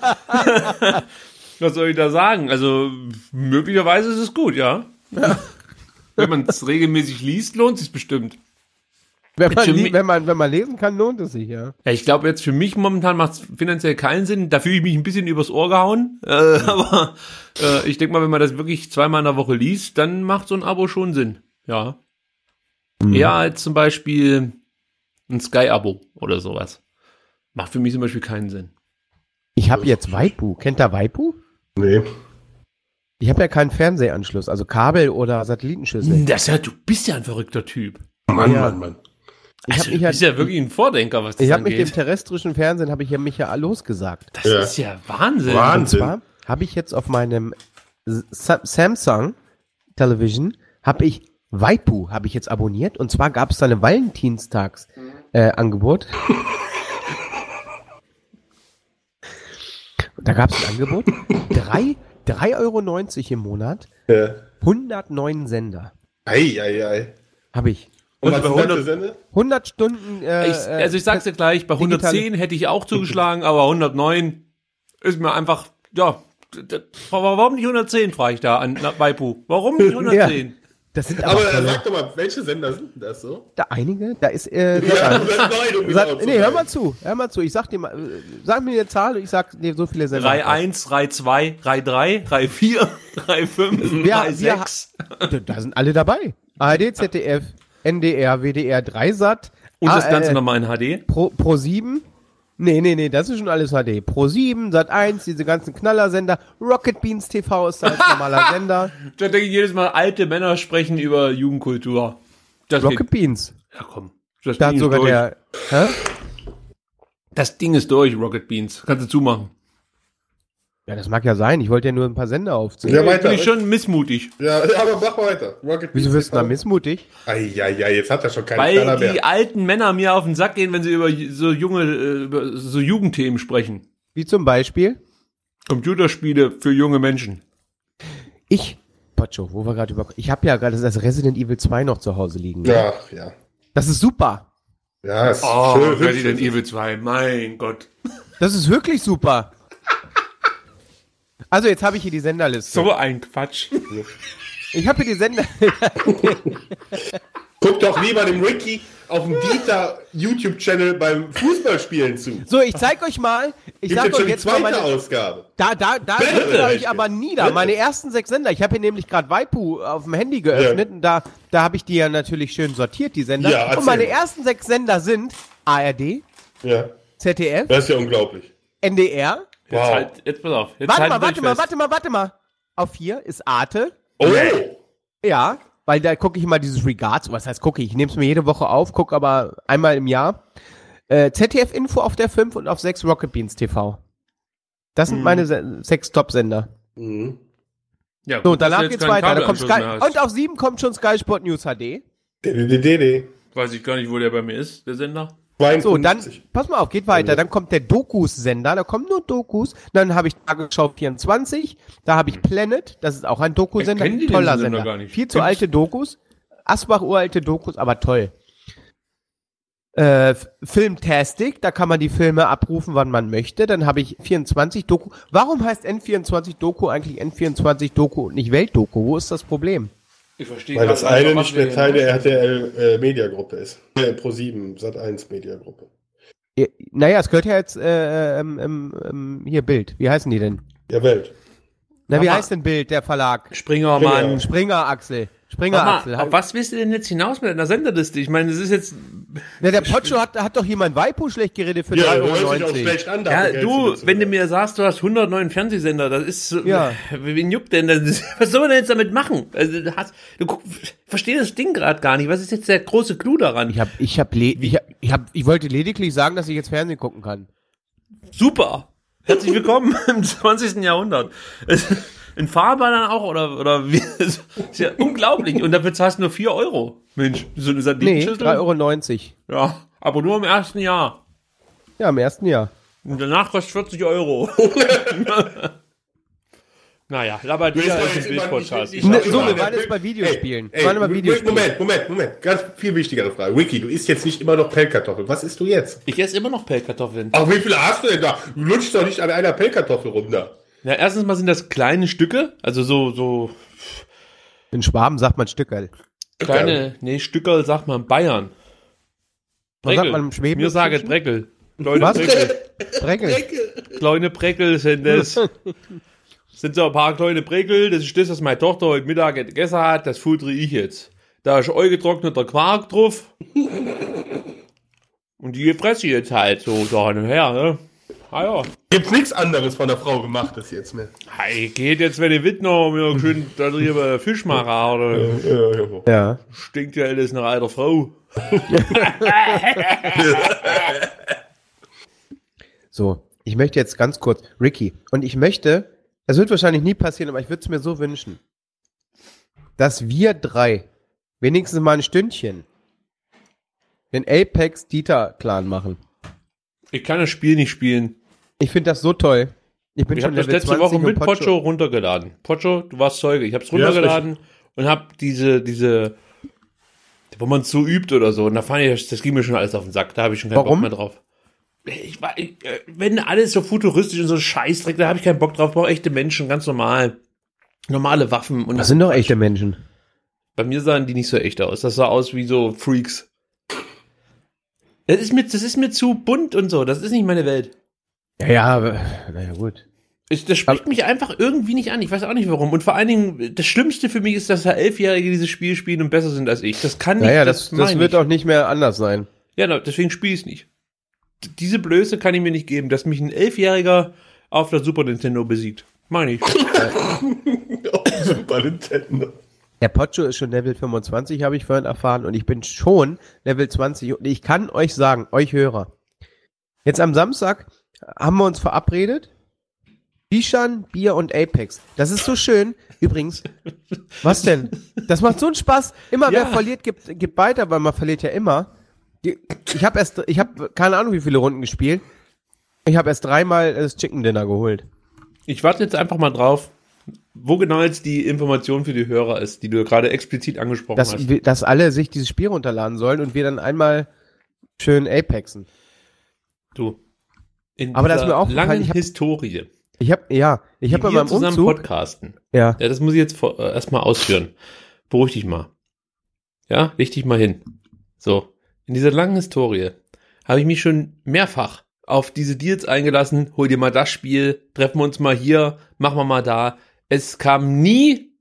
[SPEAKER 6] was soll ich da sagen? Also, möglicherweise ist es gut, ja. Wenn man es regelmäßig liest, lohnt es sich bestimmt.
[SPEAKER 4] Wenn man,
[SPEAKER 6] Für
[SPEAKER 4] li-
[SPEAKER 6] mich-
[SPEAKER 4] wenn, man, wenn man lesen kann, lohnt es sich, ja.
[SPEAKER 6] Ja, ich glaube jetzt für mich momentan macht es finanziell keinen Sinn. Da fühle ich mich ein bisschen übers Ohr gehauen. Äh, aber äh, ich denke mal, wenn man das wirklich zweimal in der Woche liest, dann macht so ein Abo schon Sinn. Ja. Eher als zum Beispiel ein Sky-Abo oder sowas. Macht für mich zum Beispiel keinen Sinn.
[SPEAKER 4] Ich habe jetzt Waipu. Kennt ihr Waipu?
[SPEAKER 5] Nee.
[SPEAKER 4] Ich habe ja keinen Fernsehanschluss, also Kabel oder Satellitenschüssel.
[SPEAKER 6] Das ja, du bist ja ein verrückter Typ.
[SPEAKER 5] Mann,
[SPEAKER 4] Ja.
[SPEAKER 5] Mann, Mann.
[SPEAKER 4] Ich
[SPEAKER 6] Also,
[SPEAKER 4] habe mich
[SPEAKER 6] du
[SPEAKER 4] ja,
[SPEAKER 6] bist ja wirklich ein Vordenker, was das
[SPEAKER 4] ich habe mich dem
[SPEAKER 6] angeht.
[SPEAKER 4] terrestrischen Fernsehen habe ich ja mich ja losgesagt.
[SPEAKER 6] Das
[SPEAKER 5] Ja.
[SPEAKER 6] ist ja Wahnsinn.
[SPEAKER 5] Wahnsinn.
[SPEAKER 4] Und zwar habe ich jetzt auf meinem Sa- Samsung Television habe ich Waipu habe ich jetzt abonniert und zwar gab es da eine Valentinstags äh, Angebot. Da gab es ein Angebot, drei drei Euro neunzig im Monat,
[SPEAKER 5] Ja.
[SPEAKER 4] hundertneun Sender
[SPEAKER 5] Ei, ei, ei.
[SPEAKER 4] habe ich.
[SPEAKER 5] Und
[SPEAKER 6] Also
[SPEAKER 5] was
[SPEAKER 6] bei
[SPEAKER 5] sind das für
[SPEAKER 6] hundert
[SPEAKER 5] Sende?
[SPEAKER 4] hundert Stunden. Äh,
[SPEAKER 6] Ich, also ich sag's dir gleich, bei
[SPEAKER 4] digitale-
[SPEAKER 6] hundertzehn hätte ich auch zugeschlagen, aber hundertneun ist mir einfach, ja, d- d- warum nicht hundertzehn, frage ich da an na, Waipu. Warum nicht hundertzehn?
[SPEAKER 4] Das sind aber,
[SPEAKER 5] Aber äh,
[SPEAKER 4] tolle-
[SPEAKER 5] sag doch mal, welche Sender sind denn das so?
[SPEAKER 4] da einige. Da ist äh,
[SPEAKER 5] Ja,
[SPEAKER 4] Sat-
[SPEAKER 5] das ist neu, um
[SPEAKER 4] Sat-
[SPEAKER 5] genau zu
[SPEAKER 4] nee, hör
[SPEAKER 5] sein.
[SPEAKER 4] mal zu, hör mal zu. Ich sag dir mal, äh, sag mir eine Zahl und ich sag dir so viele Sender.
[SPEAKER 6] Reihe eins, Reihe zwei, Reihe drei, Reihe vier, Reihe fünf,
[SPEAKER 4] Ja,
[SPEAKER 6] Reihe
[SPEAKER 4] wir
[SPEAKER 6] sechs.
[SPEAKER 4] Da, da sind alle dabei. A R D, Z D F, N D R, W D R, Dreisat.
[SPEAKER 6] Und das
[SPEAKER 4] Ah,
[SPEAKER 6] Ganze
[SPEAKER 4] äh,
[SPEAKER 6] nochmal in H D.
[SPEAKER 4] Pro, Pro sieben. Nee, nee, nee, das ist schon alles H D. Pro sieben, Sat eins, diese ganzen Knallersender. Rocket Beans T V ist als normaler Sender.
[SPEAKER 6] Da denke ich jedes Mal, alte Männer sprechen über Jugendkultur. Das
[SPEAKER 4] Rocket
[SPEAKER 6] geht,
[SPEAKER 4] Beans.
[SPEAKER 6] ja komm, das
[SPEAKER 4] Da
[SPEAKER 6] Ding
[SPEAKER 4] hat
[SPEAKER 6] ist
[SPEAKER 4] sogar
[SPEAKER 6] durch.
[SPEAKER 4] der. Hä?
[SPEAKER 6] Das Ding ist durch, Rocket Beans. Kannst du zumachen.
[SPEAKER 4] Ja, das mag ja sein. Ich wollte ja nur ein paar Sender aufzählen.
[SPEAKER 5] Ja,
[SPEAKER 6] Bin
[SPEAKER 5] weiter.
[SPEAKER 6] ich schon missmutig.
[SPEAKER 5] Ja, aber mach weiter. Rocket
[SPEAKER 4] Wieso
[SPEAKER 5] Beans
[SPEAKER 4] wirst du da
[SPEAKER 5] T V.
[SPEAKER 4] missmutig?
[SPEAKER 5] Ei, ei, ei, jetzt hat er schon keinen
[SPEAKER 6] Weil
[SPEAKER 5] Knaller
[SPEAKER 6] die
[SPEAKER 5] mehr.
[SPEAKER 6] alten Männer mir auf den Sack gehen, wenn sie über so junge, äh, über so Jugendthemen sprechen.
[SPEAKER 4] Wie zum Beispiel?
[SPEAKER 6] Computerspiele für junge Menschen.
[SPEAKER 4] Ich, Pocho, wo wir gerade über. Ich habe ja gerade das Resident Evil zwei noch zu Hause liegen.
[SPEAKER 5] Ja, ja.
[SPEAKER 4] Das ist super.
[SPEAKER 5] Ja, ist
[SPEAKER 6] Oh,
[SPEAKER 5] schön. hübsch.
[SPEAKER 6] Resident Evil zwei, mein Gott.
[SPEAKER 4] Das ist wirklich super. Also jetzt habe ich hier die Senderliste.
[SPEAKER 6] So ein Quatsch.
[SPEAKER 4] Ich habe hier die Sender.
[SPEAKER 5] Guck doch lieber dem Ricky auf dem Dieter YouTube-Channel beim Fußballspielen zu.
[SPEAKER 4] So, ich zeig euch mal. Ich
[SPEAKER 5] Gibt
[SPEAKER 4] sag
[SPEAKER 5] jetzt
[SPEAKER 4] euch
[SPEAKER 5] schon die
[SPEAKER 4] jetzt mal
[SPEAKER 5] zweite
[SPEAKER 4] meine.
[SPEAKER 5] Ausgabe.
[SPEAKER 4] Da, da, da
[SPEAKER 5] Bitte.
[SPEAKER 4] drückt ihr euch aber nieder. Meine ersten sechs Sender. Ich habe hier nämlich gerade Waipu auf dem Handy geöffnet
[SPEAKER 5] Ja.
[SPEAKER 4] und da, da habe ich die ja natürlich schön sortiert, die Sender.
[SPEAKER 5] Ja, erzähl
[SPEAKER 4] und meine
[SPEAKER 5] mal.
[SPEAKER 4] ersten sechs Sender sind A R D,
[SPEAKER 5] Ja,
[SPEAKER 4] Z D F,
[SPEAKER 5] das ist ja unglaublich.
[SPEAKER 4] N D R.
[SPEAKER 6] Jetzt,
[SPEAKER 5] Wow.
[SPEAKER 6] halt, jetzt pass auf. Jetzt
[SPEAKER 4] Warte
[SPEAKER 6] halt
[SPEAKER 4] mal,
[SPEAKER 6] dich
[SPEAKER 4] warte mal,
[SPEAKER 6] fest.
[SPEAKER 4] warte mal, warte mal. Auf vier ist Arte.
[SPEAKER 5] Oh!
[SPEAKER 4] Ja, weil da gucke ich immer dieses Regards. Was heißt gucke ich? Ich nehme es mir jede Woche auf, gucke aber einmal im Jahr. Äh, Z D F-Info auf der fünf und auf sechs Rocket Beans T V. Das sind meine se sechs Top-Sender.
[SPEAKER 5] Mhm.
[SPEAKER 6] Ja,
[SPEAKER 4] So,
[SPEAKER 6] gut, dass
[SPEAKER 4] danach
[SPEAKER 6] du jetzt
[SPEAKER 4] geht's
[SPEAKER 6] keinen
[SPEAKER 4] weiter. Da kommt
[SPEAKER 6] Kabelanschluss
[SPEAKER 4] Sky.
[SPEAKER 6] mehr hast.
[SPEAKER 4] Und auf sieben kommt schon Sky Sport News H D.
[SPEAKER 5] Dede.
[SPEAKER 6] Weiß ich gar nicht, wo der bei mir ist, der Sender.
[SPEAKER 4] So, dann,
[SPEAKER 5] zweiundfünfzig.
[SPEAKER 4] pass mal auf, geht weiter. Dann kommt der Dokus-Sender, da kommen nur Dokus. Dann habe ich Tagesschau vierundzwanzig, da habe ich Planet, das ist auch ein Dokusender.
[SPEAKER 6] Ich kenn die den
[SPEAKER 4] Toller
[SPEAKER 6] Sender
[SPEAKER 4] Sender.
[SPEAKER 6] gar nicht.
[SPEAKER 4] Viel zu
[SPEAKER 6] Gibt's?
[SPEAKER 4] alte Dokus. Asbach uralte Dokus, aber toll. Äh, Filmtastic, da kann man die Filme abrufen, wann man möchte. Dann habe ich vierundzwanzig Doku. Warum heißt N vierundzwanzig Doku eigentlich N vierundzwanzig Doku und nicht Weltdoku? Wo ist das Problem?
[SPEAKER 6] Ich verstehe
[SPEAKER 5] Weil
[SPEAKER 6] grad
[SPEAKER 5] das
[SPEAKER 6] nicht,
[SPEAKER 5] eine
[SPEAKER 6] was
[SPEAKER 5] nicht
[SPEAKER 6] wir
[SPEAKER 5] mehr
[SPEAKER 6] hier
[SPEAKER 5] Teil der
[SPEAKER 6] machen.
[SPEAKER 5] R T L äh, Mediagruppe ist. Äh, Pro sieben, Sat eins Mediagruppe.
[SPEAKER 4] Ja, naja, es gehört ja jetzt äh, ähm, ähm, ähm, hier Bild. Wie heißen die denn?
[SPEAKER 5] Ja, Welt.
[SPEAKER 4] Na, wie
[SPEAKER 6] Mama.
[SPEAKER 4] heißt denn Bild, der Verlag?
[SPEAKER 6] Springer,
[SPEAKER 5] Springer.
[SPEAKER 6] Mann.
[SPEAKER 4] Springer Axel. Springer
[SPEAKER 6] Mama,
[SPEAKER 4] Axel.
[SPEAKER 6] auf was willst du denn jetzt hinaus mit einer Senderliste? Ich meine, das ist jetzt.
[SPEAKER 4] Na, der Pocho hat, hat doch jemand Waipu schlecht geredet für
[SPEAKER 5] Ja,
[SPEAKER 4] drei
[SPEAKER 5] hört
[SPEAKER 4] Euro
[SPEAKER 5] sich auch
[SPEAKER 4] neunzig.
[SPEAKER 5] schlecht an.
[SPEAKER 6] Ja,
[SPEAKER 5] dafür Geld
[SPEAKER 6] du,
[SPEAKER 5] zu
[SPEAKER 6] wenn du
[SPEAKER 5] bezahlen.
[SPEAKER 6] mir sagst, du hast hundertneun Fernsehsender, das ist. so-
[SPEAKER 4] Ja.
[SPEAKER 6] Wen juckt denn das? Was soll man denn jetzt damit machen? Also, du hast, du guck, versteh das Ding gerade gar nicht. Was ist jetzt der große Clou daran?
[SPEAKER 4] Ich hab, ich hab, le ich hab, ich hab, ich wollte lediglich sagen, dass ich jetzt Fernsehen gucken kann.
[SPEAKER 6] Super. Herzlich willkommen im zwanzigsten Jahrhundert. In Farbe dann auch, oder, oder wie? Das ist ja unglaublich. Und dafür zahlst du nur vier Euro. Mensch, so eine
[SPEAKER 4] Nee,
[SPEAKER 6] Sardinenschüssel?
[SPEAKER 4] drei Euro neunzig.
[SPEAKER 6] Ja, aber nur im ersten Jahr.
[SPEAKER 4] Ja, im ersten Jahr.
[SPEAKER 6] Und danach kostet vierzig Euro. Naja, labert wieder
[SPEAKER 5] Das
[SPEAKER 6] ist
[SPEAKER 5] ist
[SPEAKER 6] ein
[SPEAKER 5] immer-
[SPEAKER 6] Bildpodcast.
[SPEAKER 5] ich-
[SPEAKER 6] Ich
[SPEAKER 5] ich-
[SPEAKER 4] Ne,
[SPEAKER 6] sag
[SPEAKER 5] ich-
[SPEAKER 4] so,
[SPEAKER 6] mal,
[SPEAKER 4] wir
[SPEAKER 5] Hey,
[SPEAKER 4] waren jetzt
[SPEAKER 5] hey,
[SPEAKER 4] bei Videospielen.
[SPEAKER 5] Ey,
[SPEAKER 4] Wir waren bei
[SPEAKER 5] ey,
[SPEAKER 4] Videospielen.
[SPEAKER 5] Moment, Moment, Moment. Ganz viel wichtigere Frage. Wiki, du isst jetzt nicht immer noch Pellkartoffeln. Was isst du jetzt?
[SPEAKER 6] ich esse immer noch Pellkartoffeln.
[SPEAKER 5] Ach, wie viele hast du denn da? Du lutschst doch nicht an einer Pellkartoffel runter.
[SPEAKER 6] Ja, erstens mal sind das kleine Stücke, also so, so
[SPEAKER 4] In Schwaben sagt man Stückerl.
[SPEAKER 6] kleine, nee, Stückerl sagt man Bayern.
[SPEAKER 4] Was sagt man im Schwäbischen?
[SPEAKER 6] Mir sage Breckel. Kleine
[SPEAKER 4] Was?
[SPEAKER 6] Breckel.
[SPEAKER 4] Breckel.
[SPEAKER 6] Kleine Breckel sind das. Sind so ein paar kleine Breckel, das ist das, was meine Tochter heute Mittag gegessen hat, das futter ich jetzt. Da ist eingetrockneter Quark drauf. Und die fresse ich jetzt halt so da hin und her, ne? Ah ja.
[SPEAKER 5] Gibt's nichts anderes von der Frau gemachtes jetzt, ne?
[SPEAKER 6] Hey, geht jetzt, wenn ich Wittner mir schön da drüber Fisch mache, oder?
[SPEAKER 5] Ja, ja.
[SPEAKER 4] Ja.
[SPEAKER 6] Stinkt ja alles nach alter Frau.
[SPEAKER 4] So, ich möchte jetzt ganz kurz, Ricky, und ich möchte, es wird wahrscheinlich nie passieren, aber ich würde es mir so wünschen, dass wir drei wenigstens mal ein Stündchen den Apex-Dieter-Clan machen.
[SPEAKER 6] Ich kann das Spiel nicht spielen.
[SPEAKER 4] Ich finde das so toll. Ich bin
[SPEAKER 6] Ich
[SPEAKER 4] schon
[SPEAKER 6] habe das
[SPEAKER 4] Level
[SPEAKER 6] letzte
[SPEAKER 4] zwanzig
[SPEAKER 6] Woche
[SPEAKER 4] und
[SPEAKER 6] mit Pocho runtergeladen. Pocho, du warst Zeuge. Ich habe es
[SPEAKER 5] Ja, ist
[SPEAKER 6] runtergeladen und habe diese, diese, wo man es so übt oder so. Und da fand ich, das ging mir schon alles auf den Sack. Da habe ich schon keinen
[SPEAKER 4] Warum?
[SPEAKER 6] Bock mehr drauf. Ich, war- ich, äh, wenn alles so futuristisch und so Scheißdreck, da habe ich keinen Bock drauf. Ich brauche echte Menschen, ganz normal. Normale Waffen. Und
[SPEAKER 4] Das sind doch echte Menschen.
[SPEAKER 6] bei mir sahen die nicht so echt aus. Das sah aus wie so Freaks. Das ist mir, das ist mir zu bunt und so. Das ist nicht meine Welt.
[SPEAKER 4] Ja, ja, aber, naja, gut.
[SPEAKER 6] Ich, das spricht mich einfach irgendwie nicht an. Ich weiß auch nicht warum. Und vor allen Dingen, das Schlimmste für mich ist, dass da Elfjährige dieses Spiel spielen und besser sind als ich. Das kann nicht.
[SPEAKER 4] Naja, das, das
[SPEAKER 6] meine
[SPEAKER 4] wird
[SPEAKER 6] ich.
[SPEAKER 4] auch nicht mehr anders sein.
[SPEAKER 6] Ja, na, deswegen spiele ich es nicht. D- Diese Blöße kann ich mir nicht geben, dass mich ein Elfjähriger auf der Super Nintendo besiegt. Meine ich.
[SPEAKER 5] Oh, Super Nintendo.
[SPEAKER 4] Der Pocho ist schon Level fünfundzwanzig, habe ich vorhin erfahren, und ich bin schon Level zwanzig. Und ich kann euch sagen, euch Hörer, jetzt am Samstag haben wir uns verabredet. Bishan, Bier und Apex. Das ist so schön. Übrigens, was denn? Das macht so einen Spaß. Immer wer
[SPEAKER 6] Ja.
[SPEAKER 4] verliert, gibt, gibt weiter, weil man verliert ja immer. Die- Ich habe erst, ich habe keine Ahnung, wie viele Runden gespielt. Ich habe erst dreimal das Chicken Dinner geholt.
[SPEAKER 6] Ich warte jetzt einfach mal drauf, wo genau jetzt die Information für die Hörer ist, die du gerade explizit angesprochen
[SPEAKER 4] Dass,
[SPEAKER 6] hast.
[SPEAKER 4] wir- dass alle sich dieses Spiel runterladen sollen und wir dann einmal schön Apexen.
[SPEAKER 6] Du. In
[SPEAKER 4] Aber da ist
[SPEAKER 6] dieser
[SPEAKER 4] mir aufgefallen,
[SPEAKER 6] langen
[SPEAKER 4] ich hab-
[SPEAKER 6] Historie,
[SPEAKER 4] Ich habe, ja, ich habe
[SPEAKER 6] die
[SPEAKER 4] bei
[SPEAKER 6] wir
[SPEAKER 4] meinem
[SPEAKER 6] zusammen
[SPEAKER 4] Umzug,
[SPEAKER 6] podcasten.
[SPEAKER 4] ja,
[SPEAKER 6] Ja, das muss ich jetzt vor- äh, erstmal ausführen. Beruhig dich mal. Ja, leg dich mal hin. So, in dieser langen Historie habe ich mich schon mehrfach auf diese Deals eingelassen. Hol dir mal das Spiel, treffen wir uns mal hier, machen wir mal da. Es kam nie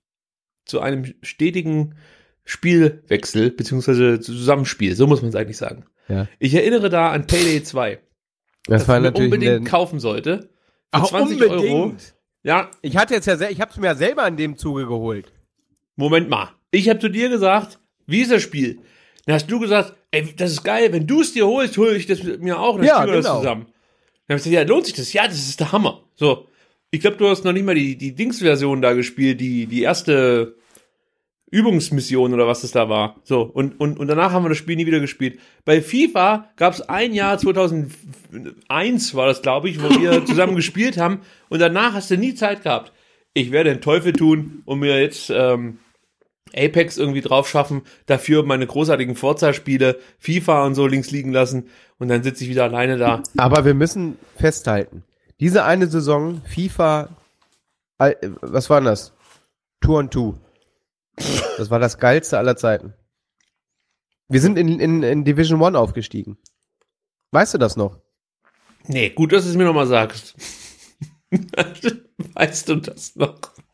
[SPEAKER 6] zu einem stetigen Spielwechsel, beziehungsweise Zusammenspiel. So muss man es eigentlich sagen.
[SPEAKER 4] Ja.
[SPEAKER 6] Ich erinnere da an Payday zwei,
[SPEAKER 4] das
[SPEAKER 6] das
[SPEAKER 4] war
[SPEAKER 6] ich mir
[SPEAKER 4] natürlich
[SPEAKER 6] unbedingt
[SPEAKER 4] ein,
[SPEAKER 6] kaufen sollte. Für
[SPEAKER 4] Ach,
[SPEAKER 6] zwanzig
[SPEAKER 4] unbedingt.
[SPEAKER 6] Euro. Ja,
[SPEAKER 4] Ich hatte jetzt ja, sel- ich habe es mir ja selber in dem Zuge geholt.
[SPEAKER 6] Moment mal. Ich habe zu dir gesagt, wie ist das Spiel? Dann hast du gesagt, ey, das ist geil, wenn du es dir holst, hole ich das mir auch, dann
[SPEAKER 4] Ja,
[SPEAKER 6] spielen wir das
[SPEAKER 4] genau.
[SPEAKER 6] zusammen. Dann hab ich gesagt, ja, lohnt sich das? Ja, das ist der Hammer. So, ich glaube, du hast noch nicht mal die, die Dings-Version da gespielt, die, die erste Übungsmission oder was das da war. So, und, und, und danach haben wir das Spiel nie wieder gespielt. Bei FIFA gab es ein Jahr, zweitausendeins war das, glaube ich, wo wir zusammen gespielt haben, und danach hast du nie Zeit gehabt. Ich werde den Teufel tun und mir jetzt ähm, Apex irgendwie drauf schaffen, dafür meine großartigen Forza-Spiele, FIFA und so links liegen lassen, und dann sitze ich wieder alleine da.
[SPEAKER 4] Aber wir müssen festhalten, diese eine Saison FIFA, äh, was war denn das? Two on Two. Das war das geilste aller Zeiten. Wir sind in, in, in Division One aufgestiegen. Weißt du das noch?
[SPEAKER 6] Nee, gut, dass du es mir nochmal sagst. Weißt du das noch?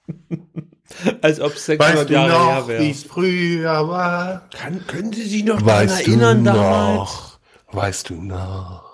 [SPEAKER 6] Als ob es
[SPEAKER 5] Weißt
[SPEAKER 6] sechshundert
[SPEAKER 5] du
[SPEAKER 6] Jahre her
[SPEAKER 5] noch, wie
[SPEAKER 6] wäre.
[SPEAKER 5] es früher war?
[SPEAKER 6] Kann, können Sie sich noch daran
[SPEAKER 5] Weißt du
[SPEAKER 6] erinnern damals?
[SPEAKER 5] noch? Weißt du noch?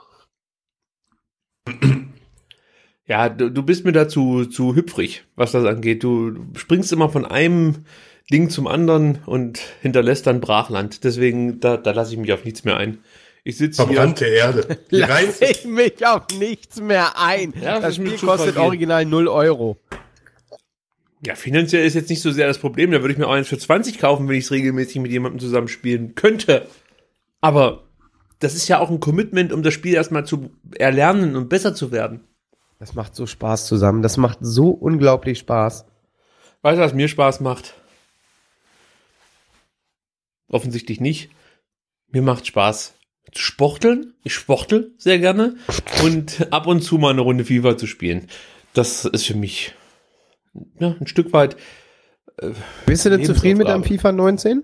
[SPEAKER 6] Ja, du, du bist mir da zu, zu hüpfrig, was das angeht. Du, du springst immer von einem Ding zum anderen und hinterlässt dann Brachland. Deswegen, da, da lasse ich mich auf nichts mehr ein. Ich sitze hier.
[SPEAKER 5] Verbrannte Erde. Die rein,
[SPEAKER 4] Lass ich mich auf nichts mehr ein.
[SPEAKER 6] Ja, das
[SPEAKER 4] das
[SPEAKER 6] ist mir
[SPEAKER 4] Spiel
[SPEAKER 6] zu
[SPEAKER 4] kostet
[SPEAKER 6] fragil.
[SPEAKER 4] original null Euro.
[SPEAKER 6] Ja, finanziell ist jetzt nicht so sehr das Problem. Da würde ich mir auch eins für zwanzig kaufen, wenn ich es regelmäßig mit jemandem zusammenspielen könnte. Aber das ist ja auch ein Commitment, um das Spiel erstmal zu erlernen und besser zu werden.
[SPEAKER 4] Das macht so Spaß zusammen. Das macht so unglaublich Spaß.
[SPEAKER 6] Weißt du, was mir Spaß macht? Offensichtlich nicht. Mir macht Spaß zu sporteln. Ich sportel sehr gerne. Und ab und zu mal eine Runde FIFA zu spielen. Das ist für mich ja, ein Stück weit. Äh,
[SPEAKER 4] Bist du denn zufrieden mit deinem
[SPEAKER 6] Lebensaufgabe.
[SPEAKER 4] FIFA neunzehn?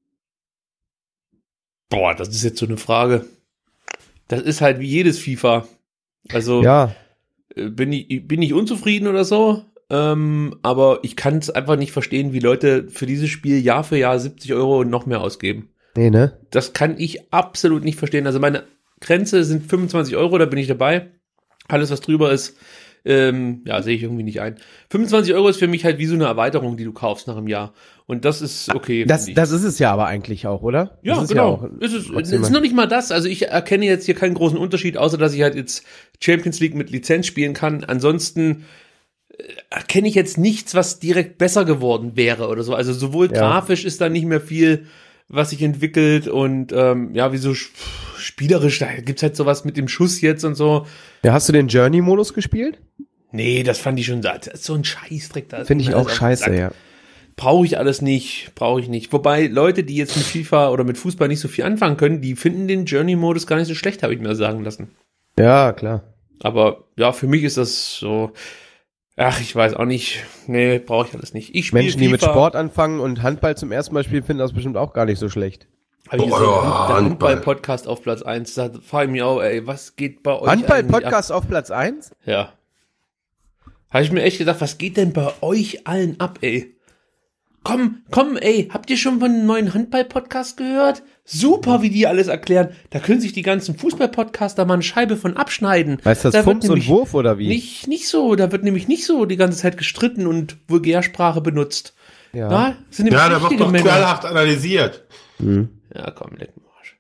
[SPEAKER 6] Boah, das ist jetzt so eine Frage. Das ist halt wie jedes FIFA. Also
[SPEAKER 4] Ja.
[SPEAKER 6] äh, bin ich, bin ich unzufrieden oder so. Ähm, aber ich kann es einfach nicht verstehen, wie Leute für dieses Spiel Jahr für Jahr siebzig Euro und noch mehr ausgeben.
[SPEAKER 4] Nee, ne?
[SPEAKER 6] Das kann ich absolut nicht verstehen. Also meine Grenze sind fünfundzwanzig Euro, da bin ich dabei. Alles, was drüber ist, ähm, ja, sehe ich irgendwie nicht ein. fünfundzwanzig Euro ist für mich halt wie so eine Erweiterung, die du kaufst nach einem Jahr. Und das ist okay.
[SPEAKER 4] Das,
[SPEAKER 6] finde ich.
[SPEAKER 4] das ist es ja aber eigentlich auch, oder?
[SPEAKER 6] Ja,
[SPEAKER 4] das ist
[SPEAKER 6] genau.
[SPEAKER 4] auch
[SPEAKER 6] ist es
[SPEAKER 4] trotzdem
[SPEAKER 6] ist noch nicht mal das. Also ich erkenne jetzt hier keinen großen Unterschied, außer dass ich halt jetzt Champions League mit Lizenz spielen kann. Ansonsten äh, erkenne ich jetzt nichts, was direkt besser geworden wäre oder so. Also sowohl
[SPEAKER 4] Ja.
[SPEAKER 6] grafisch ist da nicht mehr viel, was sich entwickelt und ähm, ja, wie so sp- spielerisch, da gibt's halt sowas mit dem Schuss jetzt und so.
[SPEAKER 4] Ja, hast du den Journey-Modus gespielt?
[SPEAKER 6] Nee, das fand ich schon, das ist so ein Scheißdreck da.
[SPEAKER 4] Finde ich auch scheiße, ja.
[SPEAKER 6] Brauche ich alles nicht, brauche ich nicht. Wobei Leute, die jetzt mit FIFA oder mit Fußball nicht so viel anfangen können, die finden den Journey-Modus gar nicht so schlecht, habe ich mir sagen lassen.
[SPEAKER 4] Ja, klar.
[SPEAKER 6] Aber ja, für mich ist das so, ach, ich weiß auch nicht, nee, brauche ich alles nicht. Ich spiele
[SPEAKER 4] Menschen, die mit Sport anfangen und Handball zum ersten Mal spielen, finden das bestimmt auch gar nicht so schlecht.
[SPEAKER 6] Habe ich
[SPEAKER 5] Oh,
[SPEAKER 6] gesehen,
[SPEAKER 5] ja,
[SPEAKER 6] der
[SPEAKER 5] Handball.
[SPEAKER 6] Handball-Podcast auf Platz eins, da frage ich mich auch, ey, was geht bei euch
[SPEAKER 4] Handball-Podcast auf Platz eins?
[SPEAKER 6] allen ab? Ja. Habe ich mir echt gedacht, was geht denn bei euch allen ab, ey? Komm, komm, ey, habt ihr schon von einem neuen Handball-Podcast gehört? Super, wie die alles erklären. Da können sich die ganzen Fußball-Podcaster mal eine Scheibe von abschneiden.
[SPEAKER 4] Weißt du, das
[SPEAKER 6] Da wird
[SPEAKER 4] Fumps und
[SPEAKER 6] nämlich
[SPEAKER 4] Wurf oder wie?
[SPEAKER 6] Nicht, nicht so, da wird nämlich nicht so die ganze Zeit gestritten und Vulgärsprache benutzt.
[SPEAKER 4] Ja.
[SPEAKER 6] Da sind nämlich
[SPEAKER 5] ja, da wird
[SPEAKER 6] richtige
[SPEAKER 5] doch
[SPEAKER 6] Männer.
[SPEAKER 5] knallhart analysiert.
[SPEAKER 6] Ja, komm, leck mich am Arsch.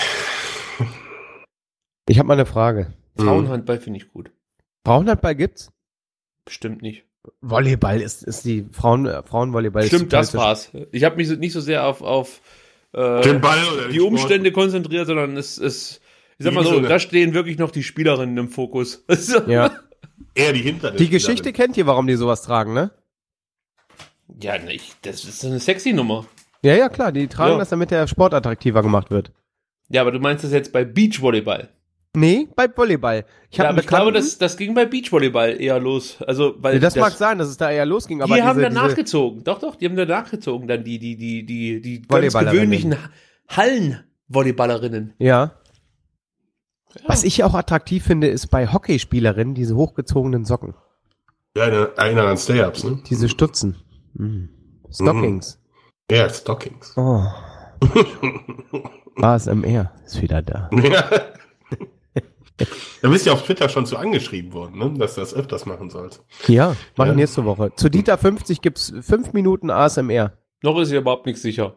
[SPEAKER 4] Ich habe mal eine Frage.
[SPEAKER 6] Frauenhandball finde ich gut.
[SPEAKER 4] Frauenhandball gibt's?
[SPEAKER 6] Bestimmt nicht.
[SPEAKER 4] Volleyball ist, ist die Frauen, äh, Frauenvolleyball. ist
[SPEAKER 6] Stimmt, das
[SPEAKER 4] total-
[SPEAKER 6] war's. Ich habe mich so- nicht so sehr auf, auf äh,
[SPEAKER 5] Den Ball oder den
[SPEAKER 6] die
[SPEAKER 5] Sport.
[SPEAKER 6] Umstände konzentriert, sondern es ist, ich sag mal so,
[SPEAKER 5] Wie so eine-
[SPEAKER 6] da stehen wirklich noch die Spielerinnen im Fokus.
[SPEAKER 4] Ja.
[SPEAKER 5] Eher die hinter
[SPEAKER 4] Die Geschichte kennt ihr, warum die sowas tragen, ne?
[SPEAKER 6] Ja, nicht. Das ist eine sexy Nummer.
[SPEAKER 4] Ja, ja, klar. Die tragen
[SPEAKER 6] Ja.
[SPEAKER 4] das, damit der Sport attraktiver gemacht wird.
[SPEAKER 6] Ja, aber du meinst das jetzt bei Beachvolleyball?
[SPEAKER 4] Nee, bei Volleyball. Ich
[SPEAKER 6] Ja,
[SPEAKER 4] habe
[SPEAKER 6] aber ich glaube, das, das ging bei Beachvolleyball eher los. Also, weil
[SPEAKER 4] ja, das,
[SPEAKER 6] das
[SPEAKER 4] mag sein, dass es da eher losging, aber
[SPEAKER 6] die haben
[SPEAKER 4] diese,
[SPEAKER 6] dann
[SPEAKER 4] diese,
[SPEAKER 6] nachgezogen. Doch, doch, die haben dann nachgezogen, dann die, die, die, die, die ganz
[SPEAKER 4] Volleyballerinnen.
[SPEAKER 6] gewöhnlichen Hallenvolleyballerinnen.
[SPEAKER 4] Ja. Was ich auch attraktiv finde, ist bei Hockeyspielerinnen diese hochgezogenen Socken.
[SPEAKER 5] Ja, eine, einer an Stay-Ups, ne?
[SPEAKER 4] Diese Stutzen. Mhm. Stockings.
[SPEAKER 5] Ja, Stockings.
[SPEAKER 4] Oh. A S M R ist wieder da.
[SPEAKER 5] Ja. Da bist du ja auf Twitter schon zu angeschrieben worden, ne? Dass du das öfters machen sollst.
[SPEAKER 4] Ja, mach ich
[SPEAKER 5] Ja.
[SPEAKER 4] nächste Woche. Zu Dieter fünfzig gibt's fünf Minuten A S M R.
[SPEAKER 6] Noch ist hier überhaupt nichts sicher.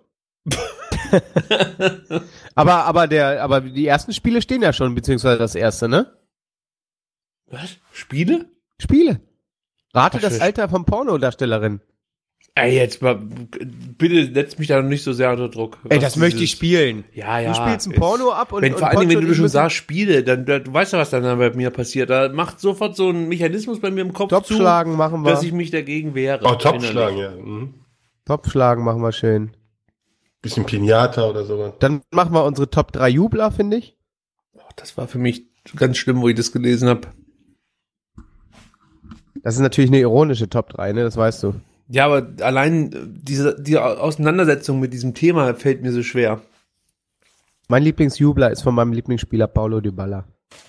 [SPEAKER 4] Aber, aber der, aber die ersten Spiele stehen ja schon, beziehungsweise das erste, ne?
[SPEAKER 6] Was? Spiele?
[SPEAKER 4] Spiele. Rate
[SPEAKER 6] Ach,
[SPEAKER 4] das
[SPEAKER 6] shit.
[SPEAKER 4] Alter von Pornodarstellerin.
[SPEAKER 6] Ey, jetzt mal, bitte setz mich da noch nicht so sehr unter Druck.
[SPEAKER 4] Ey,
[SPEAKER 6] Was
[SPEAKER 4] das möchte ich
[SPEAKER 6] dieses-
[SPEAKER 4] spielen.
[SPEAKER 6] Ja, ja.
[SPEAKER 4] Du spielst ein Porno ab und,
[SPEAKER 6] wenn,
[SPEAKER 4] und
[SPEAKER 6] vor allem, wenn
[SPEAKER 4] Poncho
[SPEAKER 6] du
[SPEAKER 4] und ich
[SPEAKER 6] schon
[SPEAKER 4] müssen
[SPEAKER 6] sagst, Spiele, dann, dann du weißt ja, was dann bei mir passiert. Da macht sofort so ein Mechanismus bei mir im Kopf
[SPEAKER 4] Topfschlagen machen
[SPEAKER 6] zu,
[SPEAKER 4] wir.
[SPEAKER 6] dass ich mich dagegen wehre.
[SPEAKER 5] Oh, Topfschlagen,
[SPEAKER 6] innerlich.
[SPEAKER 5] ja. Mhm.
[SPEAKER 4] Topfschlagen machen wir schön.
[SPEAKER 5] Bisschen Pinata oder sowas.
[SPEAKER 4] Dann machen wir unsere Top drei Jubler, finde ich.
[SPEAKER 6] Das war für mich ganz schlimm, wo ich das gelesen habe.
[SPEAKER 4] Das ist natürlich eine ironische Top drei, ne? Das weißt du.
[SPEAKER 6] Ja, aber allein äh, diese, die Auseinandersetzung mit diesem Thema fällt mir so schwer.
[SPEAKER 4] Mein Lieblingsjubler ist von meinem Lieblingsspieler Paulo Dybala.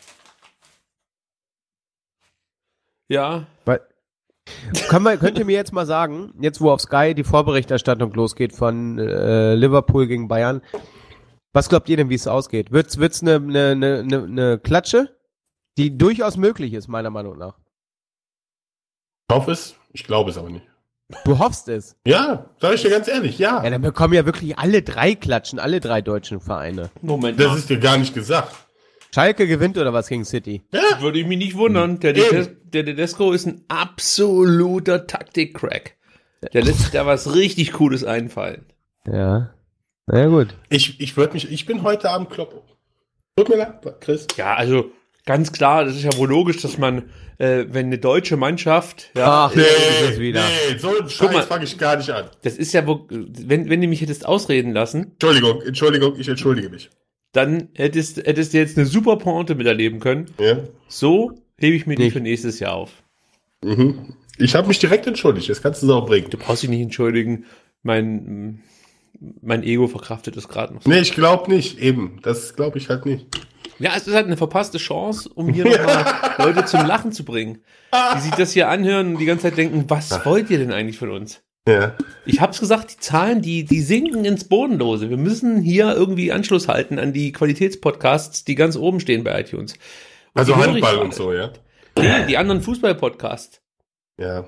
[SPEAKER 6] Ja,
[SPEAKER 4] Weil, kann man, könnt ihr mir jetzt mal sagen, jetzt wo auf Sky die Vorberichterstattung losgeht von äh, Liverpool gegen Bayern, was glaubt ihr denn, wie es ausgeht? Wird's wird's eine ne, ne, ne, ne Klatsche, die durchaus möglich ist, meiner Meinung nach?
[SPEAKER 5] Ich hoffe es, ich glaube es aber nicht.
[SPEAKER 4] Du hoffst es.
[SPEAKER 5] Ja, sag ich dir ganz ehrlich, ja.
[SPEAKER 4] Ja, dann bekommen ja wirklich alle drei klatschen, alle drei deutschen Vereine.
[SPEAKER 6] Moment
[SPEAKER 5] Das
[SPEAKER 6] mal.
[SPEAKER 5] ist dir gar nicht gesagt.
[SPEAKER 4] Schalke gewinnt oder was gegen City?
[SPEAKER 5] Ja,
[SPEAKER 6] Würde ich mich nicht wundern. Der, Dedes- der Tedesco ist ein absoluter Taktik-Crack. Der lässt sich da was richtig Cooles einfallen.
[SPEAKER 4] Ja. Na ja, gut.
[SPEAKER 5] ich, ich würde mich, ich bin heute Abend Kloppo. Tut mir leid, Chris.
[SPEAKER 6] Ja, also ganz klar, das ist ja wohl logisch, dass man, äh, wenn eine deutsche Mannschaft, ja,
[SPEAKER 4] Ach, nee, ist es wieder.
[SPEAKER 5] nee, so einen
[SPEAKER 6] mal.
[SPEAKER 5] Scheiß fange ich gar nicht an.
[SPEAKER 6] das ist ja, wo, wenn, wenn du mich hättest ausreden lassen,
[SPEAKER 5] Entschuldigung, Entschuldigung, ich entschuldige mich.
[SPEAKER 6] dann hättest, hättest du jetzt eine super Pointe miterleben können.
[SPEAKER 5] Ja?
[SPEAKER 6] So hebe ich mir die
[SPEAKER 4] Nicht.
[SPEAKER 6] für nächstes Jahr auf.
[SPEAKER 5] Mhm. Ich habe mich direkt entschuldigt, das kannst du so bringen.
[SPEAKER 6] Du brauchst dich nicht entschuldigen. Mein, mein Ego verkraftet es gerade noch.
[SPEAKER 5] Nee, ich glaube nicht, eben. Das glaube ich halt nicht.
[SPEAKER 6] Ja, es ist halt eine verpasste Chance, um hier nochmal Leute zum Lachen zu bringen. Die sich das hier anhören und die ganze Zeit denken, was wollt ihr denn eigentlich von uns?
[SPEAKER 5] Ja.
[SPEAKER 6] Ich hab's gesagt, die Zahlen, die, die sinken ins Bodenlose. Wir müssen hier irgendwie Anschluss halten an die Qualitätspodcasts, die ganz oben stehen bei iTunes. Und
[SPEAKER 5] Also
[SPEAKER 6] die höre ich
[SPEAKER 5] Handball
[SPEAKER 6] alle.
[SPEAKER 5] und so, ja.
[SPEAKER 6] Nee, die anderen Fußball-Podcasts.
[SPEAKER 5] Ja.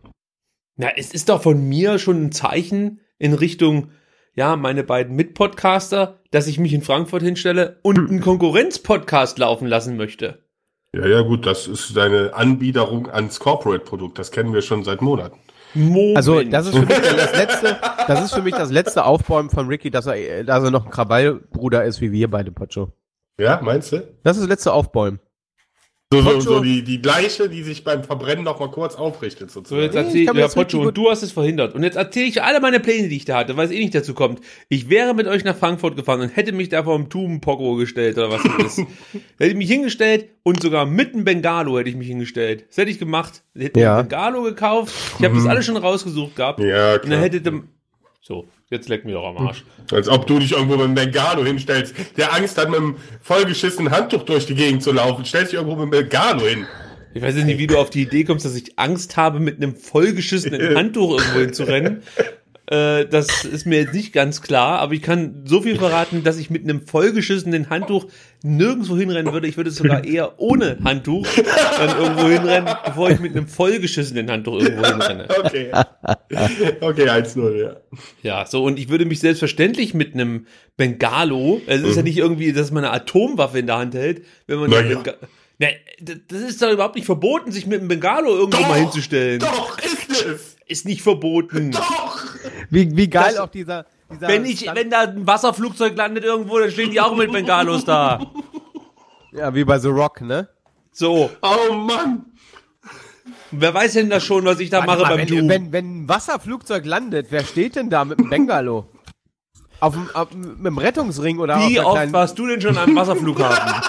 [SPEAKER 6] Na, es ist doch von mir schon ein Zeichen in Richtung, ja, meine beiden Mitpodcaster, dass ich mich in Frankfurt hinstelle und einen Konkurrenz-Podcast laufen lassen möchte.
[SPEAKER 5] Ja, ja, gut, das ist deine Anbiederung ans Corporate-Produkt. Das kennen wir schon seit Monaten.
[SPEAKER 6] Moment.
[SPEAKER 4] Also, das ist für mich das letzte, das ist für mich das letzte Aufbäumen von Ricky, dass er, dass er noch ein Krawallbruder ist, wie wir beide, Pocho.
[SPEAKER 5] Ja, meinst du?
[SPEAKER 4] Das ist das letzte Aufbäumen.
[SPEAKER 5] So, so,
[SPEAKER 4] Pocho.
[SPEAKER 5] so die, die Leiche, die sich beim Verbrennen noch mal kurz aufrichtet,
[SPEAKER 6] So, jetzt
[SPEAKER 5] sozusagen.
[SPEAKER 6] erzähl
[SPEAKER 4] ich
[SPEAKER 6] ich,
[SPEAKER 4] kann mir
[SPEAKER 6] ja,
[SPEAKER 4] das richtig
[SPEAKER 6] Pocho, und
[SPEAKER 4] gut-
[SPEAKER 6] du hast es verhindert. Und jetzt erzähle ich alle meine Pläne, die ich da hatte, weil es eh nicht dazu kommt. Ich wäre mit euch nach Frankfurt gefahren und hätte mich da vor dem Tubenpoko gestellt, oder was das ist. Hätte ich mich hingestellt und sogar mit einem Bengalo hätte ich mich hingestellt. Das hätte ich gemacht. Ich hätte
[SPEAKER 4] Ja.
[SPEAKER 6] mir ein Bengalo gekauft. Ich habe das alles schon rausgesucht gehabt.
[SPEAKER 5] Ja,
[SPEAKER 6] Und dann
[SPEAKER 5] klar.
[SPEAKER 6] hätte dem, so, jetzt leck mir doch am Arsch.
[SPEAKER 5] Als ob du dich irgendwo mit einem Bengalo hinstellst, der Angst hat, mit einem vollgeschissenen Handtuch durch die Gegend zu laufen. Stellst dich irgendwo mit einem Bengalo hin.
[SPEAKER 6] Ich weiß jetzt nicht, wie du auf die Idee kommst, dass ich Angst habe, mit einem vollgeschissenen Handtuch irgendwo hinzurennen. Äh, das ist mir jetzt nicht ganz klar, aber ich kann so viel verraten, dass ich mit einem vollgeschissenen Handtuch nirgendwo hinrennen würde. Ich würde sogar eher ohne Handtuch dann irgendwo hinrennen, bevor ich mit einem vollgeschissenen Handtuch irgendwo hinrenne.
[SPEAKER 5] Okay. Okay, eins null, ja.
[SPEAKER 6] Ja, so, und ich würde mich selbstverständlich mit einem Bengalo, also es ist ja nicht irgendwie, dass man eine Atomwaffe in der Hand hält, wenn man
[SPEAKER 5] Na
[SPEAKER 6] eine
[SPEAKER 5] ja.
[SPEAKER 6] Benga- Ne, d- das ist doch überhaupt nicht verboten, sich mit einem Bengalo irgendwo mal hinzustellen.
[SPEAKER 5] Doch, ist es.
[SPEAKER 6] Ist nicht verboten.
[SPEAKER 5] Doch.
[SPEAKER 4] Wie, wie geil
[SPEAKER 6] Das-
[SPEAKER 4] auch dieser, dieser
[SPEAKER 6] Wenn ich, wenn da ein Wasserflugzeug landet irgendwo, dann stehen die auch mit Bengalos da.
[SPEAKER 4] ja, wie bei The Rock, ne?
[SPEAKER 6] So.
[SPEAKER 5] Oh Mann.
[SPEAKER 6] Wer weiß denn das schon, was ich da
[SPEAKER 4] Warte
[SPEAKER 6] mache
[SPEAKER 4] mal,
[SPEAKER 6] beim
[SPEAKER 4] wenn,
[SPEAKER 6] Doom?
[SPEAKER 4] wenn, wenn ein Wasserflugzeug landet, wer steht denn da mit dem Bengalo? Auf dem, auf, mit dem Rettungsring oder
[SPEAKER 6] Wie
[SPEAKER 4] auf
[SPEAKER 6] oft
[SPEAKER 4] einem kleinen
[SPEAKER 6] warst du denn schon am Wasserflughafen?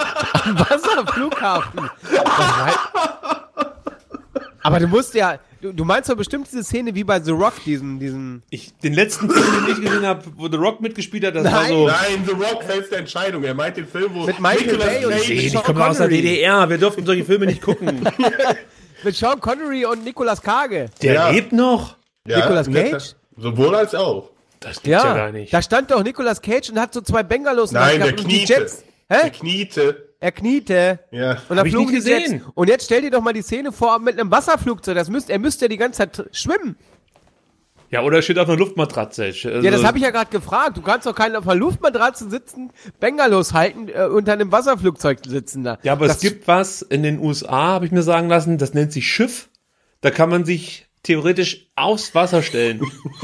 [SPEAKER 4] Wasserflughafen? Das war- Aber du musst ja, du, du meinst doch bestimmt diese Szene wie bei The Rock, diesen, diesen,
[SPEAKER 6] Ich, den letzten Film, den ich gesehen habe, wo The Rock mitgespielt hat, das war
[SPEAKER 4] Nein.
[SPEAKER 6] so...
[SPEAKER 5] Nein, The Rock fällt der Entscheidung. Er meint den Film, wo
[SPEAKER 4] Mit Michael
[SPEAKER 5] Nicolas
[SPEAKER 4] Bay und
[SPEAKER 5] Cage-
[SPEAKER 4] Sean
[SPEAKER 6] Nee, ich komme aus der
[SPEAKER 4] Connery.
[SPEAKER 6] D D R, wir durften solche Filme nicht gucken.
[SPEAKER 4] mit Sean Connery und Nicolas Cage.
[SPEAKER 6] Der
[SPEAKER 5] Ja.
[SPEAKER 6] lebt noch?
[SPEAKER 5] Ja,
[SPEAKER 4] Nicolas
[SPEAKER 5] netter-
[SPEAKER 4] Cage?
[SPEAKER 5] Sowohl als auch.
[SPEAKER 6] Das gibt's ja, gar nicht.
[SPEAKER 4] Da stand doch Nicolas Cage und hat so zwei Bengalos in der
[SPEAKER 5] Nein,
[SPEAKER 4] Hand
[SPEAKER 5] der
[SPEAKER 4] gehabt und die
[SPEAKER 5] kniete.
[SPEAKER 4] Jets.
[SPEAKER 5] Der
[SPEAKER 4] Hä?
[SPEAKER 5] kniete.
[SPEAKER 4] Er kniete.
[SPEAKER 5] Ja.
[SPEAKER 4] Und dann
[SPEAKER 6] Hab ich
[SPEAKER 4] flogen
[SPEAKER 6] nicht
[SPEAKER 4] die Jets.
[SPEAKER 6] gesehen.
[SPEAKER 4] Und jetzt stell dir doch mal die Szene vor mit einem Wasserflugzeug. Das müsst, er müsste ja die ganze Zeit schwimmen.
[SPEAKER 6] Ja, oder steht auf einer Luftmatratze. Also,
[SPEAKER 4] Ja, das habe ich ja gerade gefragt. Du kannst doch keinen auf einer Luftmatratze sitzen, Bengalos halten, äh, unter einem Wasserflugzeug sitzen da.
[SPEAKER 6] Ja, aber
[SPEAKER 4] das
[SPEAKER 6] es gibt was in den U S A, habe ich mir sagen lassen, das nennt sich Schiff. Da kann man sich theoretisch aufs Wasser stellen.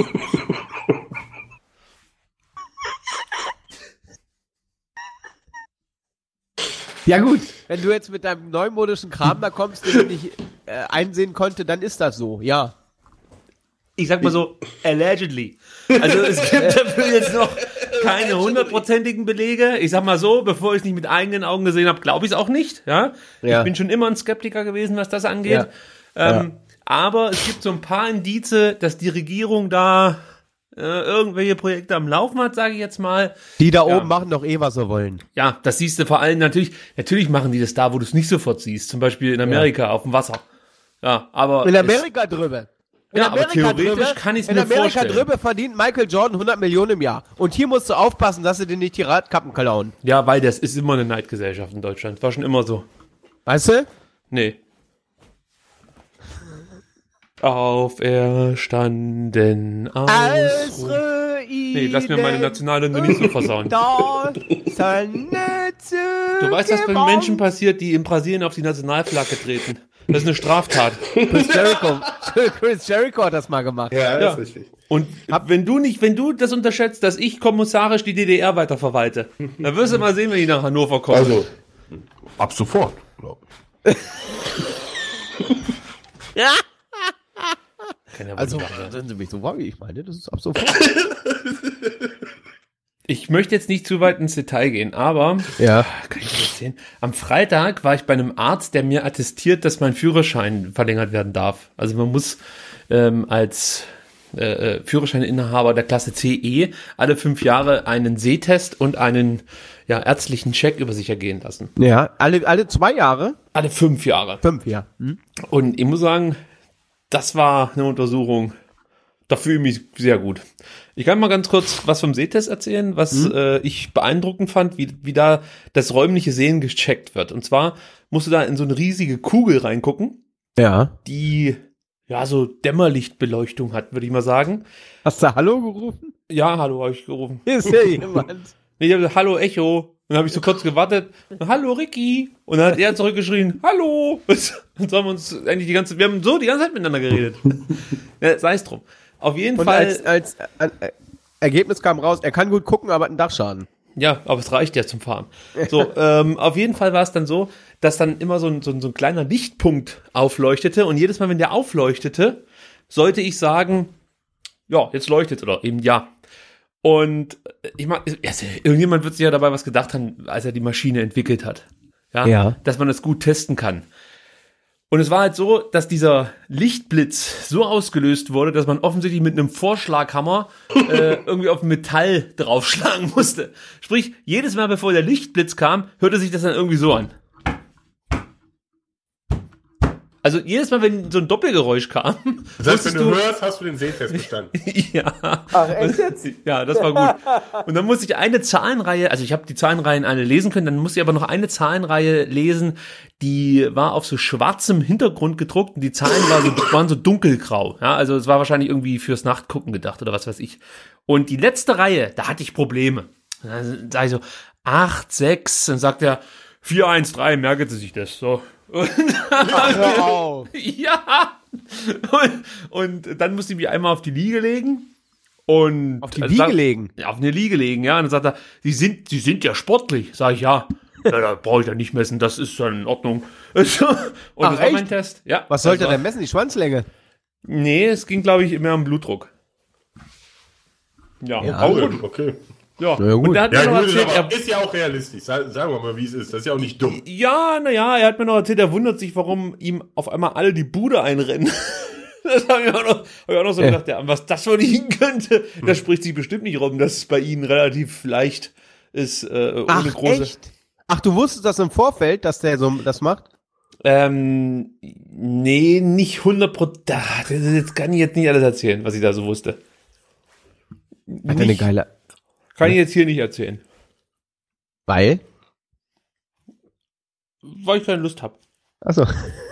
[SPEAKER 4] Ja gut, wenn du jetzt mit deinem neumodischen Kram da kommst, den ich nicht äh, einsehen konnte, dann ist das so, ja.
[SPEAKER 6] Ich sag mal so, allegedly. Also es gibt dafür jetzt noch keine hundertprozentigen Belege. Ich sag mal so, bevor ich es nicht mit eigenen Augen gesehen habe, glaube ich es auch nicht. Ja?
[SPEAKER 4] Ja.
[SPEAKER 6] Ich bin schon immer ein Skeptiker gewesen, was das angeht.
[SPEAKER 4] Ja.
[SPEAKER 6] Ähm, Aber es gibt so ein paar Indize, dass die Regierung da äh, irgendwelche Projekte am Laufen hat, sage ich jetzt mal.
[SPEAKER 4] Die da
[SPEAKER 6] Ja.
[SPEAKER 4] oben machen doch eh, was sie wollen.
[SPEAKER 6] Ja, das siehst du vor allem natürlich. Natürlich machen die das da, wo du es nicht sofort siehst. Zum Beispiel in Amerika auf dem Wasser. Ja, aber
[SPEAKER 4] In
[SPEAKER 6] es-
[SPEAKER 4] Amerika drüber. In
[SPEAKER 6] Ja, aber theoretisch kann ich's
[SPEAKER 4] in
[SPEAKER 6] mir
[SPEAKER 4] Amerika
[SPEAKER 6] vorstellen.
[SPEAKER 4] drüber verdient Michael Jordan hundert Millionen im Jahr. Und hier musst du aufpassen, dass sie dir nicht die Radkappen klauen.
[SPEAKER 6] ja, weil das ist immer eine Neidgesellschaft in Deutschland. War schon immer so.
[SPEAKER 4] Weißt du?
[SPEAKER 6] Nee. Auferstanden aus
[SPEAKER 4] Als
[SPEAKER 6] Ruhe.
[SPEAKER 4] Ruinen
[SPEAKER 6] Nee, lass mir meine Nationalhymne nicht so versauen.
[SPEAKER 4] da seine
[SPEAKER 6] Du weißt, was bei Menschen passiert, die in Brasilien auf die Nationalflagge treten. Das ist eine Straftat.
[SPEAKER 4] Chris Jericho. Chris Jericho hat das mal gemacht.
[SPEAKER 5] Ja, das
[SPEAKER 6] Ja.
[SPEAKER 5] ist richtig.
[SPEAKER 6] Und wenn du nicht, wenn du das unterschätzt, dass ich kommissarisch die D D R weiter verwalte, dann wirst du mal sehen, wenn die nach Hannover kommen.
[SPEAKER 5] Also, ab sofort, glaube ich.
[SPEAKER 6] Kann ja wohl
[SPEAKER 4] Also,
[SPEAKER 6] nicht wahr sein.
[SPEAKER 4] sind Sie mich so wahr, wie ich meine, das ist ab sofort.
[SPEAKER 6] Ich möchte jetzt nicht zu weit ins Detail gehen, aber
[SPEAKER 4] Ja.
[SPEAKER 6] kann ich das erzählen? Am Freitag war ich bei einem Arzt, der mir attestiert, dass mein Führerschein verlängert werden darf. Also man muss ähm, als äh, Führerscheininhaber der Klasse C E alle fünf Jahre einen Sehtest und einen ja, ärztlichen Check über sich ergehen lassen.
[SPEAKER 4] Ja, alle, alle zwei Jahre?
[SPEAKER 6] Alle fünf Jahre.
[SPEAKER 4] Fünf, ja. Hm?
[SPEAKER 6] Und ich muss sagen, das war eine Untersuchung, da fühle ich mich sehr gut. Ich kann mal ganz kurz was vom Sehtest erzählen, was
[SPEAKER 4] Mhm.
[SPEAKER 6] äh, ich beeindruckend fand, wie, wie da das räumliche Sehen gecheckt wird. Und zwar musst du da in so eine riesige Kugel reingucken,
[SPEAKER 4] Ja.
[SPEAKER 6] die ja so Dämmerlichtbeleuchtung hat, würde ich mal sagen.
[SPEAKER 4] Hast du Hallo gerufen?
[SPEAKER 6] Ja, hallo, habe ich gerufen.
[SPEAKER 4] Hier ist ja jemand.
[SPEAKER 6] Nee, ich habe gesagt, hallo Echo. Und dann habe ich so kurz gewartet. Hallo Ricky. Und dann hat er zurückgeschrien, hallo. Und so haben wir uns eigentlich die ganze, wir haben so die ganze Zeit miteinander geredet. Ja, sei es drum. Auf jeden
[SPEAKER 4] Und
[SPEAKER 6] Fall.
[SPEAKER 4] als, als äh, äh, Ergebnis kam raus, er kann gut gucken, aber hat einen Dachschaden.
[SPEAKER 6] Ja, aber es reicht ja zum Fahren. So, ähm, auf jeden Fall war es dann so, dass dann immer so ein, so, ein, so ein kleiner Lichtpunkt aufleuchtete und jedes Mal, wenn der aufleuchtete, sollte ich sagen, ja, jetzt leuchtet oder eben ja. Und ich meine, also, irgendjemand wird sich ja dabei was gedacht haben, als er die Maschine entwickelt hat. Ja,
[SPEAKER 4] Ja.
[SPEAKER 6] dass man das gut testen kann. Und es war halt so, dass dieser Lichtblitz so ausgelöst wurde, dass man offensichtlich mit einem Vorschlaghammer äh, irgendwie auf Metall draufschlagen musste. Sprich, jedes Mal, bevor der Lichtblitz kam, hörte sich das dann irgendwie so an. Also jedes Mal, wenn so ein Doppelgeräusch kam,
[SPEAKER 5] Das heißt, wenn
[SPEAKER 6] musstest
[SPEAKER 5] du hörst, hast du den Sehtest bestanden.
[SPEAKER 6] ja. Ach, echt jetzt? Ja, das war gut. Und dann musste ich eine Zahlenreihe, also ich habe die Zahlenreihen alle lesen können, dann musste ich aber noch eine Zahlenreihe lesen, die war auf so schwarzem Hintergrund gedruckt und die Zahlen war so, waren so dunkelgrau. Ja, also es war wahrscheinlich irgendwie fürs Nachtgucken gedacht oder was weiß ich. Und die letzte Reihe, da hatte ich Probleme. Dann sag ich so, acht, sechs, dann sagt er, vier, eins, drei, merken Sie sich das. So. Und
[SPEAKER 4] Hör auf.
[SPEAKER 6] ja. Und, und dann musste ich mich einmal auf die Liege legen. Und
[SPEAKER 4] Auf die
[SPEAKER 6] also
[SPEAKER 4] Liege
[SPEAKER 6] sag-
[SPEAKER 4] legen?
[SPEAKER 6] Ja, auf eine Liege legen, ja. Und dann sagt er, Sie sind, Sie sind ja sportlich. Sag ich, ja. Ja, da brauche ich ja nicht messen, das ist dann in Ordnung. Und
[SPEAKER 4] Ach,
[SPEAKER 6] das war mein
[SPEAKER 4] echt?
[SPEAKER 6] Test. Ja.
[SPEAKER 4] Was sollte
[SPEAKER 6] das
[SPEAKER 4] er
[SPEAKER 6] war-
[SPEAKER 4] denn messen? Die Schwanzlänge?
[SPEAKER 6] Nee, es ging, glaube ich, mehr um Blutdruck. Ja,
[SPEAKER 4] Ja,
[SPEAKER 6] aber
[SPEAKER 5] Oh,
[SPEAKER 6] gut.
[SPEAKER 5] okay.
[SPEAKER 6] Ja.
[SPEAKER 4] Ja, gut.
[SPEAKER 6] Und der hat
[SPEAKER 5] Ja,
[SPEAKER 6] mir noch
[SPEAKER 5] gut, ist,
[SPEAKER 6] erzählt,
[SPEAKER 5] aber
[SPEAKER 6] er,
[SPEAKER 5] ist ja auch realistisch. Sa- Sagen wir mal, wie es ist. Das ist ja auch nicht dumm.
[SPEAKER 6] ja, naja, er hat mir noch erzählt, er wundert sich, warum ihm auf einmal alle die Bude einrennen. Das habe ich auch noch, hab ich auch noch so
[SPEAKER 4] Ja.
[SPEAKER 6] gedacht, ja, was das von Ihnen könnte, das spricht sich bestimmt nicht rum, dass es bei Ihnen relativ leicht ist, äh, ohne
[SPEAKER 4] Ach,
[SPEAKER 6] große.
[SPEAKER 4] echt? Ach, du wusstest das im Vorfeld, dass der so das macht?
[SPEAKER 6] Ähm, nee, nicht hundert Prozent. Das kann ich jetzt nicht alles erzählen, was ich da so wusste.
[SPEAKER 4] Hat er eine
[SPEAKER 6] Nicht-
[SPEAKER 4] geile...
[SPEAKER 6] Kann ich jetzt hier nicht erzählen,
[SPEAKER 4] Weil?
[SPEAKER 6] weil ich keine Lust habe.
[SPEAKER 4] Achso,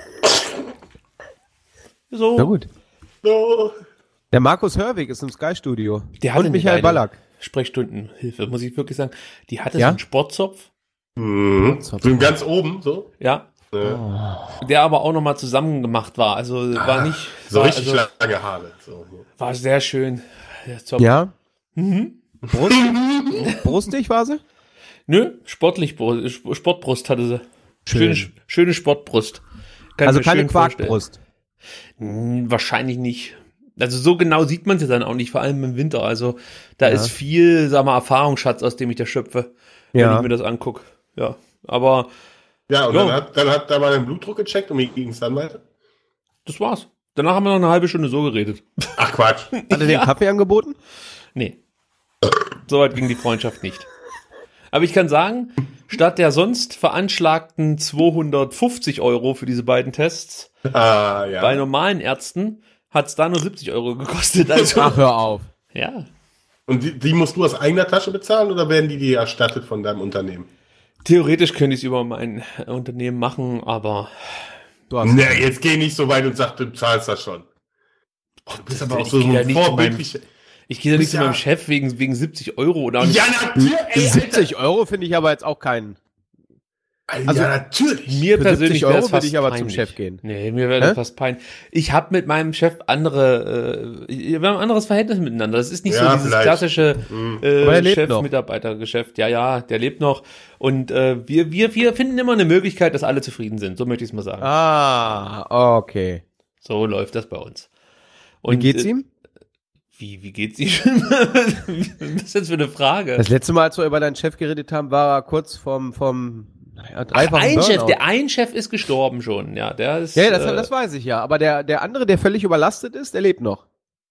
[SPEAKER 6] So,
[SPEAKER 4] na gut.
[SPEAKER 5] No.
[SPEAKER 4] Der Markus Hörwig ist im Sky-Studio.
[SPEAKER 6] Der hatte
[SPEAKER 4] Und
[SPEAKER 6] eine
[SPEAKER 4] Michael
[SPEAKER 6] geile
[SPEAKER 4] Ballack.
[SPEAKER 6] Sprechstundenhilfe, muss ich wirklich sagen. Die hatte
[SPEAKER 4] Ja?
[SPEAKER 6] so einen Sportzopf,
[SPEAKER 5] Mhm. So ganz oben, so.
[SPEAKER 6] ja,
[SPEAKER 5] Ja.
[SPEAKER 6] der aber auch nochmal zusammen gemacht war. Also war nicht,
[SPEAKER 5] So
[SPEAKER 6] war,
[SPEAKER 5] richtig
[SPEAKER 6] also,
[SPEAKER 5] lange Haare. So.
[SPEAKER 6] war sehr schön. Der Zopf.
[SPEAKER 4] Ja?
[SPEAKER 6] Mhm.
[SPEAKER 4] Brust, brustig war sie?
[SPEAKER 6] Nö, sportlich, Brust- Sp- Sportbrust hatte sie.
[SPEAKER 4] Schön.
[SPEAKER 6] Schöne, schöne Sportbrust. Kann ich
[SPEAKER 4] Also
[SPEAKER 6] mir
[SPEAKER 4] keine
[SPEAKER 6] schön vorstellen.
[SPEAKER 4] Quarkbrust.
[SPEAKER 6] Hm, wahrscheinlich nicht. Also so genau sieht man es ja dann auch nicht, vor allem im Winter. Also da
[SPEAKER 4] Ja.
[SPEAKER 6] ist viel, sag mal, Erfahrungsschatz, aus dem ich da schöpfe, wenn
[SPEAKER 4] Ja.
[SPEAKER 6] ich mir das angucke. Ja, aber
[SPEAKER 5] Ja, und
[SPEAKER 6] Jo.
[SPEAKER 5] dann hat, dann hat da mal den Blutdruck gecheckt und wie ging es dann weiter?
[SPEAKER 6] das war's. Danach haben wir noch eine halbe Stunde so geredet.
[SPEAKER 5] Ach Quatsch.
[SPEAKER 4] Hat er den Kaffee angeboten?
[SPEAKER 6] Nee. Soweit ging die Freundschaft nicht. Aber ich kann sagen, statt der sonst veranschlagten zweihundertfünfzig Euro für diese beiden Tests,
[SPEAKER 5] Ah, ja.
[SPEAKER 6] bei normalen Ärzten hat es da nur siebzig Euro gekostet. Also,
[SPEAKER 4] Ach, hör auf.
[SPEAKER 6] ja.
[SPEAKER 5] Und die, die musst du aus eigener Tasche bezahlen oder werden die dir erstattet von deinem Unternehmen?
[SPEAKER 6] Theoretisch könnte ich es über mein Unternehmen machen, aber
[SPEAKER 4] Du hast
[SPEAKER 5] Ne, jetzt geh nicht so weit und sag, du zahlst das schon. Oh, du bist aber auch
[SPEAKER 6] Ich
[SPEAKER 5] so
[SPEAKER 6] geh da
[SPEAKER 5] ein
[SPEAKER 6] nicht zu meinem-
[SPEAKER 5] vorbildlicher.
[SPEAKER 6] Ich gehe da nicht
[SPEAKER 5] Bist
[SPEAKER 6] zu
[SPEAKER 5] ja-
[SPEAKER 6] meinem Chef wegen, wegen siebzig Euro oder nicht.
[SPEAKER 5] Ja, natürlich. Ey,
[SPEAKER 4] siebzig Euro finde ich aber jetzt auch keinen.
[SPEAKER 5] Alter.
[SPEAKER 4] also-
[SPEAKER 5] ja, natürlich.
[SPEAKER 6] Mir
[SPEAKER 4] Für
[SPEAKER 6] persönlich
[SPEAKER 4] siebzig Euro
[SPEAKER 6] wäre es
[SPEAKER 4] würde
[SPEAKER 6] fast
[SPEAKER 4] ich aber
[SPEAKER 6] peinlich.
[SPEAKER 4] zum Chef gehen.
[SPEAKER 6] Nee, mir wäre das
[SPEAKER 4] Hä?
[SPEAKER 6] fast peinlich. Ich habe mit meinem Chef andere, äh, wir haben ein anderes Verhältnis miteinander. Das ist nicht
[SPEAKER 5] Ja,
[SPEAKER 6] so dieses
[SPEAKER 5] vielleicht.
[SPEAKER 6] klassische
[SPEAKER 4] Aber er
[SPEAKER 6] äh,
[SPEAKER 4] lebt noch.
[SPEAKER 6] Chef-Mitarbeiter-Geschäft. Ja, ja, der lebt noch. Und äh, wir, wir, wir finden immer eine Möglichkeit, dass alle zufrieden sind. So möchte ich es mal sagen.
[SPEAKER 4] Ah, okay.
[SPEAKER 6] So läuft das bei uns.
[SPEAKER 4] Wie
[SPEAKER 6] Und,
[SPEAKER 4] geht's
[SPEAKER 6] äh,
[SPEAKER 4] ihm?
[SPEAKER 6] Wie, wie geht's ihm? Was ist das jetzt für eine Frage?
[SPEAKER 4] Das letzte Mal, als wir über deinen Chef geredet haben, war er kurz vom, vom naja,
[SPEAKER 6] Ach,
[SPEAKER 4] dreifachen
[SPEAKER 6] ein Chef,
[SPEAKER 4] Burnout.
[SPEAKER 6] der ein Chef ist gestorben schon. Ja, der ist.
[SPEAKER 4] Ja, das,
[SPEAKER 6] äh,
[SPEAKER 4] das weiß ich ja. Aber der, der andere, der völlig überlastet ist, der lebt noch.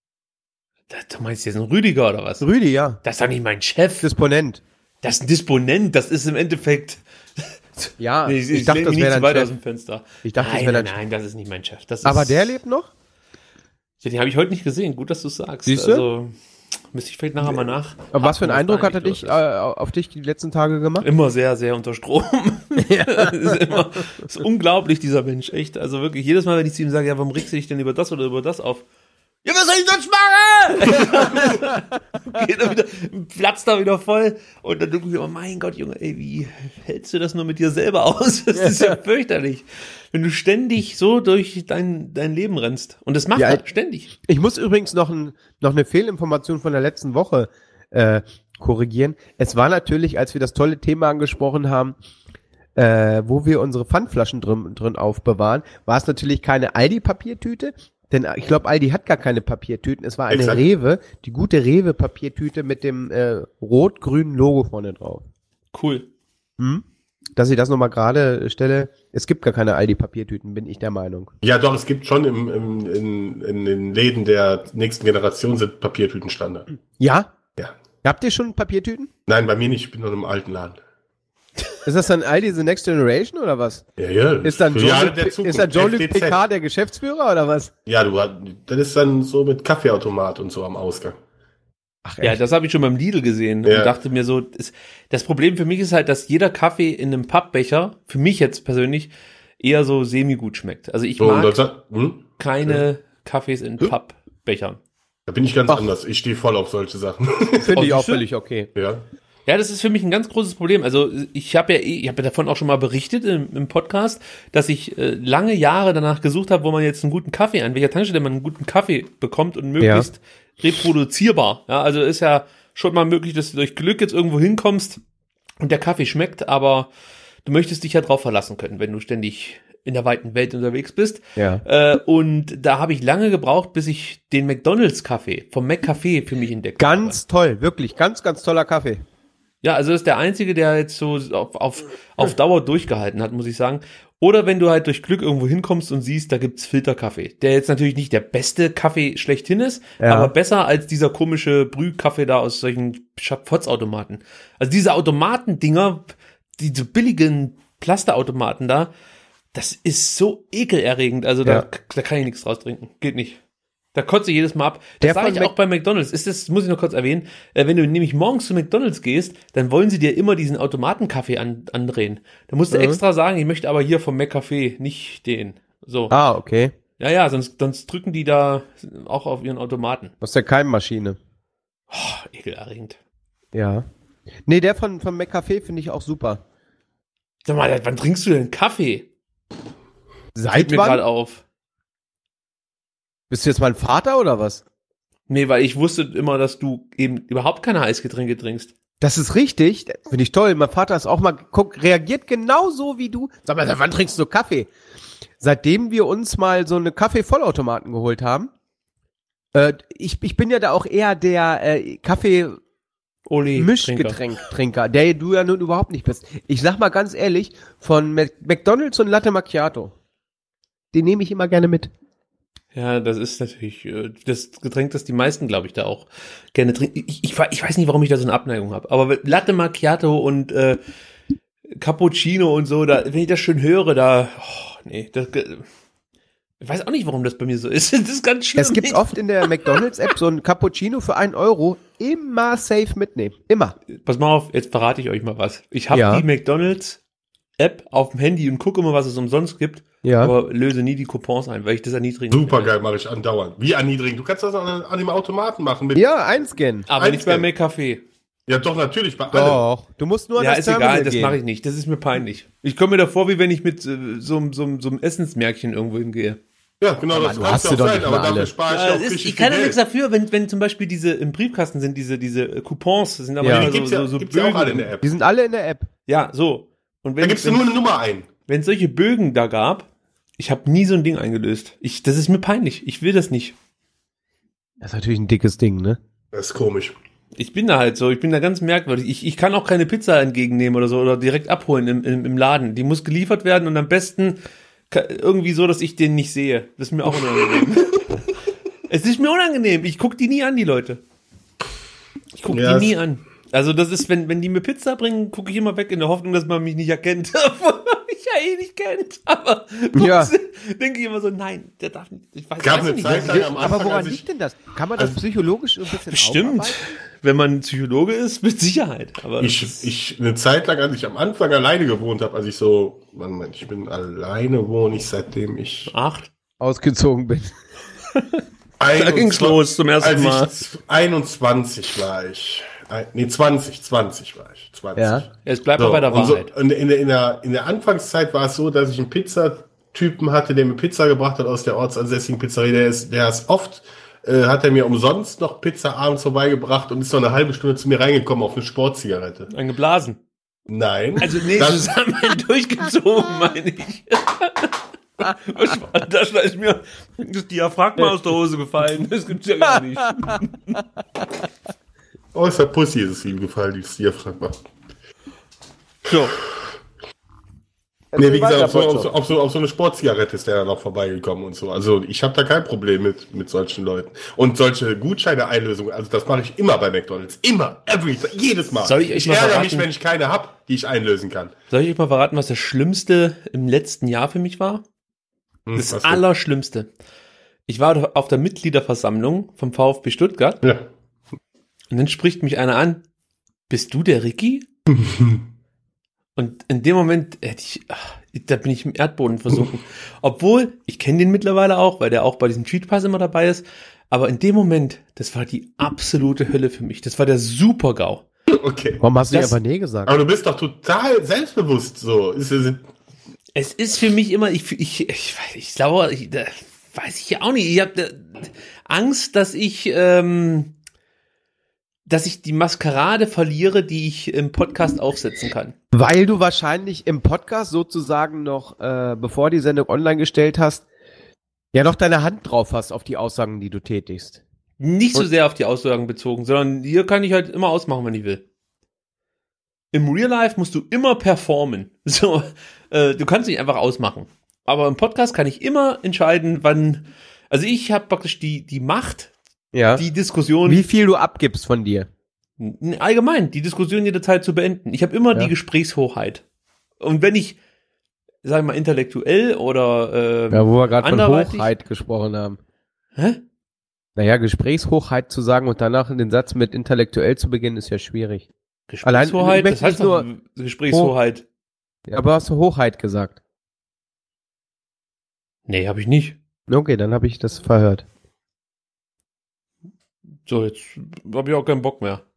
[SPEAKER 6] Du meinst jetzt einen Rüdiger oder was?
[SPEAKER 4] Rüdi, ja.
[SPEAKER 6] Das ist doch nicht mein Chef.
[SPEAKER 4] Disponent.
[SPEAKER 6] Das ist ein Disponent. Das ist im Endeffekt.
[SPEAKER 4] Ja,
[SPEAKER 6] Nee,
[SPEAKER 4] ich, ich dachte,
[SPEAKER 6] lehn
[SPEAKER 4] das
[SPEAKER 6] mich
[SPEAKER 4] wäre
[SPEAKER 6] nicht zu
[SPEAKER 4] dein
[SPEAKER 6] weit
[SPEAKER 4] Chef.
[SPEAKER 6] aus dem Fenster.
[SPEAKER 4] Ich dachte, das
[SPEAKER 6] nein,
[SPEAKER 4] wäre
[SPEAKER 6] nein,
[SPEAKER 4] dein
[SPEAKER 6] nein, das ist nicht mein Chef. Das ist,
[SPEAKER 4] Aber der lebt noch?
[SPEAKER 6] Ja, den habe ich heute nicht gesehen. Gut, dass du es sagst.
[SPEAKER 4] Siehst du?
[SPEAKER 6] Also, müsste ich vielleicht nachher mal nach.
[SPEAKER 4] Aber was für einen
[SPEAKER 6] haken,
[SPEAKER 4] Eindruck
[SPEAKER 6] da
[SPEAKER 4] hat er
[SPEAKER 6] eigentlich
[SPEAKER 4] dich,
[SPEAKER 6] los
[SPEAKER 4] äh,
[SPEAKER 6] ist.
[SPEAKER 4] auf dich die letzten Tage gemacht?
[SPEAKER 6] Immer sehr, sehr unter Strom. das, ist immer, das ist unglaublich, dieser Mensch. Echt. Also wirklich, jedes Mal, wenn ich zu ihm sage, ja, warum regst du dich denn über das oder über das auf? Ja, was soll ich sonst machen? Geht er wieder, platzt da wieder voll. Und dann denke ich mir, oh mein Gott, Junge, ey, wie hältst du das nur mit dir selber aus? Das ist ja fürchterlich. Wenn du ständig so durch dein, dein Leben rennst. Und das macht
[SPEAKER 4] Ja,
[SPEAKER 6] er ständig.
[SPEAKER 4] Ich muss übrigens noch, ein, noch eine Fehlinformation von der letzten Woche äh, korrigieren. Es war natürlich, als wir das tolle Thema angesprochen haben, äh, wo wir unsere Pfandflaschen drin, drin aufbewahren, war es natürlich keine Aldi-Papiertüte, denn ich glaube, Aldi hat gar keine Papiertüten. Es war eine
[SPEAKER 5] Exakt.
[SPEAKER 4] Rewe, die gute Rewe-Papiertüte mit dem äh, rot-grünen Logo vorne drauf.
[SPEAKER 6] Cool.
[SPEAKER 4] Hm? Dass ich das nochmal gerade stelle, es gibt gar keine Aldi-Papiertüten, bin ich der Meinung.
[SPEAKER 5] Ja, doch, es gibt schon im, im, in, in den Läden der nächsten Generation sind Papiertüten Standard.
[SPEAKER 4] Ja?
[SPEAKER 5] Ja.
[SPEAKER 4] Habt ihr schon Papiertüten?
[SPEAKER 5] Nein, bei mir nicht, ich bin noch im alten Laden.
[SPEAKER 4] Ist das dann Aldi The Next Generation oder was?
[SPEAKER 5] Ja, ja.
[SPEAKER 4] Ist dann
[SPEAKER 5] für Jahre
[SPEAKER 4] Jean-Luc
[SPEAKER 5] der
[SPEAKER 4] P-
[SPEAKER 5] Zukunft,
[SPEAKER 4] ist dann Jean-Luc
[SPEAKER 5] F D Z.
[SPEAKER 4] Picard der Geschäftsführer oder was?
[SPEAKER 5] Ja, du hast, das ist dann so mit Kaffeeautomat und so am Ausgang.
[SPEAKER 4] Ach
[SPEAKER 6] Ja, das habe ich schon beim Lidl gesehen
[SPEAKER 5] Ja.
[SPEAKER 6] und dachte mir so, das, das Problem für mich ist halt, dass jeder Kaffee in einem Pappbecher, für mich jetzt persönlich, eher so semi-gut schmeckt. Also ich
[SPEAKER 5] So, und
[SPEAKER 6] mag
[SPEAKER 5] das, hm?
[SPEAKER 6] keine Kaffees in
[SPEAKER 5] Hm?
[SPEAKER 6] Pappbechern.
[SPEAKER 5] Da bin ich ganz
[SPEAKER 4] Ach.
[SPEAKER 5] anders. Ich stehe voll auf solche Sachen.
[SPEAKER 4] Finde ich
[SPEAKER 6] Oh,
[SPEAKER 4] auch
[SPEAKER 6] siehst du?
[SPEAKER 4] völlig okay.
[SPEAKER 5] ja.
[SPEAKER 6] Ja, das ist für mich ein ganz großes Problem. Also ich habe ja, eh- ich habe ja davon auch schon mal berichtet im, im Podcast, dass ich äh, lange Jahre danach gesucht habe, wo man jetzt einen guten Kaffee, an welcher Tankstelle man einen guten Kaffee bekommt und möglichst reproduzierbar. Ja, also ist ja schon mal möglich, dass du durch Glück jetzt irgendwo hinkommst und der Kaffee schmeckt, aber du möchtest dich ja drauf verlassen können, wenn du ständig in der weiten Welt unterwegs bist.
[SPEAKER 4] Ja.
[SPEAKER 6] Äh, und da habe ich lange gebraucht, bis ich den McDonald's-Kaffee vom McCafé für mich entdeckt habe.
[SPEAKER 4] Ganz toll, wirklich, ganz, ganz toller Kaffee.
[SPEAKER 6] Ja, also das ist der einzige, der jetzt so auf, auf, auf Dauer durchgehalten hat, muss ich sagen. Oder wenn du halt durch Glück irgendwo hinkommst und siehst, da gibt's Filterkaffee, der jetzt natürlich nicht der beste Kaffee schlechthin ist,
[SPEAKER 4] Ja.
[SPEAKER 6] aber besser als dieser komische Brühkaffee da aus solchen Schafotz-Automaten. Also diese Automatendinger, diese billigen Plasterautomaten da, das ist so ekelerregend. Also da,
[SPEAKER 4] Ja.
[SPEAKER 6] da kann ich nichts draus trinken. Geht nicht. Da kotze ich jedes Mal ab.
[SPEAKER 4] Der
[SPEAKER 6] Das sage
[SPEAKER 4] von
[SPEAKER 6] ich
[SPEAKER 4] Mac-
[SPEAKER 6] auch bei McDonald's. Ist das, muss ich noch kurz erwähnen, äh, wenn du nämlich morgens zu McDonald's gehst, dann wollen sie dir immer diesen Automatenkaffee an, andrehen. Da musst du
[SPEAKER 4] Mhm.
[SPEAKER 6] extra sagen, ich möchte aber hier vom McCafé, nicht den. So.
[SPEAKER 4] Ah, okay.
[SPEAKER 6] Ja, ja, sonst, sonst drücken die da auch auf ihren Automaten.
[SPEAKER 4] Aus der Keimmaschine.
[SPEAKER 6] Oh, ekelerregend.
[SPEAKER 4] Ja. Nee, der von, von McCafé finde ich auch super.
[SPEAKER 6] Sag mal, wann trinkst du denn Kaffee?
[SPEAKER 4] Seit
[SPEAKER 6] Fällt mir gerade
[SPEAKER 4] wann?
[SPEAKER 6] auf.
[SPEAKER 4] Bist du jetzt mein Vater oder was?
[SPEAKER 6] Nee, weil ich wusste immer, dass du eben überhaupt keine Eisgetränke trinkst.
[SPEAKER 4] Das ist richtig. Finde ich toll. Mein Vater ist auch mal, guck, reagiert genauso wie du. Sag mal, seit wann trinkst du Kaffee? Seitdem wir uns mal so eine Kaffee-Vollautomaten geholt haben. Äh, ich, ich bin ja da auch eher der äh, Kaffee-Mischgetränk-Trinker, der du ja nun überhaupt nicht bist. Ich sag mal ganz ehrlich, von Mac- McDonald's und Latte Macchiato, den nehme ich immer gerne mit.
[SPEAKER 6] Ja, das ist natürlich äh, das Getränk, das die meisten, glaube ich, da auch gerne trinken. Ich, ich, ich weiß nicht, warum ich da so eine Abneigung habe, aber Latte Macchiato und äh, Cappuccino und so, da, wenn ich das schön höre, da, oh, nee, das, ich weiß auch nicht, warum das bei mir so ist. Das ist ganz schlimm.
[SPEAKER 4] Es gibt oft in der McDonald's-App so ein Cappuccino für einen Euro. Immer safe mitnehmen. Immer.
[SPEAKER 6] Pass mal auf, jetzt verrate ich euch mal was. Ich habe
[SPEAKER 4] Ja.
[SPEAKER 6] die McDonald's App auf dem Handy und gucke immer, was es umsonst gibt,
[SPEAKER 4] Ja.
[SPEAKER 6] aber löse nie die Coupons ein, weil ich das erniedrigen
[SPEAKER 5] Super
[SPEAKER 6] finde.
[SPEAKER 5] geil, mache ich andauernd. Wie erniedrigen? Du kannst das an, an dem Automaten machen. Mit,
[SPEAKER 4] Ja, einscannen.
[SPEAKER 6] Aber nicht bei
[SPEAKER 5] Einscannen.
[SPEAKER 6] McCafé.
[SPEAKER 5] ja, doch, natürlich, bei allem.
[SPEAKER 4] Doch. Du musst nur an
[SPEAKER 6] Ja,
[SPEAKER 4] das
[SPEAKER 6] ist
[SPEAKER 4] Terminal
[SPEAKER 6] egal, das
[SPEAKER 4] gehen.
[SPEAKER 6] mache ich nicht. Das ist mir peinlich. Ich komme mir da vor, wie wenn ich mit äh, so, einem- so, einem- so einem Essensmärkchen irgendwo hingehe.
[SPEAKER 5] Ja, genau, das
[SPEAKER 4] du
[SPEAKER 5] kann
[SPEAKER 4] hast
[SPEAKER 5] ja
[SPEAKER 4] sie
[SPEAKER 5] auch
[SPEAKER 4] doch
[SPEAKER 5] sein,
[SPEAKER 4] nicht
[SPEAKER 5] aber
[SPEAKER 4] mal alle.
[SPEAKER 5] dafür spare ich
[SPEAKER 6] Ja,
[SPEAKER 5] ja auch
[SPEAKER 6] es ist,
[SPEAKER 5] richtig
[SPEAKER 6] ich kann ja
[SPEAKER 5] viel
[SPEAKER 6] nichts
[SPEAKER 5] Geld.
[SPEAKER 6] dafür, wenn, wenn zum Beispiel diese im Briefkasten sind, diese, diese äh, Coupons, das sind aber
[SPEAKER 4] Ja.
[SPEAKER 6] immer
[SPEAKER 5] Die
[SPEAKER 6] so,
[SPEAKER 5] gibt's ja,
[SPEAKER 6] so, so
[SPEAKER 5] gibt's ja auch alle in der
[SPEAKER 6] Bögen.
[SPEAKER 5] App.
[SPEAKER 4] Die sind alle in der App.
[SPEAKER 6] Ja, so. Und
[SPEAKER 5] Da
[SPEAKER 6] wenn
[SPEAKER 5] gibst du
[SPEAKER 6] wenn-
[SPEAKER 5] nur eine Nummer ein.
[SPEAKER 6] wenn es solche Bögen da gab, ich habe nie so ein Ding eingelöst. Ich, das ist mir peinlich. Ich will das nicht.
[SPEAKER 4] Das ist natürlich ein dickes Ding, ne?
[SPEAKER 5] Das ist komisch.
[SPEAKER 6] Ich bin da halt so, ich bin da ganz merkwürdig. Ich, ich kann auch keine Pizza entgegennehmen oder so oder direkt abholen im, im, im Laden. Die muss geliefert werden und am besten ka- irgendwie so, dass ich den nicht sehe. Das ist mir auch unangenehm. Es ist mir unangenehm. Ich guck die nie an, die Leute. Ich guck
[SPEAKER 5] Ja,
[SPEAKER 6] die nie
[SPEAKER 5] es-
[SPEAKER 6] an. Also das ist, wenn, wenn die mir Pizza bringen, gucke ich immer weg in der Hoffnung, dass man mich nicht erkennt. Obwohl man mich ja eh nicht kennt. Aber
[SPEAKER 4] Ja.
[SPEAKER 6] denke ich immer so, nein, der darf nicht. Ich weiß,
[SPEAKER 5] Gab
[SPEAKER 6] weiß
[SPEAKER 5] eine
[SPEAKER 6] nicht.
[SPEAKER 5] Zeit lang am Anfang,
[SPEAKER 4] Aber woran
[SPEAKER 5] als ich,
[SPEAKER 4] liegt denn das? Kann man das psychologisch ein bisschen
[SPEAKER 6] Bestimmt.
[SPEAKER 4] aufarbeiten?
[SPEAKER 6] Wenn man Psychologe ist, mit Sicherheit. Aber das
[SPEAKER 5] ich,
[SPEAKER 6] ist-
[SPEAKER 5] ich, eine Zeit lang, als ich am Anfang alleine gewohnt habe, als ich so, Mann, Mann, ich bin alleine wohne ich, seitdem ich
[SPEAKER 6] acht.
[SPEAKER 4] Ausgezogen bin.
[SPEAKER 6] Da ging's los zum ersten
[SPEAKER 5] als
[SPEAKER 6] Mal.
[SPEAKER 5] ich einundzwanzig war ich. Ein- Nee, zwanzig, zwanzig war ich. zwanzig.
[SPEAKER 4] Ja.
[SPEAKER 6] Jetzt bleibt
[SPEAKER 5] So,
[SPEAKER 6] mal bei der
[SPEAKER 5] und so,
[SPEAKER 6] Wahrheit.
[SPEAKER 5] und in, der, in, der, in der Anfangszeit war es so, dass ich einen Pizzatypen hatte, der mir Pizza gebracht hat aus der ortsansässigen Pizzeria. Der ist, der ist oft, äh, hat er mir umsonst noch Pizza abends vorbeigebracht und ist noch eine halbe Stunde zu mir reingekommen auf eine Sportzigarette.
[SPEAKER 6] Eingeblasen.
[SPEAKER 5] Nein.
[SPEAKER 6] Also nee,
[SPEAKER 5] das,
[SPEAKER 6] zusammen durchgezogen, meine ich. Was war- Da ist mir das Diaphragma aus der Hose gefallen. Das gibt's ja gar nicht.
[SPEAKER 5] außer Pussy ist es ihm gefallen, dieses Diaphragma.
[SPEAKER 6] So.
[SPEAKER 5] Nee, wie gesagt,
[SPEAKER 4] weiter,
[SPEAKER 5] auf so, auf,
[SPEAKER 4] Potzo.
[SPEAKER 5] so, auf, so, auf so eine Sportzigarette ist der dann noch vorbeigekommen und so. Also ich habe da kein Problem mit, mit solchen Leuten. Und solche Gutscheine-Einlösungen, also das mache ich immer bei McDonalds. Immer, every, jedes Mal.
[SPEAKER 6] Soll ich euch
[SPEAKER 5] ich
[SPEAKER 6] mal
[SPEAKER 5] ärgere
[SPEAKER 6] verraten?
[SPEAKER 5] mich, wenn ich keine hab, die ich einlösen kann.
[SPEAKER 6] Soll ich euch mal verraten, was das Schlimmste im letzten Jahr für mich war?
[SPEAKER 5] Hm,
[SPEAKER 6] Das
[SPEAKER 5] was denn?
[SPEAKER 6] Allerschlimmste. Ich war auf der Mitgliederversammlung vom VfB Stuttgart
[SPEAKER 5] Ja.
[SPEAKER 6] und dann spricht mich einer an. Bist du der Ricky? Und in dem Moment hätte ich, ach, da bin ich im Erdboden versunken. Obwohl, ich kenne den mittlerweile auch, weil der auch bei diesem Cheat Pass immer dabei ist. Aber in dem Moment, das war die absolute Hölle für mich. Das war der Super-GAU.
[SPEAKER 5] Okay.
[SPEAKER 4] Warum hast du
[SPEAKER 6] Das-
[SPEAKER 4] nicht einfach nee gesagt?
[SPEAKER 5] Aber du bist doch total selbstbewusst so. Ist, ist,
[SPEAKER 6] Es ist für mich immer, ich, ich, ich, ich glaube, ich, da weiß ich ja auch nicht. Ich habe Angst, dass ich, ähm, dass ich die Maskerade verliere, die ich im Podcast aufsetzen kann.
[SPEAKER 4] Weil du wahrscheinlich im Podcast sozusagen noch, äh, bevor die Sendung online gestellt hast, ja noch deine Hand drauf hast auf die Aussagen, die du tätigst.
[SPEAKER 6] Nicht so sehr auf die Aussagen bezogen, sondern hier kann ich halt immer ausmachen, wenn ich will. Im Real Life musst du immer performen. So, äh, du kannst nicht einfach ausmachen. Aber im Podcast kann ich immer entscheiden, wann. Also ich habe praktisch die die Macht,
[SPEAKER 4] Ja.
[SPEAKER 6] die Diskussion
[SPEAKER 4] Wie viel du abgibst von dir.
[SPEAKER 6] n- allgemein die Diskussion jederzeit zu beenden. Ich habe immer
[SPEAKER 4] Ja.
[SPEAKER 6] die Gesprächshoheit. Und wenn ich, sag ich mal, intellektuell oder ähm,
[SPEAKER 4] Ja, wo wir gerade von
[SPEAKER 6] anderweitig-
[SPEAKER 4] Hochheit gesprochen haben.
[SPEAKER 6] Hä?
[SPEAKER 4] Naja, Gesprächshochheit zu sagen und danach den Satz mit intellektuell zu beginnen, ist ja schwierig.
[SPEAKER 6] Gesprächshoheit,
[SPEAKER 4] Allein-
[SPEAKER 6] das heißt
[SPEAKER 4] nicht
[SPEAKER 6] doch Gesprächshoheit.
[SPEAKER 4] Ja, aber hast du Hochheit gesagt?
[SPEAKER 6] Nee, habe ich nicht.
[SPEAKER 4] Okay, dann habe ich das verhört.
[SPEAKER 6] So, jetzt habe ich auch keinen Bock mehr.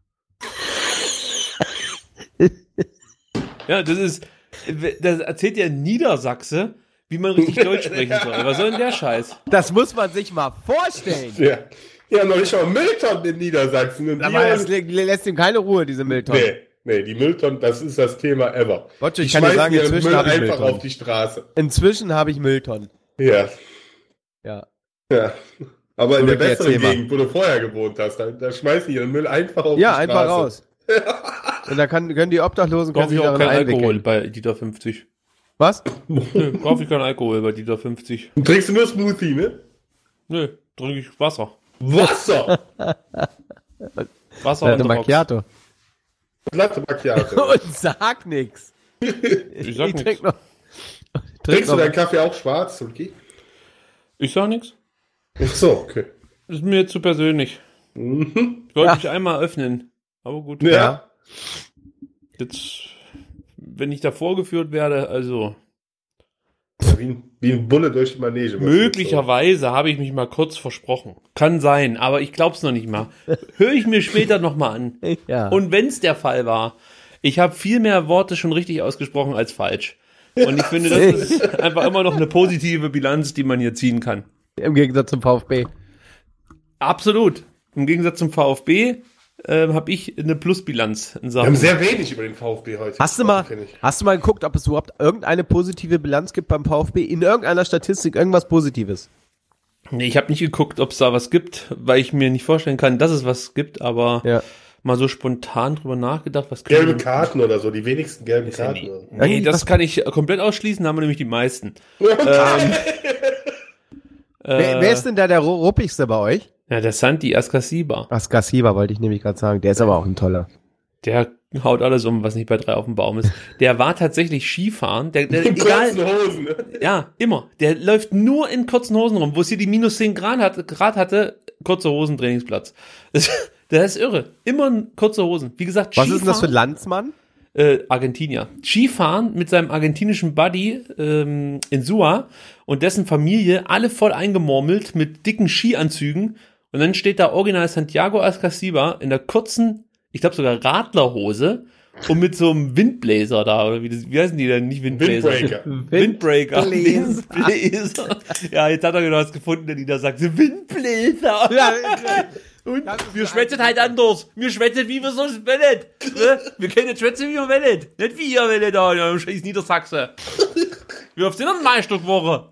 [SPEAKER 6] Ja, das ist, das erzählt ja ein Niedersachse, wie man richtig Deutsch sprechen soll. Was soll denn der Scheiß?
[SPEAKER 4] Das muss man sich mal vorstellen.
[SPEAKER 5] ja. Ja, noch nicht mal Mülltonnen in Niedersachsen. Und
[SPEAKER 4] Aber
[SPEAKER 5] die-
[SPEAKER 4] das lä- lässt ihm keine Ruhe, diese Mülltonne.
[SPEAKER 5] nee, nee, die Mülltonnen, das ist das Thema ever.
[SPEAKER 4] Botsch, ich
[SPEAKER 5] Die
[SPEAKER 4] kann dir
[SPEAKER 5] schmeißen
[SPEAKER 4] sagen,
[SPEAKER 5] ihren
[SPEAKER 4] inzwischen
[SPEAKER 5] Müll
[SPEAKER 4] habe ich
[SPEAKER 5] einfach
[SPEAKER 4] Mülltonnen.
[SPEAKER 5] auf die Straße.
[SPEAKER 4] Inzwischen habe ich Mülltonnen.
[SPEAKER 5] Ja,
[SPEAKER 4] Ja.
[SPEAKER 5] ja. Aber in der
[SPEAKER 4] Wirklich,
[SPEAKER 5] besseren
[SPEAKER 4] erzähl mal.
[SPEAKER 5] Gegend, wo du vorher gewohnt hast, da, da schmeißen die ihren Müll einfach auf
[SPEAKER 4] Ja,
[SPEAKER 5] die
[SPEAKER 4] einfach
[SPEAKER 5] Straße.
[SPEAKER 4] raus. Und da kann, können die Obdachlosen können
[SPEAKER 6] Kaufe
[SPEAKER 4] sich
[SPEAKER 6] ich auch
[SPEAKER 4] darin
[SPEAKER 6] keinen Alkohol
[SPEAKER 4] einwickeln.
[SPEAKER 6] bei Dieter fünfzig.
[SPEAKER 4] Was?
[SPEAKER 6] Nö, kaufe ich keinen Alkohol bei Dieter fünfzig.
[SPEAKER 5] Und trinkst du nur Smoothie, ne?
[SPEAKER 6] Nö, trinke ich Wasser.
[SPEAKER 5] Wasser!
[SPEAKER 6] Wasser
[SPEAKER 4] Latte
[SPEAKER 6] und Rocks.
[SPEAKER 4] Macchiato.
[SPEAKER 5] Latte Macchiato.
[SPEAKER 4] Und sag nix.
[SPEAKER 6] Ich sag
[SPEAKER 4] Ich
[SPEAKER 6] nichts.
[SPEAKER 4] trink noch. Trink
[SPEAKER 5] Trinkst du
[SPEAKER 4] noch.
[SPEAKER 5] deinen Kaffee auch schwarz, okay?
[SPEAKER 6] Ich sag nichts.
[SPEAKER 5] Ach so, okay.
[SPEAKER 6] Das ist mir jetzt zu persönlich.
[SPEAKER 5] Mhm.
[SPEAKER 6] Ich wollte
[SPEAKER 4] Ja.
[SPEAKER 6] mich einmal öffnen. Aber gut.
[SPEAKER 5] Ja.
[SPEAKER 6] Jetzt wenn ich da vorgeführt werde, also
[SPEAKER 5] Ja, wie, ein, wie ein Bulle durch die Manege.
[SPEAKER 6] möglicherweise habe ich mich mal kurz versprochen. Kann sein, aber ich glaube es noch nicht mal. Höre ich mir später nochmal an.
[SPEAKER 4] Ja.
[SPEAKER 6] Und wenn es der Fall war, ich habe viel mehr Worte schon richtig ausgesprochen als falsch. Und ich finde, das ist einfach immer noch eine positive Bilanz, die man hier ziehen kann.
[SPEAKER 4] Im Gegensatz zum VfB.
[SPEAKER 6] Absolut. Im Gegensatz zum VfB äh, habe ich eine Plusbilanz in
[SPEAKER 5] Wir
[SPEAKER 6] Sachen.
[SPEAKER 5] haben sehr wenig über den VfB heute.
[SPEAKER 4] Hast du mal,
[SPEAKER 5] finde ich.
[SPEAKER 4] hast du mal geguckt, ob es überhaupt irgendeine positive Bilanz gibt beim VfB? In irgendeiner Statistik irgendwas Positives?
[SPEAKER 6] Nee, ich habe nicht geguckt, ob es da was gibt, weil ich mir nicht vorstellen kann, dass es was gibt, aber
[SPEAKER 4] Ja.
[SPEAKER 6] mal so spontan drüber nachgedacht, was können
[SPEAKER 5] Gelbe
[SPEAKER 6] wir-
[SPEAKER 5] Karten oder so, die wenigsten gelben
[SPEAKER 6] Ja,
[SPEAKER 5] Karten.
[SPEAKER 6] nee,
[SPEAKER 5] oder so.
[SPEAKER 6] nee, das
[SPEAKER 4] Was-
[SPEAKER 6] kann ich komplett ausschließen, da haben wir nämlich die meisten.
[SPEAKER 4] Wer,
[SPEAKER 6] Äh,
[SPEAKER 4] wer ist denn da der ru- ruppigste bei euch?
[SPEAKER 6] Ja, der Santi Askasiba.
[SPEAKER 4] Askasiba wollte ich nämlich gerade sagen. Der ist aber auch ein toller.
[SPEAKER 6] Der haut alles um, was nicht bei drei auf dem Baum ist. Der war tatsächlich Skifahren. Der, der,
[SPEAKER 5] In kurzen
[SPEAKER 6] egal,
[SPEAKER 5] Hosen. Ne?
[SPEAKER 6] ja, immer. Der läuft nur in kurzen Hosen rum. Wo es hier die minus zehn Grad, hat, Grad hatte, kurze Hosen, Trainingsplatz. Das, der ist irre. Immer in kurze Hosen. Wie gesagt,
[SPEAKER 4] Was ist denn das für
[SPEAKER 6] Skifahren-
[SPEAKER 4] Landsmann?
[SPEAKER 6] Äh, Argentinier. Skifahren mit seinem argentinischen Buddy ähm, in Sua und dessen Familie, alle voll eingemurmelt mit dicken Skianzügen. Und dann steht da original Santiago Askasiba in der kurzen, ich glaube sogar Radlerhose und mit so einem Windblazer da. Oder wie, das, wie heißen die denn? Nicht Windblazer.
[SPEAKER 5] Windbreaker.
[SPEAKER 6] Windbreaker.
[SPEAKER 4] Windblazer.
[SPEAKER 6] Windblazer. Ja, jetzt hat er genau was gefunden, der die da sagt, Windblazer. Und wir schwätzen halt anders. Wir schwätzen, wie wir sonst wollen. Ne? Wir können nicht schwätzen, wie wir wollen. Nicht wie ihr wollt da, ja, scheiß Niedersachse. Wie oft sind denn Meisterwoche?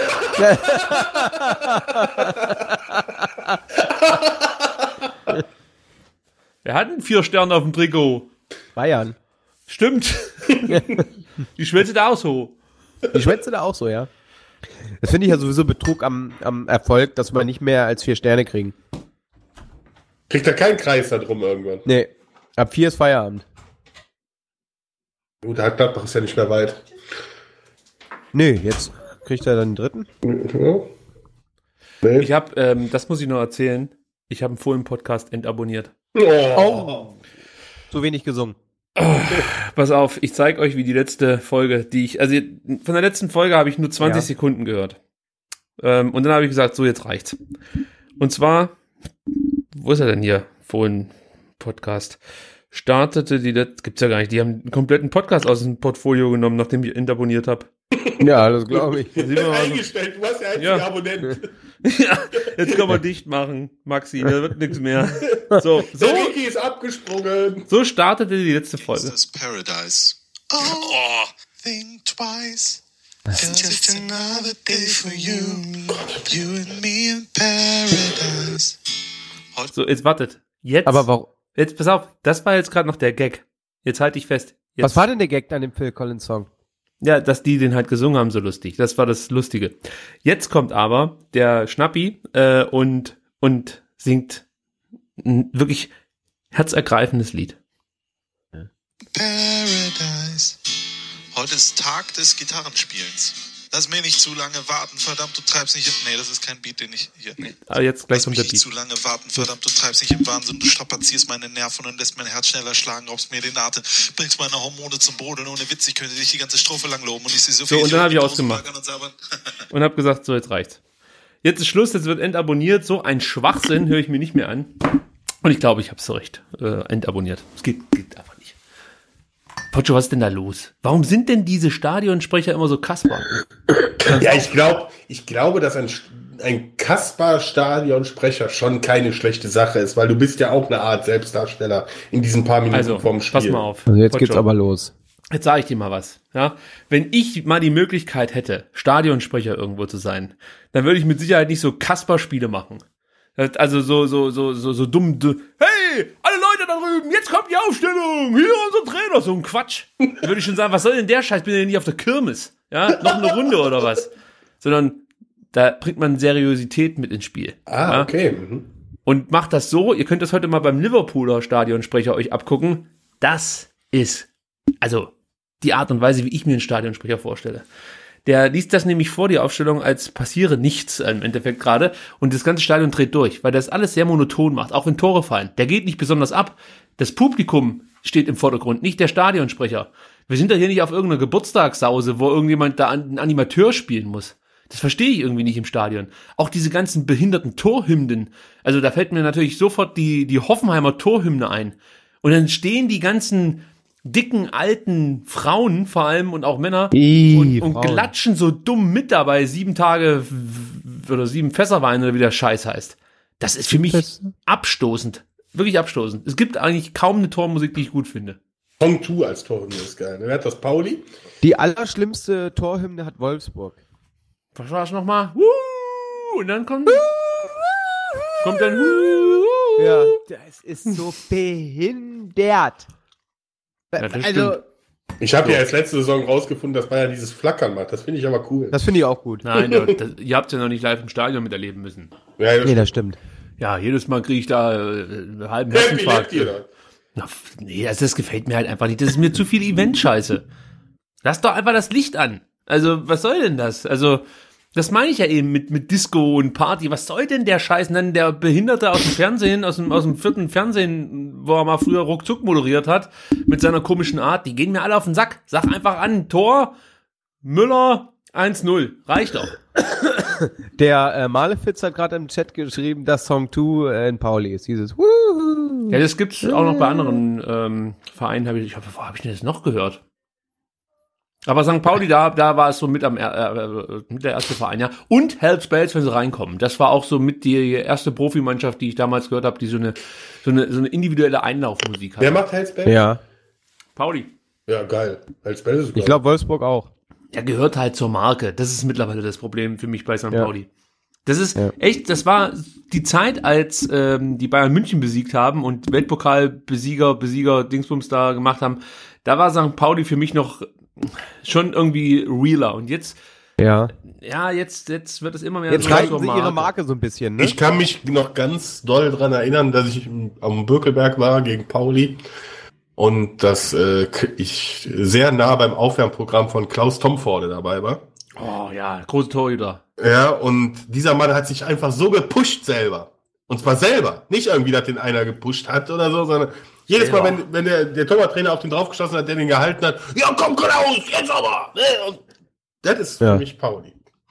[SPEAKER 6] Wir hatten vier Sterne auf dem Trikot.
[SPEAKER 4] Bayern.
[SPEAKER 6] Stimmt. Die schwätzt auch so.
[SPEAKER 4] Die schwätze da auch so, ja. Das finde ich ja sowieso Betrug am, am Erfolg, dass wir nicht mehr als vier Sterne kriegen.
[SPEAKER 5] Kriegt er keinen Kreis da drum irgendwann.
[SPEAKER 4] Nee. Ab vier ist Feierabend.
[SPEAKER 5] Gut, der Gladbach ist ja nicht mehr weit.
[SPEAKER 4] Nee, jetzt kriegt er dann den dritten.
[SPEAKER 5] Ja. Nee.
[SPEAKER 6] Ich habe, ähm, das muss ich noch erzählen, ich habe einen Fohlen-Podcast entabonniert.
[SPEAKER 5] Oh.
[SPEAKER 4] Zu wenig gesungen.
[SPEAKER 6] Pass auf, ich zeige euch, wie die letzte Folge, die ich, also von der letzten Folge habe ich nur zwanzig
[SPEAKER 4] Ja.
[SPEAKER 6] Sekunden gehört. Ähm, und dann habe ich gesagt, so, jetzt reicht's. Und zwar, wo ist er denn hier? Fohlen-Podcast. Startete die letzte, gibt's ja gar nicht, die haben einen kompletten Podcast aus dem Portfolio genommen, nachdem ich entabonniert habe.
[SPEAKER 4] Ja, das glaube ich.
[SPEAKER 6] Sehen wir mal so.
[SPEAKER 5] Eingestellt, du hast ja einziger
[SPEAKER 6] Ja.
[SPEAKER 5] Abonnent.
[SPEAKER 6] Ja, jetzt können wir dicht machen, Maxi, da wird nichts mehr. So, so,
[SPEAKER 5] Der Ricky ist abgesprungen.
[SPEAKER 6] so startete die letzte Folge.
[SPEAKER 7] This paradise. Oh, think twice. It's just another day for you, you and me in paradise.
[SPEAKER 6] So, jetzt wartet. Jetzt,
[SPEAKER 4] Aber warum?
[SPEAKER 6] jetzt pass auf, das war jetzt gerade noch der Gag. Jetzt halte ich fest. Jetzt,
[SPEAKER 4] Was war denn der Gag an dem Phil Collins Song?
[SPEAKER 6] Ja, dass die den halt gesungen haben, so lustig. Das war das Lustige. Jetzt kommt aber der Schnappi äh, und, und singt ein wirklich herzergreifendes Lied.
[SPEAKER 7] Paradise. Heute ist Tag des Gitarrenspielens. Lass mich nicht zu lange warten, verdammt, du treibst nicht im... Nee, das ist kein Beat, den ich... Hier, nee.
[SPEAKER 6] Aber jetzt gleich
[SPEAKER 7] Lass
[SPEAKER 6] kommt
[SPEAKER 7] mich
[SPEAKER 6] der
[SPEAKER 7] nicht
[SPEAKER 6] Beat.
[SPEAKER 7] zu lange warten, verdammt, du treibst nicht im Wahnsinn, du strapazierst meine Nerven und lässt mein Herz schneller schlagen, raubst mir den Atem, bringst meine Hormone zum Brodeln, ohne Witz, ich könnte dich die ganze Strophe lang loben und ich sehe so
[SPEAKER 6] So,
[SPEAKER 7] viel...
[SPEAKER 6] und dann hab ich
[SPEAKER 7] Idioten
[SPEAKER 6] ausgemacht.
[SPEAKER 7] mit tausend Bagern und sabbern.
[SPEAKER 6] Und hab gesagt, so, jetzt reicht's. Jetzt ist Schluss, jetzt wird entabonniert. So ein Schwachsinn höre ich mir nicht mehr an. Und ich glaube, ich habe es zurecht äh, entabonniert. Es geht, geht einfach nicht. Pocho, was ist denn da los? Warum sind denn diese Stadionsprecher immer so Kasper?
[SPEAKER 5] Ja, ich glaube, ich glaube, dass ein, ein Kasper-Stadionsprecher schon keine schlechte Sache ist, weil du bist ja auch eine Art Selbstdarsteller in diesen paar Minuten
[SPEAKER 6] Also,
[SPEAKER 5] vorm Spiel.
[SPEAKER 6] pass mal auf.
[SPEAKER 4] Also jetzt
[SPEAKER 6] Pocho,
[SPEAKER 4] geht's aber los.
[SPEAKER 6] Jetzt sage ich dir mal was. Ja? Wenn ich mal die Möglichkeit hätte, Stadionsprecher irgendwo zu sein, dann würde ich mit Sicherheit nicht so Kasper-Spiele machen. Das- Also so, so, so, so, so dumm, du- hey, alle Leute da drüben, jetzt kommt die Aufstellung, hier unser Trainer, so ein Quatsch. Dann würde ich schon sagen, was soll denn der Scheiß, bin ja nicht auf der Kirmes, ja, noch eine Runde oder was, sondern da bringt man Seriosität mit ins Spiel.
[SPEAKER 5] Ah,
[SPEAKER 6] ja?
[SPEAKER 5] okay. Mhm.
[SPEAKER 6] Und macht das so, ihr könnt das heute mal beim Liverpooler Stadionsprecher euch abgucken, das ist, also, die Art und Weise, wie ich mir einen Stadionsprecher vorstelle. Der liest das nämlich vor, die Aufstellung, als passiere nichts im Endeffekt gerade. Und das ganze Stadion dreht durch, weil das alles sehr monoton macht, auch wenn Tore fallen. Der geht nicht besonders ab. Das Publikum steht im Vordergrund, nicht der Stadionsprecher. Wir sind da hier nicht auf irgendeiner Geburtstagssause, wo irgendjemand da einen Animateur spielen muss. Das verstehe ich irgendwie nicht im Stadion. Auch diese ganzen behinderten Torhymnen. Also da fällt mir natürlich sofort die, die Hoffenheimer Torhymne ein. Und dann stehen die ganzen dicken, alten Frauen vor allem und auch Männer
[SPEAKER 4] Ih,
[SPEAKER 6] und, und
[SPEAKER 4] Frauen.
[SPEAKER 6] glatschen so dumm mit dabei. Sieben Tage w- oder sieben Fässerwein oder wie der Scheiß heißt. Das ist für mich
[SPEAKER 4] Fässer?
[SPEAKER 6] abstoßend. Wirklich abstoßend. Es gibt eigentlich kaum eine Tormusik, die ich gut finde.
[SPEAKER 5] Song zwei als Torhymne ist geil. Wer hat das? Pauli?
[SPEAKER 4] Die allerschlimmste Torhymne hat Wolfsburg.
[SPEAKER 6] Was war es nochmal? Wuh! Und dann kommt, kommt dann Wuh!
[SPEAKER 4] Ja, das ist so behindert.
[SPEAKER 6] Ja, das
[SPEAKER 4] also,
[SPEAKER 6] stimmt.
[SPEAKER 5] Ich habe ja erst letzte Saison rausgefunden, dass Bayern dieses Flackern macht. Das finde ich aber cool.
[SPEAKER 4] das finde ich auch gut.
[SPEAKER 6] Nein, das, das, ihr habt es ja noch nicht live im Stadion miterleben müssen.
[SPEAKER 5] Ja, das
[SPEAKER 4] Nee, das stimmt.
[SPEAKER 6] Ja, jedes Mal kriege ich da äh, einen halben
[SPEAKER 5] Happy
[SPEAKER 6] Herzinfarkt.
[SPEAKER 5] lebt ihr da.
[SPEAKER 6] Na, f- nee, also das gefällt mir halt einfach nicht. Das ist mir zu viel Event-Scheiße. Lass doch einfach das Licht an. Also, was soll denn das? Also, das meine ich ja eben mit, mit Disco und Party. Was soll denn der Scheiß? Und dann der Behinderte aus dem Fernsehen, aus dem, aus dem vierten Fernsehen, wo er mal früher Ruckzuck moderiert hat, mit seiner komischen Art, die gehen mir alle auf den Sack. Sag einfach an, Tor, Müller, eins null. Reicht doch.
[SPEAKER 4] Der äh, Malefitz hat gerade im Chat geschrieben, dass Song zwei äh, in Pauli ist. Dieses Wuhu.
[SPEAKER 6] Ja, das gibt's auch noch bei anderen ähm, Vereinen. Hab ich, ich hab, wo habe ich denn das noch gehört? Aber Sankt Pauli, da, da war es so mit am äh, äh, mit der erste Verein, ja. Und Hells Bells, wenn sie reinkommen. Das war auch so mit die erste Profimannschaft, die ich damals gehört habe, die so eine so eine so eine individuelle Einlaufmusik
[SPEAKER 5] Wer
[SPEAKER 6] hat.
[SPEAKER 5] macht Hellsberg?
[SPEAKER 4] Ja,
[SPEAKER 6] Pauli.
[SPEAKER 5] Ja, geil. Hellsberg ist geil.
[SPEAKER 4] ich glaube Wolfsburg auch.
[SPEAKER 6] Der gehört halt zur Marke. Das ist mittlerweile das Problem für mich bei Sankt
[SPEAKER 4] Ja.
[SPEAKER 6] Pauli. Das ist
[SPEAKER 4] Ja.
[SPEAKER 6] echt, das war die Zeit, als ähm, die Bayern München besiegt haben und Weltpokalbesieger, Besieger, Dingsbums da gemacht haben. Da war Sankt Pauli für mich noch schon irgendwie realer. Und jetzt,
[SPEAKER 4] Ja.
[SPEAKER 6] ja, jetzt, jetzt wird es immer mehr
[SPEAKER 4] Jetzt
[SPEAKER 6] so
[SPEAKER 4] reichen
[SPEAKER 6] zur
[SPEAKER 4] sie ihre Marke so ein bisschen, ne?
[SPEAKER 5] Ich kann mich noch ganz doll dran erinnern, dass ich am Bürkelberg war gegen Pauli und dass äh, ich sehr nah beim Aufwärmprogramm von Klaus Tomforde dabei war.
[SPEAKER 6] Oh ja, große Torhüter.
[SPEAKER 5] Ja, und dieser Mann hat sich einfach so gepusht selber. Und zwar selber. Nicht irgendwie, dass den einer gepusht hat oder so, sondern jedes Mal, wenn, wenn der, der Torwarttrainer auf den draufgeschossen hat, der den gehalten hat, ja komm Klaus, jetzt aber! Und das ist
[SPEAKER 4] Ja.
[SPEAKER 5] für mich Pauli.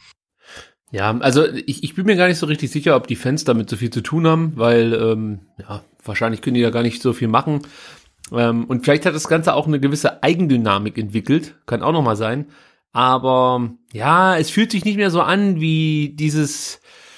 [SPEAKER 6] Ja, also ich, ich bin mir gar nicht so richtig sicher, ob die Fans damit so viel zu tun haben, weil ähm, ja, wahrscheinlich können die ja gar nicht so viel machen. Ähm, und vielleicht hat das Ganze auch eine gewisse Eigendynamik entwickelt, kann auch nochmal sein. Aber ja, es fühlt sich nicht mehr so an wie dieses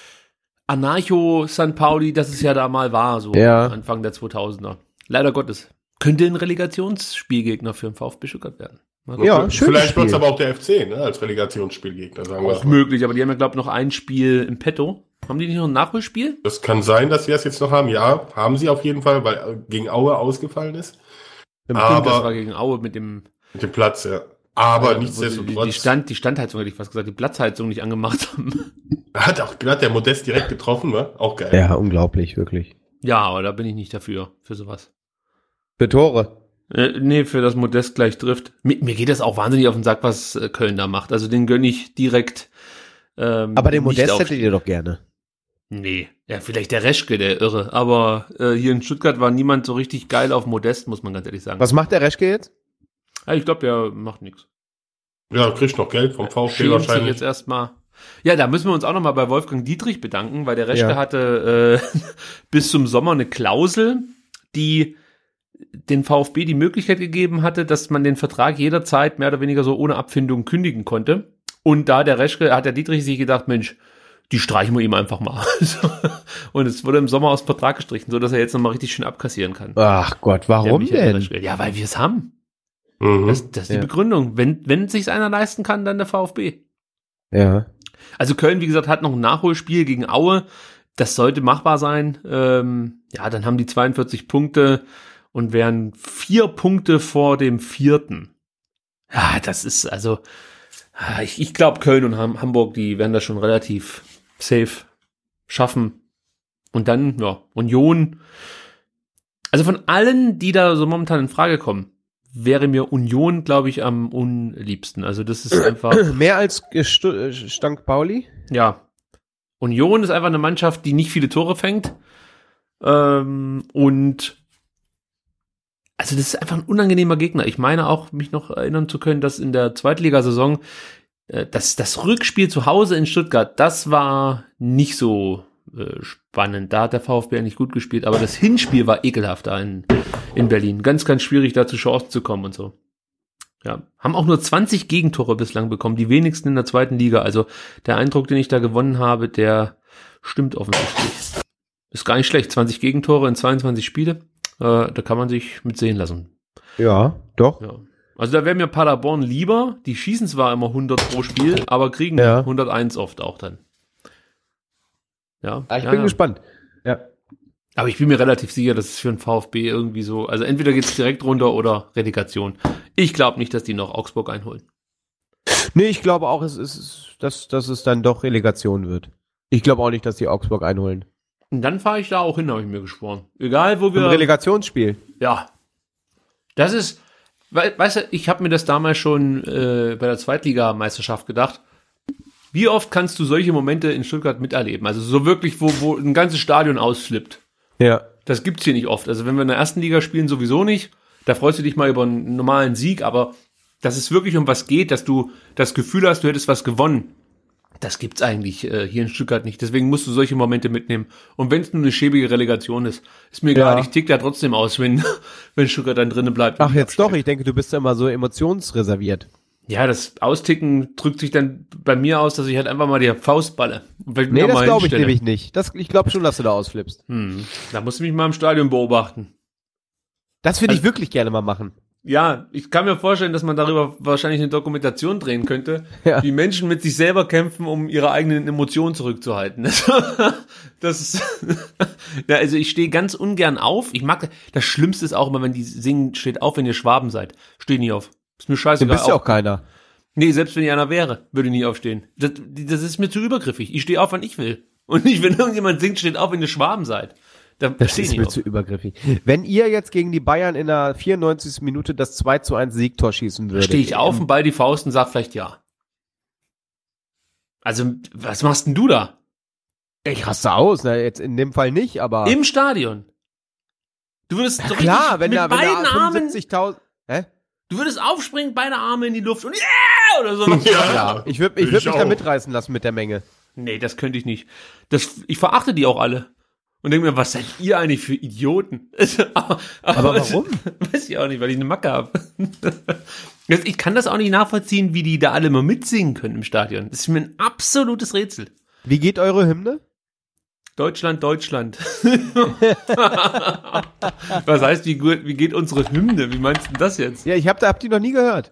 [SPEAKER 6] Anarcho-San Pauli, das es ja da mal war, so
[SPEAKER 4] Ja.
[SPEAKER 6] Anfang der zweitausender. Leider Gottes. Könnte ein Relegationsspielgegner für den VfB Stuttgart werden. Mal gucken.
[SPEAKER 4] Ja, schönes
[SPEAKER 5] Vielleicht wird es
[SPEAKER 4] Spiel.
[SPEAKER 5] aber auch der F C, ne, als Relegationsspielgegner, sagen
[SPEAKER 6] Auch
[SPEAKER 5] wir.
[SPEAKER 6] möglich, aber die haben ja, glaube ich, noch ein Spiel im Petto. Haben die nicht noch ein Nachholspiel?
[SPEAKER 5] Das kann sein, dass wir es jetzt noch haben. Ja, haben sie auf jeden Fall, weil äh, gegen Aue ausgefallen ist.
[SPEAKER 6] Stimmt,
[SPEAKER 5] Aber-
[SPEAKER 6] das war gegen Aue mit dem
[SPEAKER 5] Mit dem Platz, ja. Aber
[SPEAKER 6] äh, wo
[SPEAKER 5] nichtsdestotrotz
[SPEAKER 6] die, die, Stand, die Standheizung, hätte ich fast gesagt, die Platzheizung nicht angemacht haben.
[SPEAKER 5] hat auch gerade der Modest direkt getroffen, war auch geil.
[SPEAKER 4] Ja, unglaublich, wirklich.
[SPEAKER 6] Ja, aber da bin ich nicht dafür, für sowas.
[SPEAKER 4] Für Tore.
[SPEAKER 6] Äh, nee, für das Modest gleich trifft. Mir, mir geht das auch wahnsinnig auf den Sack, was äh, Köln da macht. Also den gönne ich direkt. Ähm,
[SPEAKER 4] Aber den
[SPEAKER 6] nicht
[SPEAKER 4] Modest
[SPEAKER 6] auf-
[SPEAKER 4] hättet ihr doch gerne.
[SPEAKER 6] Nee, ja, vielleicht der Reschke, der Irre. Aber äh, hier in Stuttgart war niemand so richtig geil auf Modest, muss man ganz ehrlich sagen.
[SPEAKER 4] Was macht der Reschke jetzt?
[SPEAKER 6] Ja, ich glaube, der macht nichts.
[SPEAKER 5] Ja, kriegt noch Geld vom VfB
[SPEAKER 6] Schämt sich
[SPEAKER 5] wahrscheinlich.
[SPEAKER 6] jetzt erstmal. Ja, da müssen wir uns auch nochmal bei Wolfgang Dietrich bedanken, weil der Reschke
[SPEAKER 4] Ja.
[SPEAKER 6] hatte äh, bis zum Sommer eine Klausel, die den VfB die Möglichkeit gegeben hatte, dass man den Vertrag jederzeit mehr oder weniger so ohne Abfindung kündigen konnte. Und da der Reschke, hat der Dietrich sich gedacht, Mensch, die streichen wir ihm einfach mal. Und es wurde im Sommer aus dem Vertrag gestrichen, so dass er jetzt nochmal richtig schön abkassieren kann.
[SPEAKER 4] Ach Gott,
[SPEAKER 6] Der
[SPEAKER 4] warum
[SPEAKER 6] Michael
[SPEAKER 4] denn?
[SPEAKER 6] Reschke. Ja, weil wir es haben.
[SPEAKER 5] Mhm.
[SPEAKER 6] Das, das ist die
[SPEAKER 4] Ja.
[SPEAKER 6] Begründung. Wenn, wenn sich's einer leisten kann, dann der VfB.
[SPEAKER 4] Ja.
[SPEAKER 6] Also Köln, wie gesagt, hat noch ein Nachholspiel gegen Aue. Das sollte machbar sein. Ähm, ja, dann haben die zweiundvierzig Punkte und wären vier Punkte vor dem vierten. Ja, das ist also, ah, ich, ich glaube, Köln und Ham- Hamburg, die werden das schon relativ safe schaffen. Und dann, ja, Union. Also von allen, die da so momentan in Frage kommen, wäre mir Union, glaube ich, am unliebsten. Also das ist einfach...
[SPEAKER 4] Mehr als äh, Stu- äh, Sankt Pauli?
[SPEAKER 6] Ja. Union ist einfach eine Mannschaft, die nicht viele Tore fängt. Ähm, und also das ist einfach ein unangenehmer Gegner. Ich meine auch, mich noch erinnern zu können, dass in der Zweitligasaison äh, das, das Rückspiel zu Hause in Stuttgart, das war nicht so äh, spannend. Da hat der VfB eigentlich gut gespielt, aber das Hinspiel war ekelhaft da in, in Berlin. Ganz, ganz schwierig, da zu Chancen zu kommen und so. Ja, haben auch nur zwanzig Gegentore bislang bekommen, die wenigsten in der zweiten Liga. Also der Eindruck, den ich da gewonnen habe, der stimmt offensichtlich. Ist gar nicht schlecht, zwanzig Gegentore in zweiundzwanzig Spiele. Äh, da kann man sich mit sehen lassen.
[SPEAKER 4] Ja, doch.
[SPEAKER 6] Ja. Also da wäre mir Paderborn lieber. Die schießen zwar immer hundert pro Spiel, aber kriegen
[SPEAKER 4] Ja.
[SPEAKER 6] hunderteins oft auch dann. Ja,
[SPEAKER 4] Ah, ich
[SPEAKER 6] ja,
[SPEAKER 4] bin
[SPEAKER 6] ja.
[SPEAKER 4] gespannt. Ja.
[SPEAKER 6] Aber ich bin mir relativ sicher, dass es für den VfB irgendwie so, also entweder geht es direkt runter oder Relegation. Ich glaube nicht, dass die noch Augsburg einholen.
[SPEAKER 4] Nee, ich glaube auch, es ist, dass, dass es dann doch Relegation wird. Ich glaube auch nicht, dass die Augsburg einholen.
[SPEAKER 6] Und dann fahre ich da auch hin, habe ich mir geschworen. Egal, wo
[SPEAKER 4] Im
[SPEAKER 6] wir...
[SPEAKER 4] Relegationsspiel.
[SPEAKER 6] Ja. Das ist, we weißt du, ich habe mir das damals schon äh, bei der Zweitligameisterschaft gedacht. Wie oft kannst du solche Momente in Stuttgart miterleben? Also so wirklich, wo, wo ein ganzes Stadion ausflippt.
[SPEAKER 4] Ja.
[SPEAKER 6] Das gibt's hier nicht oft. Also wenn wir in der ersten Liga spielen, sowieso nicht. Da freust du dich mal über einen normalen Sieg, aber dass es wirklich um was geht, dass du das Gefühl hast, du hättest was gewonnen, das gibt's eigentlich äh, hier in Stuttgart nicht. Deswegen musst du solche Momente mitnehmen. Und wenn es nur eine schäbige Relegation ist, ist mir egal,
[SPEAKER 4] Ja.
[SPEAKER 6] ich tick da trotzdem aus, wenn, wenn Stuttgart dann drinnen bleibt.
[SPEAKER 4] Ach, jetzt doch, ich denke, du bist ja immer so emotionsreserviert.
[SPEAKER 6] Ja, das Austicken drückt sich dann bei mir aus, dass ich halt einfach mal die Faust balle. Und vielleicht
[SPEAKER 4] Nee,
[SPEAKER 6] noch
[SPEAKER 4] das
[SPEAKER 6] mal
[SPEAKER 4] glaube ich
[SPEAKER 6] hinstelle.
[SPEAKER 4] nämlich nicht. Das, ich glaube schon, dass du da ausflippst.
[SPEAKER 6] Hm, da musst du mich mal im Stadion beobachten.
[SPEAKER 4] Das würde ich
[SPEAKER 6] Also-
[SPEAKER 4] wirklich gerne mal machen.
[SPEAKER 6] Ja, ich kann mir vorstellen, dass man darüber wahrscheinlich eine Dokumentation drehen könnte,
[SPEAKER 4] Ja.
[SPEAKER 6] wie Menschen mit sich selber kämpfen, um ihre eigenen Emotionen zurückzuhalten. Das ist, ja, also ich stehe ganz ungern auf. Ich mag, das Schlimmste ist auch immer, wenn die singen, steht auf, wenn ihr Schwaben seid. Steh nie auf. Ist mir
[SPEAKER 4] Du
[SPEAKER 6] scheißegal.
[SPEAKER 4] bist ja auch keiner.
[SPEAKER 6] Nee, selbst wenn ihr einer wäre, würde ich nie aufstehen. Das, das ist mir zu übergriffig. Ich stehe auf, wann ich will. Und nicht, wenn irgendjemand singt, steht auf, wenn ihr Schwaben seid. Da
[SPEAKER 4] Das
[SPEAKER 6] steh ich
[SPEAKER 4] ist
[SPEAKER 6] nicht
[SPEAKER 4] mir
[SPEAKER 6] auf.
[SPEAKER 4] zu übergriffig. Wenn ihr jetzt gegen die Bayern in der vierundneunzigsten Minute das zwei zu eins Siegtor schießen würdet.
[SPEAKER 6] Stehe ich auf und ball die Faust und sag vielleicht ja. Also, was machst denn du da?
[SPEAKER 4] Ich raste aus, na, jetzt in dem Fall nicht, aber.
[SPEAKER 6] Im Stadion. Du würdest so
[SPEAKER 4] klar,
[SPEAKER 6] richtig
[SPEAKER 4] wenn
[SPEAKER 6] mit
[SPEAKER 4] da, wenn
[SPEAKER 6] beiden
[SPEAKER 4] da
[SPEAKER 6] Armen,
[SPEAKER 4] fünfundsiebzigtausend. Hä?
[SPEAKER 6] du würdest aufspringen, beide Arme in die Luft und yeah! Oder so.
[SPEAKER 4] Ja, ich würde ich würd
[SPEAKER 5] Ich
[SPEAKER 4] mich da
[SPEAKER 5] auch.
[SPEAKER 4] mitreißen lassen mit der Menge.
[SPEAKER 6] Nee, das könnte ich nicht. Das, ich verachte die auch alle. Und denke mir, was seid ihr eigentlich für Idioten? aber,
[SPEAKER 4] Aber warum?
[SPEAKER 6] Weiß ich auch nicht, weil ich eine Macke habe. Ich kann das auch nicht nachvollziehen, wie die da alle mal mitsingen können im Stadion. Das ist mir ein absolutes Rätsel.
[SPEAKER 4] Wie geht eure Hymne?
[SPEAKER 6] Deutschland, Deutschland. Was heißt, wie, gut, wie geht unsere Hymne? Wie meinst du denn das jetzt?
[SPEAKER 4] Ja, ich hab, da, hab die noch nie gehört.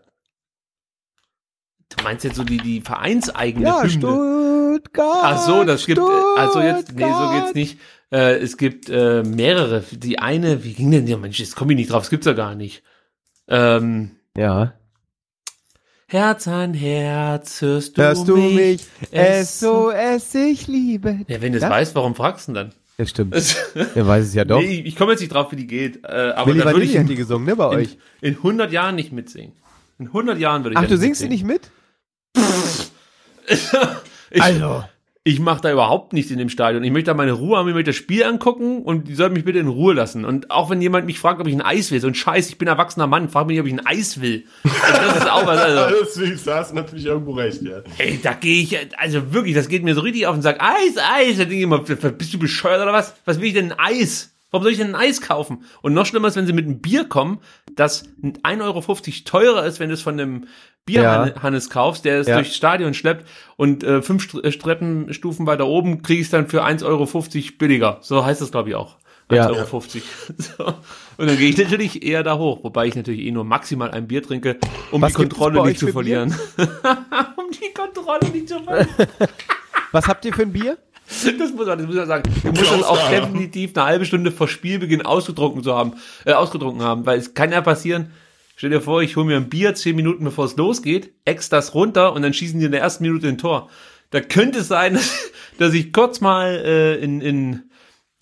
[SPEAKER 6] Du meinst jetzt so die, die vereinseigene
[SPEAKER 4] Ja,
[SPEAKER 6] Hymne?
[SPEAKER 4] Stuttgart.
[SPEAKER 6] Ach so, das gibt, äh, also jetzt, nee, so
[SPEAKER 4] Stuttgart.
[SPEAKER 6] geht's nicht. Äh, es gibt äh, mehrere. Die eine, wie ging denn die? Mensch, jetzt komme ich nicht drauf, das gibt's ja gar nicht. Ähm,
[SPEAKER 4] Ja.
[SPEAKER 6] Herz an Herz, hörst du
[SPEAKER 4] Hörst du
[SPEAKER 6] mich?
[SPEAKER 4] mich? S O S, ich liebe.
[SPEAKER 6] Ja, wenn du es
[SPEAKER 4] Das?
[SPEAKER 6] weißt, warum fragst du denn
[SPEAKER 4] Ja, stimmt.
[SPEAKER 6] dann?
[SPEAKER 4] Er weiß es ja doch.
[SPEAKER 6] Nee, ich komme jetzt nicht drauf, wie die geht. Äh, aber
[SPEAKER 4] Willi
[SPEAKER 6] da würde
[SPEAKER 4] Vanilli
[SPEAKER 6] ich
[SPEAKER 4] hat die gesungen, ne, bei
[SPEAKER 6] in,
[SPEAKER 4] euch.
[SPEAKER 6] in hundert Jahren nicht mitsingen. In hundert Jahren würde ich
[SPEAKER 4] Ach,
[SPEAKER 6] ja
[SPEAKER 4] du singst die
[SPEAKER 6] mitsingen.
[SPEAKER 4] nicht mit?
[SPEAKER 6] Ich,
[SPEAKER 4] Also.
[SPEAKER 6] ich mache da überhaupt nichts in dem Stadion. Ich möchte da meine Ruhe haben, ich möchte das Spiel angucken und die sollen mich bitte in Ruhe lassen. Und auch wenn jemand mich fragt, ob ich ein Eis will, so ein Scheiß, ich bin ein erwachsener Mann, frag mich nicht, ob ich ein Eis will. Also das ist auch was, also,
[SPEAKER 5] Alles süß, da hast du natürlich irgendwo recht, ja.
[SPEAKER 6] ey, da gehe ich, also wirklich, das geht mir so richtig auf und sag, Eis, Eis, da denke ich immer, bist du bescheuert oder was? Was will ich denn ein Eis? Warum soll ich denn ein Eis kaufen? Und noch schlimmer ist, wenn sie mit einem Bier kommen, das ein Euro fünfzig teurer ist, wenn du es von einem Bierhannes kaufst, der es
[SPEAKER 4] Ja.
[SPEAKER 6] durchs Stadion schleppt und äh, fünf St- äh, Treppenstufen weiter oben kriege ich es dann für ein Euro fünfzig billiger. So heißt das, glaube ich, auch.
[SPEAKER 4] Ja.
[SPEAKER 6] ein Euro fünfzig. So. Und dann gehe ich natürlich eher da hoch, wobei ich natürlich eh nur maximal ein Bier trinke, um
[SPEAKER 4] Was
[SPEAKER 6] die
[SPEAKER 4] gibt es
[SPEAKER 6] Kontrolle
[SPEAKER 4] bei
[SPEAKER 6] nicht
[SPEAKER 4] euch
[SPEAKER 6] zu
[SPEAKER 4] für Bier?
[SPEAKER 6] verlieren. Um die Kontrolle nicht zu verlieren.
[SPEAKER 4] Was habt ihr für ein Bier?
[SPEAKER 6] Das muss man, das muss man sagen. Du musst das auch definitiv eine halbe Stunde vor Spielbeginn ausgetrunken zu haben, äh, ausgetrunken haben, weil es kann ja passieren. Stell dir vor, ich hole mir ein Bier zehn Minuten bevor es losgeht, ex das runter und dann schießen die in der ersten Minute ein Tor. Da könnte es sein, dass, dass ich kurz mal äh, in, in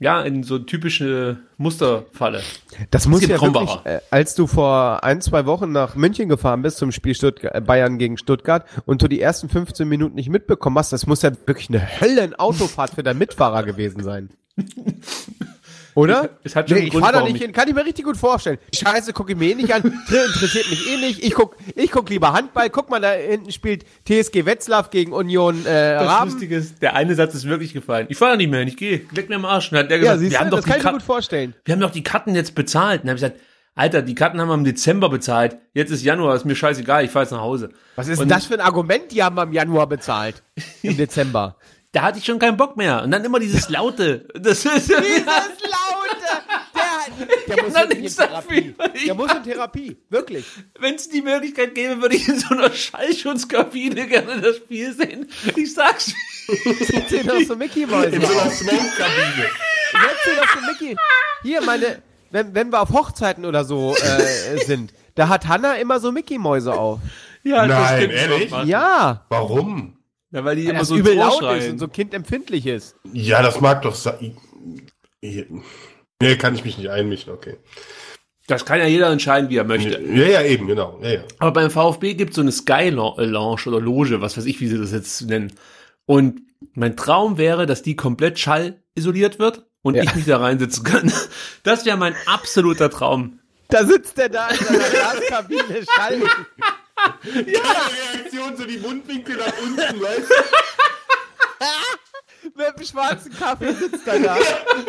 [SPEAKER 6] Ja, in so typische Musterfalle.
[SPEAKER 4] Das muss
[SPEAKER 6] gibt
[SPEAKER 4] ja wirklich,
[SPEAKER 6] Krombacher.
[SPEAKER 4] äh, als du vor ein, zwei Wochen nach München gefahren bist zum Spiel Stuttgart, äh, Bayern gegen Stuttgart und du die ersten fünfzehn Minuten nicht mitbekommen hast, das muss ja wirklich eine Höllenautofahrt für deinen Mitfahrer gewesen sein. Oder?
[SPEAKER 6] Es hat schon
[SPEAKER 4] Nee,
[SPEAKER 6] einen
[SPEAKER 4] ich
[SPEAKER 6] Grund,
[SPEAKER 4] fahr da
[SPEAKER 6] warum
[SPEAKER 4] nicht
[SPEAKER 6] ich-
[SPEAKER 4] hin, kann ich mir richtig gut vorstellen. Scheiße, gucke ich mir eh nicht an, Tr- interessiert mich eh nicht. Ich guck, ich guck lieber Handball. Guck mal, da hinten spielt T S G Wetzlar gegen Union äh,
[SPEAKER 6] Das
[SPEAKER 4] Raben.
[SPEAKER 6] Lustige ist, der eine Satz ist wirklich gefallen. Ich fahre nicht mehr hin, ich gehe, leck mir am Arsch. Und dann hat der
[SPEAKER 4] Ja,
[SPEAKER 6] gesagt,
[SPEAKER 4] siehst
[SPEAKER 6] wir
[SPEAKER 4] du,
[SPEAKER 6] haben doch
[SPEAKER 4] das
[SPEAKER 6] die
[SPEAKER 4] kann ich mir
[SPEAKER 6] Karten,
[SPEAKER 4] gut vorstellen.
[SPEAKER 6] wir haben doch die Karten jetzt bezahlt. Und dann habe ich gesagt, Alter, die Karten haben wir im Dezember bezahlt. Jetzt ist Januar, ist mir scheißegal, ich fahre jetzt nach Hause.
[SPEAKER 4] Was ist
[SPEAKER 6] Und
[SPEAKER 4] denn das für ein Argument? Die haben wir im Januar bezahlt. Im Dezember.
[SPEAKER 6] Da hatte ich schon keinen Bock mehr. Und dann immer dieses Laute. Das ist
[SPEAKER 4] Dieses Laute! Der, der muss
[SPEAKER 6] kann
[SPEAKER 4] wirklich in
[SPEAKER 6] nichts
[SPEAKER 4] Therapie.
[SPEAKER 6] dafür. Ich-
[SPEAKER 4] Der muss in Therapie. Wirklich.
[SPEAKER 6] Wenn es die Möglichkeit gäbe, würde ich in so einer Schallschutzkabine gerne das Spiel sehen. Ich sag's.
[SPEAKER 4] Jetzt sehen doch so Mickey-Mäuse
[SPEAKER 5] In so einer
[SPEAKER 4] aus.
[SPEAKER 5] Smoke-Kabine.
[SPEAKER 4] Jetzt sehen doch so Mickey. Hier, meine, wenn, wenn wir auf Hochzeiten oder so äh, sind, da hat Hanna immer so Mickey-Mäuse auf.
[SPEAKER 6] Ja,
[SPEAKER 5] Nein,
[SPEAKER 6] stimmt
[SPEAKER 5] ehrlich?
[SPEAKER 6] schon, Mann.
[SPEAKER 4] Ja.
[SPEAKER 5] Warum?
[SPEAKER 6] Ja, weil die immer
[SPEAKER 4] Das
[SPEAKER 6] so
[SPEAKER 4] übel
[SPEAKER 6] ins Ohr
[SPEAKER 4] laut
[SPEAKER 6] schreien.
[SPEAKER 4] ist und so kindempfindlich ist.
[SPEAKER 5] Ja, das mag doch sein. Nee, kann ich mich nicht einmischen, okay.
[SPEAKER 6] Das kann ja jeder entscheiden, wie er möchte.
[SPEAKER 5] Ja, ja, eben, genau. Ja, ja.
[SPEAKER 6] Aber beim VfB gibt es so eine Sky Lounge oder Loge, was weiß ich, wie sie das jetzt nennen. Und mein Traum wäre, dass die komplett schallisoliert wird und
[SPEAKER 4] Ja.
[SPEAKER 6] ich mich da reinsitzen kann. Das wäre mein absoluter Traum.
[SPEAKER 4] Da sitzt der da in seiner Glaskabine, Schall.
[SPEAKER 5] Keine Reaktion, so die Mundwinkel nach unten, weißt du?
[SPEAKER 4] Mit dem schwarzen Kaffee sitzt er da.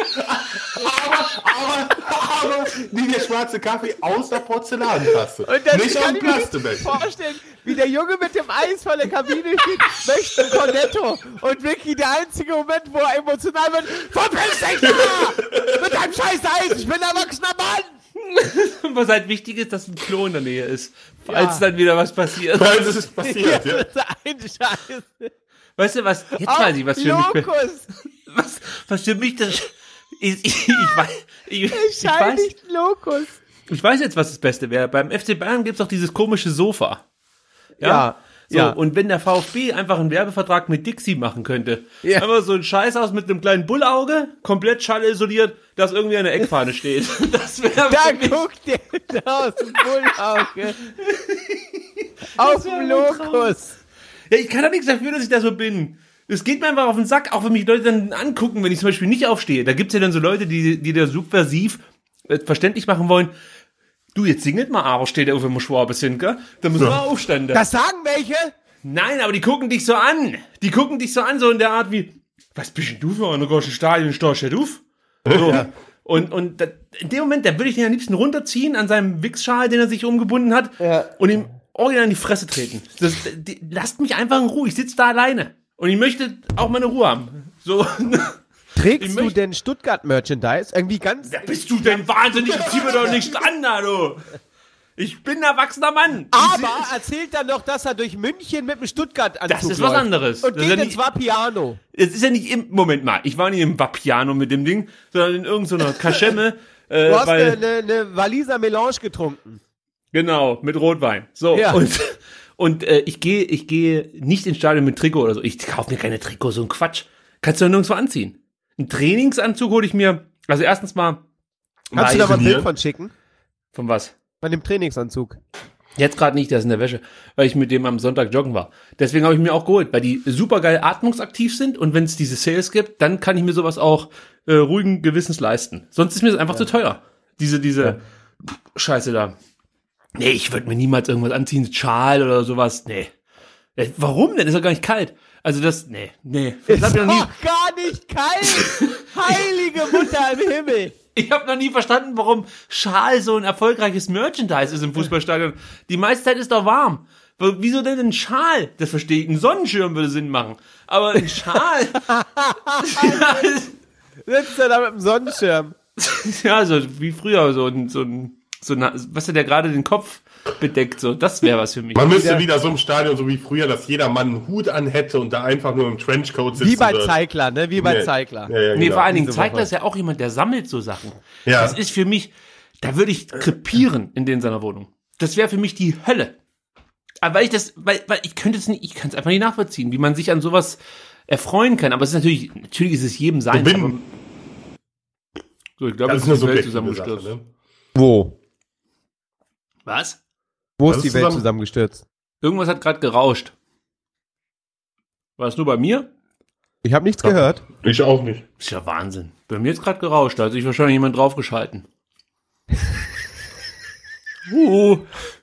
[SPEAKER 5] Aber, aber, nie der schwarze Kaffee aus der Porzellantasse.
[SPEAKER 4] Und dann
[SPEAKER 5] Nicht
[SPEAKER 4] kann
[SPEAKER 5] am
[SPEAKER 4] ich mir richtig
[SPEAKER 5] Plastebecher.
[SPEAKER 4] vorstellen, wie der Junge mit dem Eis vor der Kabine steht, möchte ein Cornetto. Und Vicky, der einzige Moment, wo er emotional wird, verpiss dich da! Mit deinem scheiß Eis, ich bin ein erwachsener Mann!
[SPEAKER 6] Was halt wichtig ist, dass ein Klo in der Nähe ist, falls dann wieder was passiert.
[SPEAKER 5] Weil es ist passiert, ja.
[SPEAKER 4] Das ist ein Scheiß.
[SPEAKER 6] Weißt du was? Jetzt weiß ich, was für mich,
[SPEAKER 4] Lokus!
[SPEAKER 6] was, was für mich das, ich, ich, ich weiß, ich, ich
[SPEAKER 4] Ich schall
[SPEAKER 6] weiß,
[SPEAKER 4] nicht Lokus.
[SPEAKER 6] ich weiß jetzt, was das Beste wäre. Beim F C Bayern gibt's doch dieses komische Sofa.
[SPEAKER 4] Ja,
[SPEAKER 6] So,
[SPEAKER 4] ja.
[SPEAKER 6] und wenn der VfB einfach einen Werbevertrag mit Dixie machen könnte,
[SPEAKER 4] Ja.
[SPEAKER 6] einfach so ein Scheißhaus mit einem kleinen Bullauge, komplett schallisoliert, das irgendwie an der Eckfahne steht. Das wäre
[SPEAKER 4] Da
[SPEAKER 6] für mich-
[SPEAKER 4] guckt der da aus dem Bullauge. Auf dem Lokus.
[SPEAKER 6] Ja, ich kann doch nichts dafür, dass ich da so bin. Es geht mir einfach auf den Sack, auch wenn mich Leute dann angucken, wenn ich zum Beispiel nicht aufstehe. Da gibt's ja dann so Leute, die, die da subversiv äh, verständlich machen wollen. Du, jetzt singelt mal, aber steht der auf dem Schwabe sind, gell? Da müssen wir aufstehen. da.
[SPEAKER 4] Das sagen welche?
[SPEAKER 6] Nein, aber die gucken dich so an. Die gucken dich so an, so in der Art wie, was bist denn du für eine große Stadion, stehst du auf? So. Und, und da, in dem Moment, da würde ich den am liebsten runterziehen an seinem Wichsschal, den er sich umgebunden hat,
[SPEAKER 4] Ja.
[SPEAKER 6] und ihm original in die Fresse treten. Das, die, lasst mich einfach in Ruhe, ich sitze da alleine. Und ich möchte auch meine Ruhe haben. So.
[SPEAKER 4] Trägst
[SPEAKER 6] Ich
[SPEAKER 4] du
[SPEAKER 6] möchte-
[SPEAKER 4] denn Stuttgart-Merchandise? Irgendwie ganz...
[SPEAKER 6] Ja, bist du denn wahnsinnig? Ich zieh mir doch nicht an, hallo. Ich bin ein erwachsener Mann.
[SPEAKER 4] Aber erzählt dann noch, dass er durch München mit dem Stuttgart-Anzug
[SPEAKER 6] Das ist was
[SPEAKER 4] läuft.
[SPEAKER 6] anderes.
[SPEAKER 4] Und
[SPEAKER 6] Das ist
[SPEAKER 4] geht
[SPEAKER 6] ja
[SPEAKER 4] ins
[SPEAKER 6] nicht-
[SPEAKER 4] Vapiano.
[SPEAKER 6] Es ist ja nicht im, Moment mal, ich war nicht im Vapiano mit dem Ding, sondern in irgendeiner Kaschemme. Äh,
[SPEAKER 4] Du hast
[SPEAKER 6] weil,
[SPEAKER 4] eine, eine, eine Waliser Melange getrunken.
[SPEAKER 6] Genau, mit Rotwein. So,
[SPEAKER 4] Ja.
[SPEAKER 6] und, und äh, ich gehe ich gehe nicht ins Stadion mit Trikot oder so. Ich kaufe mir keine Trikot, so ein Quatsch. Kannst du ja nirgendwo anziehen. Einen Trainingsanzug hole ich mir, also erstens mal,
[SPEAKER 4] Kannst du da mal ein
[SPEAKER 5] trainieren?
[SPEAKER 4] Bild von schicken?
[SPEAKER 6] von was?
[SPEAKER 4] Von dem Trainingsanzug.
[SPEAKER 6] Jetzt gerade nicht, der ist in der Wäsche, weil ich mit dem am Sonntag joggen war. Deswegen habe ich mir auch geholt, weil die super geil atmungsaktiv sind und wenn es diese Sales gibt, dann kann ich mir sowas auch äh, ruhigen Gewissens leisten. Sonst ist mir das einfach zu teuer. Diese, diese Scheiße da. Nee, ich würde mir niemals irgendwas anziehen, Schal oder sowas. Nee. Ja, warum denn? Ist doch gar nicht kalt. Also das, nee, nee. Das hab
[SPEAKER 4] Ist
[SPEAKER 6] ich noch nie,
[SPEAKER 4] doch gar nicht kalt. Heilige Mutter im Himmel.
[SPEAKER 6] ich habe noch nie verstanden, warum Schal so ein erfolgreiches Merchandise ist im Fußballstadion. Die meiste Zeit ist doch warm. W- Wieso denn ein Schal? Das verstehe ich. Ein Sonnenschirm würde Sinn machen. Aber ein Schal?
[SPEAKER 4] Sitzt er da mit dem Sonnenschirm.
[SPEAKER 6] Ja, so wie früher, so ein, so ein, so ein, was der gerade den Kopf bedeckt, so, das wäre was für mich.
[SPEAKER 5] Man müsste
[SPEAKER 4] Wieder-
[SPEAKER 5] wieder so im Stadion, so wie früher, dass jeder Mann einen Hut an hätte und da einfach nur im Trenchcoat sitzt.
[SPEAKER 4] Wie bei Zeigler, ne? Wie bei
[SPEAKER 5] Nee.
[SPEAKER 4] Zeigler.
[SPEAKER 5] Ja, ja,
[SPEAKER 6] Nee,
[SPEAKER 5] genau.
[SPEAKER 6] vor allen Dingen
[SPEAKER 4] diese
[SPEAKER 6] zeigt
[SPEAKER 4] Woche.
[SPEAKER 6] das ja auch jemand, der sammelt so Sachen.
[SPEAKER 5] Ja.
[SPEAKER 6] Das ist für mich, da würde ich krepieren in den seiner Wohnung. Das wäre für mich die Hölle. Aber weil ich das, weil, weil ich könnte es nicht, ich kann es einfach nicht nachvollziehen, wie man sich an sowas erfreuen kann. Aber es ist natürlich, natürlich ist es jedem sein.
[SPEAKER 5] Bin-
[SPEAKER 6] Aber So, ich glaube,
[SPEAKER 5] Das
[SPEAKER 6] jetzt
[SPEAKER 5] ist
[SPEAKER 6] ist
[SPEAKER 5] eine
[SPEAKER 6] die Welt
[SPEAKER 5] subjektive
[SPEAKER 6] zusammengestürzt.
[SPEAKER 5] Sache, ne?
[SPEAKER 4] Wo?
[SPEAKER 6] Was?
[SPEAKER 4] Wo
[SPEAKER 5] Was
[SPEAKER 4] ist die
[SPEAKER 5] ist
[SPEAKER 4] Welt
[SPEAKER 5] zusammen-
[SPEAKER 4] zusammengestürzt?
[SPEAKER 6] Irgendwas hat gerade gerauscht. War es nur bei mir?
[SPEAKER 4] Ich habe nichts gehört.
[SPEAKER 5] Ich auch nicht.
[SPEAKER 6] Ist ja Wahnsinn. Bei mir ist gerade gerauscht, da hat sich wahrscheinlich jemand draufgeschalten. uh.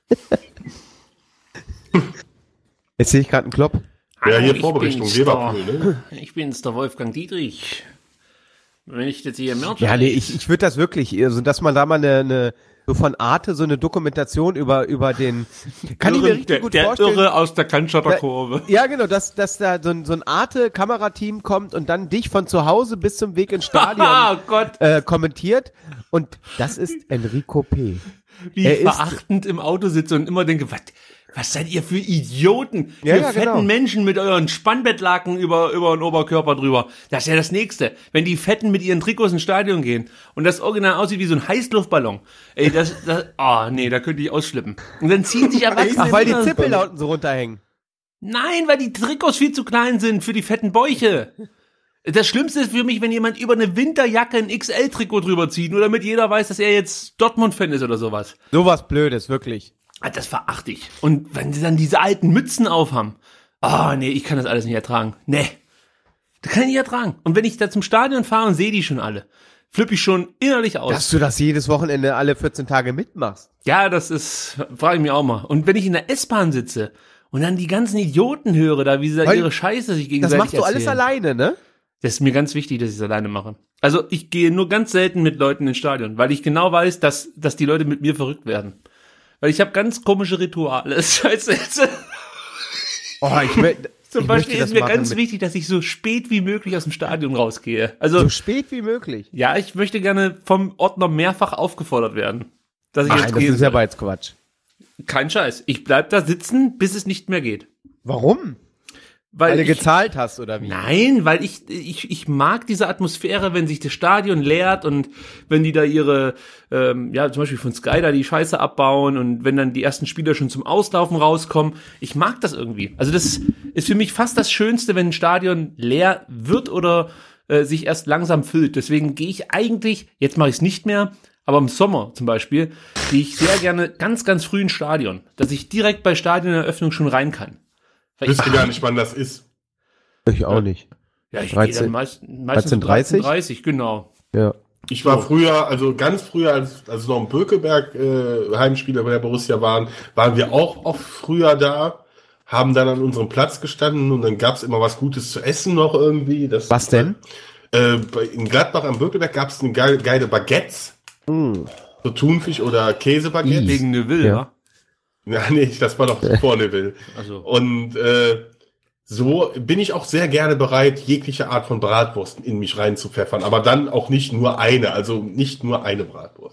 [SPEAKER 4] Jetzt sehe ich gerade einen Klopp.
[SPEAKER 5] Ja, hier
[SPEAKER 6] Ich
[SPEAKER 5] Vorberichtung,
[SPEAKER 6] bin's,
[SPEAKER 5] Leverpool, ne?
[SPEAKER 6] der- Ich bin's, der Wolfgang Dietrich. Wenn ich jetzt hier Merch
[SPEAKER 4] Ja, nee, ich, ich würde das wirklich, also dass man da mal eine, eine so von Arte so eine Dokumentation über über den kann ich mir richtig
[SPEAKER 6] der,
[SPEAKER 4] gut
[SPEAKER 6] der
[SPEAKER 4] vorstellen.
[SPEAKER 6] Irre aus der Cannstatter
[SPEAKER 4] Da-
[SPEAKER 6] Kurve.
[SPEAKER 4] Ja, genau, dass, dass da so ein, so ein Arte-Kamerateam kommt und dann dich von zu Hause bis zum Weg ins Stadion
[SPEAKER 6] Oh Gott,
[SPEAKER 4] äh, kommentiert. Und das ist Enrico P.
[SPEAKER 6] wie
[SPEAKER 4] er
[SPEAKER 6] ich
[SPEAKER 4] ist-
[SPEAKER 6] verachtend im Auto sitze und immer denke, was, was seid ihr für Idioten?
[SPEAKER 4] Ja,
[SPEAKER 6] ihr
[SPEAKER 4] ja,
[SPEAKER 6] fetten
[SPEAKER 4] genau.
[SPEAKER 6] Menschen mit euren Spannbettlaken über, über den Oberkörper drüber. Das ist ja das Nächste. Wenn die Fetten mit ihren Trikots ins Stadion gehen und das original aussieht wie so ein Heißluftballon. Ey, das, das, oh nee, da könnte ich ausschlippen. Und dann ziehen sich Erwachsene
[SPEAKER 4] Ach, weil die
[SPEAKER 6] Männer-
[SPEAKER 4] Zippel da unten so runterhängen.
[SPEAKER 6] Nein, weil die Trikots viel zu klein sind für die fetten Bäuche. Das Schlimmste ist für mich, wenn jemand über eine Winterjacke ein X L-Trikot drüber zieht, nur damit jeder weiß, dass er jetzt Dortmund-Fan ist oder sowas.
[SPEAKER 4] Sowas Blödes, wirklich.
[SPEAKER 6] Ah, das verachte ich. Und wenn sie dann diese alten Mützen aufhaben. Oh, nee, ich kann das alles nicht ertragen. Nee. Das kann ich nicht ertragen. Und wenn ich da zum Stadion fahre und sehe die schon alle, flippe ich schon innerlich aus.
[SPEAKER 4] Dass du das jedes Wochenende alle vierzehn Tage mitmachst.
[SPEAKER 6] Ja, das ist, frage ich mich auch mal. Und wenn ich in der S-Bahn sitze und dann die ganzen Idioten höre, da wie sie da
[SPEAKER 4] Weil
[SPEAKER 6] ihre Scheiße sich
[SPEAKER 4] Das
[SPEAKER 6] gegenseitig
[SPEAKER 4] machst du alles
[SPEAKER 6] erzählen.
[SPEAKER 4] alleine, ne?
[SPEAKER 6] Das ist mir ganz wichtig, dass ich es alleine mache. Also ich gehe nur ganz selten mit Leuten ins Stadion, weil ich genau weiß, dass, dass die Leute mit mir verrückt werden. Weil ich habe ganz komische Rituale. Scheiße.
[SPEAKER 4] Oh, ich will,
[SPEAKER 6] Zum
[SPEAKER 4] ich
[SPEAKER 6] Beispiel
[SPEAKER 4] möchte
[SPEAKER 6] ist
[SPEAKER 4] das
[SPEAKER 6] mir
[SPEAKER 4] machen
[SPEAKER 6] ganz
[SPEAKER 4] mit-
[SPEAKER 6] wichtig, dass ich so spät wie möglich aus dem Stadion rausgehe. Also
[SPEAKER 4] So spät wie möglich.
[SPEAKER 6] ja, ich möchte gerne vom Ordner mehrfach aufgefordert werden. Dass ich
[SPEAKER 4] Nein,
[SPEAKER 6] jetzt
[SPEAKER 4] das
[SPEAKER 6] gehe.
[SPEAKER 4] ist ja aber jetzt Quatsch.
[SPEAKER 6] Kein Scheiß. Ich bleib da sitzen, bis es nicht mehr geht.
[SPEAKER 4] Warum?
[SPEAKER 6] Weil,
[SPEAKER 4] Weil du
[SPEAKER 6] ich,
[SPEAKER 4] gezahlt hast, oder wie?
[SPEAKER 6] Nein, weil ich, ich, ich mag diese Atmosphäre, wenn sich das Stadion leert und wenn die da ihre, ähm, ja, zum Beispiel von Sky da die Scheiße abbauen und wenn dann die ersten Spieler schon zum Auslaufen rauskommen. Ich mag das irgendwie. Also das ist für mich fast das Schönste, wenn ein Stadion leer wird oder äh, sich erst langsam füllt. Deswegen gehe ich eigentlich, jetzt mache ich es nicht mehr, aber im Sommer zum Beispiel, gehe ich sehr gerne ganz, ganz früh ins Stadion, dass ich direkt bei Stadioneröffnung schon rein kann. Weil
[SPEAKER 5] Wisst ihr
[SPEAKER 6] ich-
[SPEAKER 5] gar nicht, wann das ist.
[SPEAKER 4] Ich auch nicht.
[SPEAKER 6] Ja, ich gehe
[SPEAKER 4] dreizehn
[SPEAKER 6] dann meist, meistens
[SPEAKER 4] dreizehn dreißig?
[SPEAKER 6] dreißig, genau.
[SPEAKER 4] Ja.
[SPEAKER 5] Ich war früher, also ganz früher, als, als noch im Bökelberg äh, Heimspieler bei der Borussia waren, waren wir auch oft früher da, haben dann an unserem Platz gestanden und dann gab's immer was Gutes zu essen noch irgendwie. Das,
[SPEAKER 4] Was denn?
[SPEAKER 5] Äh, bei- in Gladbach am Bökelberg gab's eine geile, geile Baguettes,
[SPEAKER 4] Mm.
[SPEAKER 5] so Thunfisch- oder Käsebaguettes.
[SPEAKER 6] Wegen Neville,
[SPEAKER 4] Ja.
[SPEAKER 6] ja.
[SPEAKER 5] Ja, nee, das war noch vor Neville.
[SPEAKER 6] Also,
[SPEAKER 5] Und äh, so bin ich auch sehr gerne bereit, jegliche Art von Bratwurst in mich reinzupfeffern, aber dann auch nicht nur eine, also nicht nur eine Bratwurst.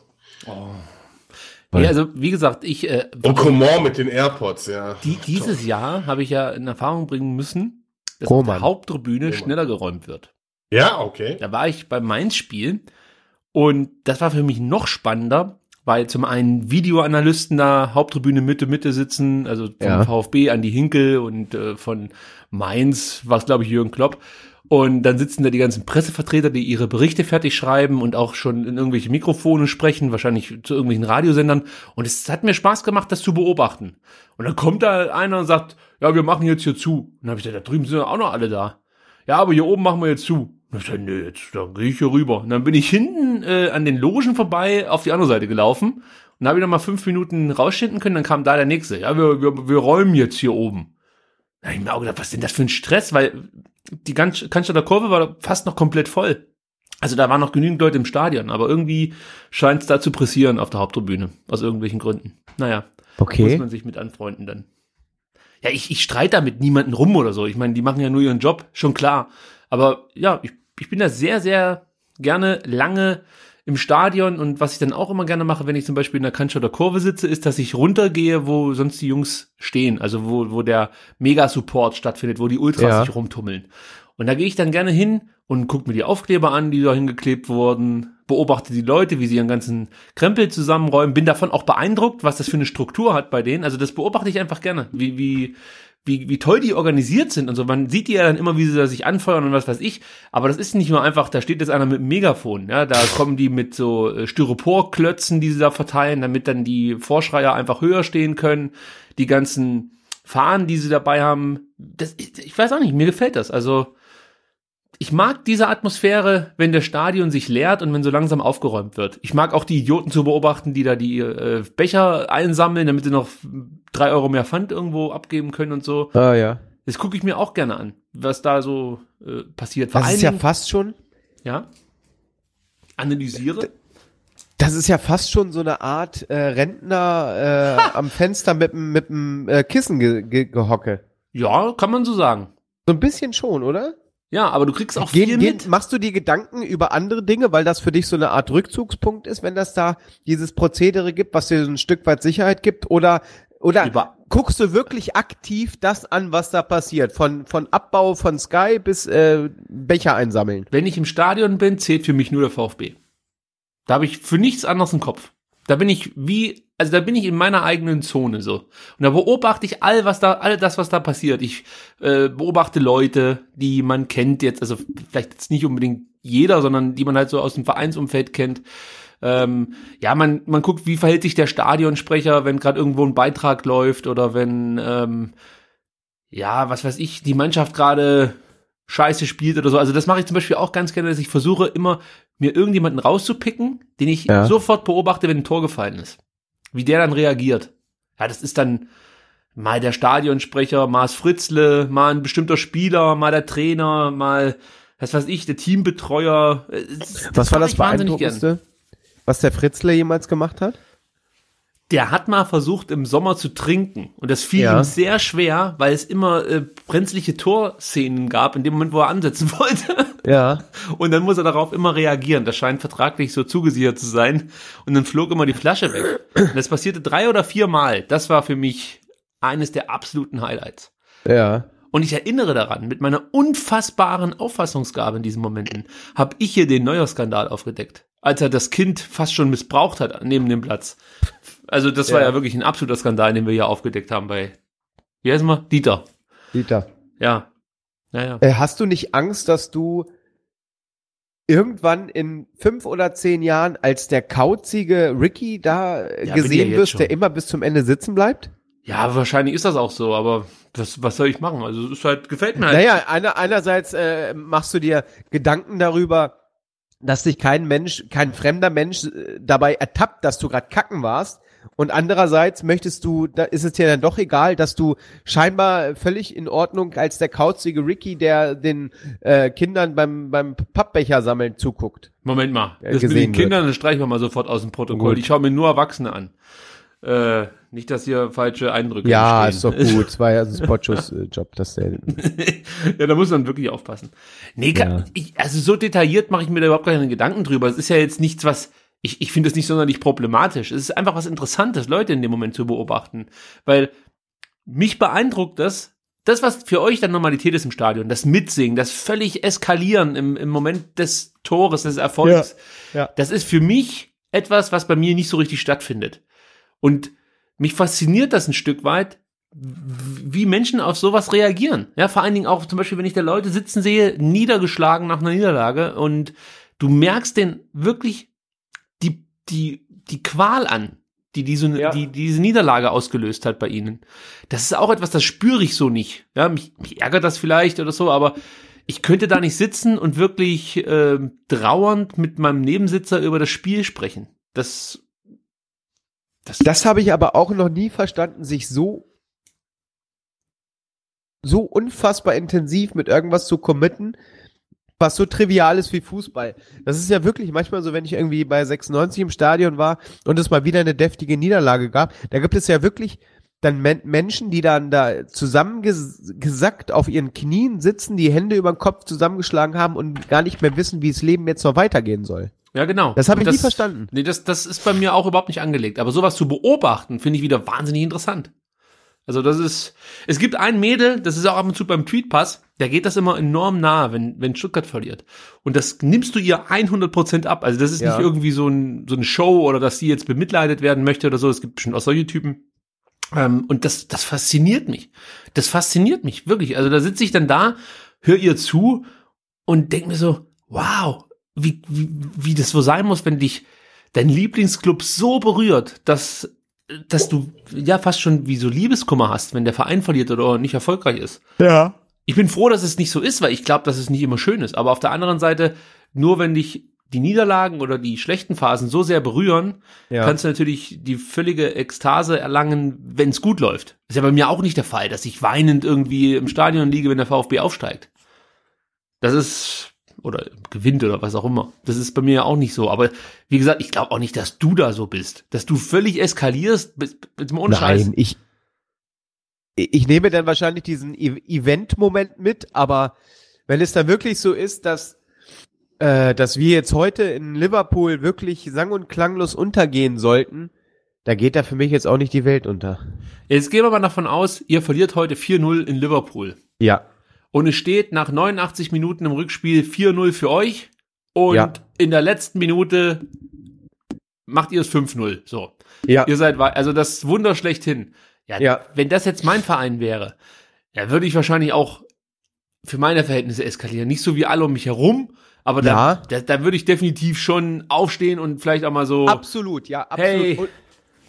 [SPEAKER 6] nee, also wie gesagt, ich äh,
[SPEAKER 5] Oh, come on mit den AirPods, ja.
[SPEAKER 6] die, dieses Jahr habe ich ja in Erfahrung bringen müssen, dass
[SPEAKER 4] Oh,
[SPEAKER 6] auf der
[SPEAKER 4] Mann.
[SPEAKER 6] Haupttribüne
[SPEAKER 5] Mann.
[SPEAKER 6] schneller geräumt wird.
[SPEAKER 5] Ja, okay.
[SPEAKER 6] Da war ich beim Mainz-Spiel und das war für mich noch spannender, weil zum einen Videoanalysten da Haupttribüne Mitte Mitte sitzen, also vom
[SPEAKER 4] Ja.
[SPEAKER 6] VfB Andi Hinkel und äh, von Mainz war es, glaube ich, Jürgen Klopp. Und dann sitzen da die ganzen Pressevertreter, die ihre Berichte fertig schreiben und auch schon in irgendwelche Mikrofone sprechen, wahrscheinlich zu irgendwelchen Radiosendern. Und es hat mir Spaß gemacht, das zu beobachten. Und dann kommt da einer und sagt, ja, wir machen jetzt hier zu. Und dann habe ich gesagt, da drüben sind ja auch noch alle da. Ja, aber hier oben machen wir jetzt zu. Und dann hab ich gesagt, nee, jetzt dann gehe ich hier rüber. Und dann bin ich hinten äh, an den Logen vorbei auf die andere Seite gelaufen. Und dann habe ich noch mal fünf Minuten rausschinden können. Dann kam da der Nächste. Ja, wir, wir, wir räumen jetzt hier oben. Da habe ich mir auch gedacht, was ist denn das für ein Stress? Weil die ganze Cannstatter Kurve war fast noch komplett voll. Also da waren noch genügend Leute im Stadion. Aber irgendwie scheint es da zu pressieren auf der Haupttribüne. Aus irgendwelchen Gründen. Naja, muss
[SPEAKER 4] Okay.
[SPEAKER 6] man sich mit anfreunden dann. Ja, ich, ich streite da mit niemandem rum oder so. Ich meine, die machen ja nur ihren Job, schon klar. Aber ja, ich, ich bin da sehr, sehr gerne lange im Stadion und was ich dann auch immer gerne mache, wenn ich zum Beispiel in der Cannstatter Kurve sitze, ist, dass ich runtergehe, wo sonst die Jungs stehen, also wo, wo der Mega-Support stattfindet, wo die Ultras
[SPEAKER 4] Ja.
[SPEAKER 6] sich rumtummeln. Und da gehe ich dann gerne hin und gucke mir die Aufkleber an, die da hingeklebt wurden, beobachte die Leute, wie sie ihren ganzen Krempel zusammenräumen, bin davon auch beeindruckt, was das für eine Struktur hat bei denen. Also das beobachte ich einfach gerne, wie, wie, wie, wie toll die organisiert sind und so. Man sieht die ja dann immer, wie sie da sich anfeuern und was weiß ich. Aber das ist nicht nur einfach, da steht jetzt einer mit einem Megafon, ja. Da kommen die mit so äh, Styroporklötzen, die sie da verteilen, damit dann die Vorschreier einfach höher stehen können. Die ganzen Fahnen, die sie dabei haben. Das, ich, ich weiß auch nicht, mir gefällt das. Also, ich mag diese Atmosphäre, wenn der Stadion sich leert und wenn so langsam aufgeräumt wird. Ich mag auch die Idioten zu beobachten, die da die äh, Becher einsammeln, damit sie noch drei Euro mehr Pfand irgendwo abgeben können und so.
[SPEAKER 4] Ah, ja.
[SPEAKER 6] Das gucke ich mir auch gerne an, was da so äh, passiert. Vor
[SPEAKER 4] Das
[SPEAKER 6] allen
[SPEAKER 4] ist ja
[SPEAKER 6] Dingen-
[SPEAKER 4] fast schon,
[SPEAKER 6] ja, analysiere.
[SPEAKER 4] das ist ja fast schon so eine Art äh, Rentner äh, am Fenster mit dem mit dem äh, Kissen ge ge gehocke.
[SPEAKER 6] Ja, kann man so sagen.
[SPEAKER 4] So ein bisschen schon, oder?
[SPEAKER 6] Ja, aber du kriegst auch
[SPEAKER 4] Gehen,
[SPEAKER 6] viel
[SPEAKER 4] gehen,
[SPEAKER 6] mit.
[SPEAKER 4] machst du dir Gedanken über andere Dinge, weil das für dich so eine Art Rückzugspunkt ist, wenn das da dieses Prozedere gibt, was dir so ein Stück weit Sicherheit gibt? Oder oder
[SPEAKER 6] Über-
[SPEAKER 4] guckst du wirklich aktiv das an, was da passiert? Von von Abbau von Sky bis äh, Becher einsammeln.
[SPEAKER 6] Wenn ich im Stadion bin, zählt für mich nur der VfB. Da habe ich für nichts anderes im Kopf. Da bin ich wie, also da bin ich in meiner eigenen Zone so. Und da beobachte ich all was da, all das, was da passiert. Ich äh, beobachte Leute, die man kennt jetzt, also vielleicht jetzt nicht unbedingt jeder, sondern die man halt so aus dem Vereinsumfeld kennt. Ähm, ja, man man guckt, wie verhält sich der Stadionsprecher, wenn gerade irgendwo ein Beitrag läuft oder wenn ähm, ja, was weiß ich, die Mannschaft gerade scheiße spielt oder so. Also das mache ich zum Beispiel auch ganz gerne, dass ich versuche immer, mir irgendjemanden rauszupicken, den ich
[SPEAKER 4] Ja.
[SPEAKER 6] sofort beobachte, wenn ein Tor gefallen ist. Wie der dann reagiert. Ja, das ist dann mal der Stadionsprecher, mal das Fritzle, mal ein bestimmter Spieler, mal der Trainer, mal, was weiß ich, der Teambetreuer. Das-
[SPEAKER 4] Was war
[SPEAKER 6] mache
[SPEAKER 4] das
[SPEAKER 6] ich wahnsinnig gern.
[SPEAKER 4] Beeindruckendste, was der Fritzle jemals gemacht hat?
[SPEAKER 6] Der hat mal versucht, im Sommer zu trinken. Und das fiel
[SPEAKER 4] Ja.
[SPEAKER 6] ihm sehr schwer, weil es immer äh, brenzliche Torszenen gab, in dem Moment, wo er ansetzen wollte.
[SPEAKER 4] Ja.
[SPEAKER 6] Und dann muss er darauf immer reagieren. Das scheint vertraglich so zugesichert zu sein. Und dann flog immer die Flasche weg. Und das passierte drei oder vier Mal. Das war für mich eines der absoluten Highlights.
[SPEAKER 4] Ja.
[SPEAKER 6] Und ich erinnere daran, mit meiner unfassbaren Auffassungsgabe in diesen Momenten habe ich hier den Neuer-Skandal aufgedeckt, als er das Kind fast schon missbraucht hat neben dem Platz. Also das war
[SPEAKER 4] Ja.
[SPEAKER 6] ja wirklich ein absoluter Skandal, den wir hier aufgedeckt haben bei, wie heißen wir? Dieter.
[SPEAKER 4] Dieter.
[SPEAKER 6] Ja. Naja.
[SPEAKER 4] Äh, hast du nicht Angst, dass du irgendwann in fünf oder zehn Jahren als der kauzige Ricky da äh,
[SPEAKER 6] Ja, bin ich ja
[SPEAKER 4] gesehen
[SPEAKER 6] jetzt
[SPEAKER 4] wirst,
[SPEAKER 6] schon.
[SPEAKER 4] der immer bis zum Ende sitzen bleibt?
[SPEAKER 6] Ja, wahrscheinlich ist das auch so, aber was, was soll ich machen? Also es ist halt, gefällt mir halt.
[SPEAKER 4] Naja, einer, einerseits äh, machst du dir Gedanken darüber, dass dich kein Mensch, kein fremder Mensch äh, dabei ertappt, dass du gerade kacken warst. Und andererseits möchtest du, da ist es dir dann doch egal, dass du scheinbar völlig in Ordnung als der kauzige Ricky, der den äh, Kindern beim beim Pappbecher sammeln zuguckt.
[SPEAKER 6] Moment mal,
[SPEAKER 4] Ja,
[SPEAKER 6] das mit
[SPEAKER 4] gesehen
[SPEAKER 6] den Kindern, das streichen wir mal sofort aus dem Protokoll.
[SPEAKER 4] Gut.
[SPEAKER 6] Ich schaue mir nur Erwachsene an. Äh, nicht, dass hier falsche Eindrücke
[SPEAKER 4] Ja,
[SPEAKER 6] entstehen.
[SPEAKER 4] ist doch gut. Es war ja so Spotchos äh, Job, dass der.
[SPEAKER 6] Ja, da muss man wirklich aufpassen. Nee, kann,
[SPEAKER 4] Ja.
[SPEAKER 6] ich, also so detailliert mache ich mir da überhaupt keine Gedanken drüber. Es ist ja jetzt nichts, was, ich, ich finde es nicht sonderlich problematisch. Es ist einfach was Interessantes, Leute in dem Moment zu beobachten. Weil mich beeindruckt das, das, was für euch dann Normalität ist im Stadion, das Mitsingen, das völlig Eskalieren im, im Moment des Tores, des Erfolgs,
[SPEAKER 4] Ja, ja.
[SPEAKER 6] das ist für mich etwas, was bei mir nicht so richtig stattfindet. Und mich fasziniert das ein Stück weit, wie Menschen auf sowas reagieren. Ja, vor allen Dingen auch zum Beispiel, wenn ich da Leute sitzen sehe, niedergeschlagen nach einer Niederlage und du merkst den wirklich die, die, die Qual an, die diese,
[SPEAKER 4] Ja.
[SPEAKER 6] die diese Niederlage ausgelöst hat bei ihnen. Das ist auch etwas, das spüre ich so nicht. Ja, mich, mich ärgert das vielleicht oder so, aber ich könnte da nicht sitzen und wirklich äh, trauernd mit meinem Nebensitzer über das Spiel sprechen. Das Das,
[SPEAKER 4] Das habe ich aber auch noch nie verstanden, sich so so unfassbar intensiv mit irgendwas zu committen, was so trivial ist wie Fußball. Das ist ja wirklich manchmal so, wenn ich irgendwie bei sechsundneunzig im Stadion war und es mal wieder eine deftige Niederlage gab, da gibt es ja wirklich dann Men- Menschen, die dann da zusammengesackt auf ihren Knien sitzen, die Hände über den Kopf zusammengeschlagen haben und gar nicht mehr wissen, wie das Leben jetzt noch weitergehen soll.
[SPEAKER 6] ja, genau.
[SPEAKER 4] Das habe ich
[SPEAKER 6] Und
[SPEAKER 4] nie verstanden.
[SPEAKER 6] Nee, das, das ist bei mir auch überhaupt nicht angelegt. Aber sowas zu beobachten, finde ich wieder wahnsinnig interessant. Also das ist, es gibt ein Mädel, das ist auch ab und zu beim Tweetpass, der geht das immer enorm nahe, wenn, wenn Stuttgart verliert. Und das nimmst du ihr hundert Prozent ab. Also das ist
[SPEAKER 4] Ja.
[SPEAKER 6] nicht irgendwie so, ein, so eine Show oder dass sie jetzt bemitleidet werden möchte oder so. Es gibt bestimmt auch solche Typen. Ähm, und das, das fasziniert mich. Das fasziniert mich, wirklich. Also da sitze ich dann da, höre ihr zu und denke mir so, wow, wie, wie, wie das so sein muss, wenn dich dein Lieblingsclub so berührt, dass, dass du ja fast schon wie so Liebeskummer hast, wenn der Verein verliert oder nicht erfolgreich ist.
[SPEAKER 4] Ja.
[SPEAKER 6] Ich bin froh, dass es nicht so ist, weil ich glaube, dass es nicht immer schön ist. Aber auf der anderen Seite, nur wenn dich die Niederlagen oder die schlechten Phasen so sehr berühren,
[SPEAKER 4] Ja.
[SPEAKER 6] kannst du natürlich die völlige Ekstase erlangen, wenn es gut läuft. Ist ja bei mir auch nicht der Fall, dass ich weinend irgendwie im Stadion liege, wenn der VfB aufsteigt. Das ist, oder gewinnt oder was auch immer. Das ist bei mir ja auch nicht so. Aber wie gesagt, ich glaube auch nicht, dass du da so bist. Dass du völlig eskalierst, mit dem ohne Scheiß.
[SPEAKER 4] Nein, ich, ich nehme dann wahrscheinlich diesen E- Event-Moment mit, aber wenn es dann wirklich so ist, dass, äh, dass wir jetzt heute in Liverpool wirklich sang- und klanglos untergehen sollten, da geht da für mich jetzt auch nicht die Welt unter.
[SPEAKER 6] Jetzt gehen wir mal davon aus, ihr verliert heute vier null in Liverpool.
[SPEAKER 4] Ja.
[SPEAKER 6] Und es steht nach neunundachtzig Minuten im Rückspiel vier null für euch. Und
[SPEAKER 4] Ja.
[SPEAKER 6] in der letzten Minute macht ihr es fünf null. So.
[SPEAKER 4] Ja.
[SPEAKER 6] Ihr seid, wei- also das Wunder schlechthin. Ja,
[SPEAKER 4] Ja.
[SPEAKER 6] wenn das jetzt mein Verein wäre, ja, würde ich wahrscheinlich auch für meine Verhältnisse eskalieren. Nicht so wie alle um mich herum, aber
[SPEAKER 4] Ja.
[SPEAKER 6] da, da, da würde ich definitiv schon aufstehen und vielleicht auch mal so,
[SPEAKER 4] Absolut, ja, absolut.
[SPEAKER 6] Hey.
[SPEAKER 4] Und,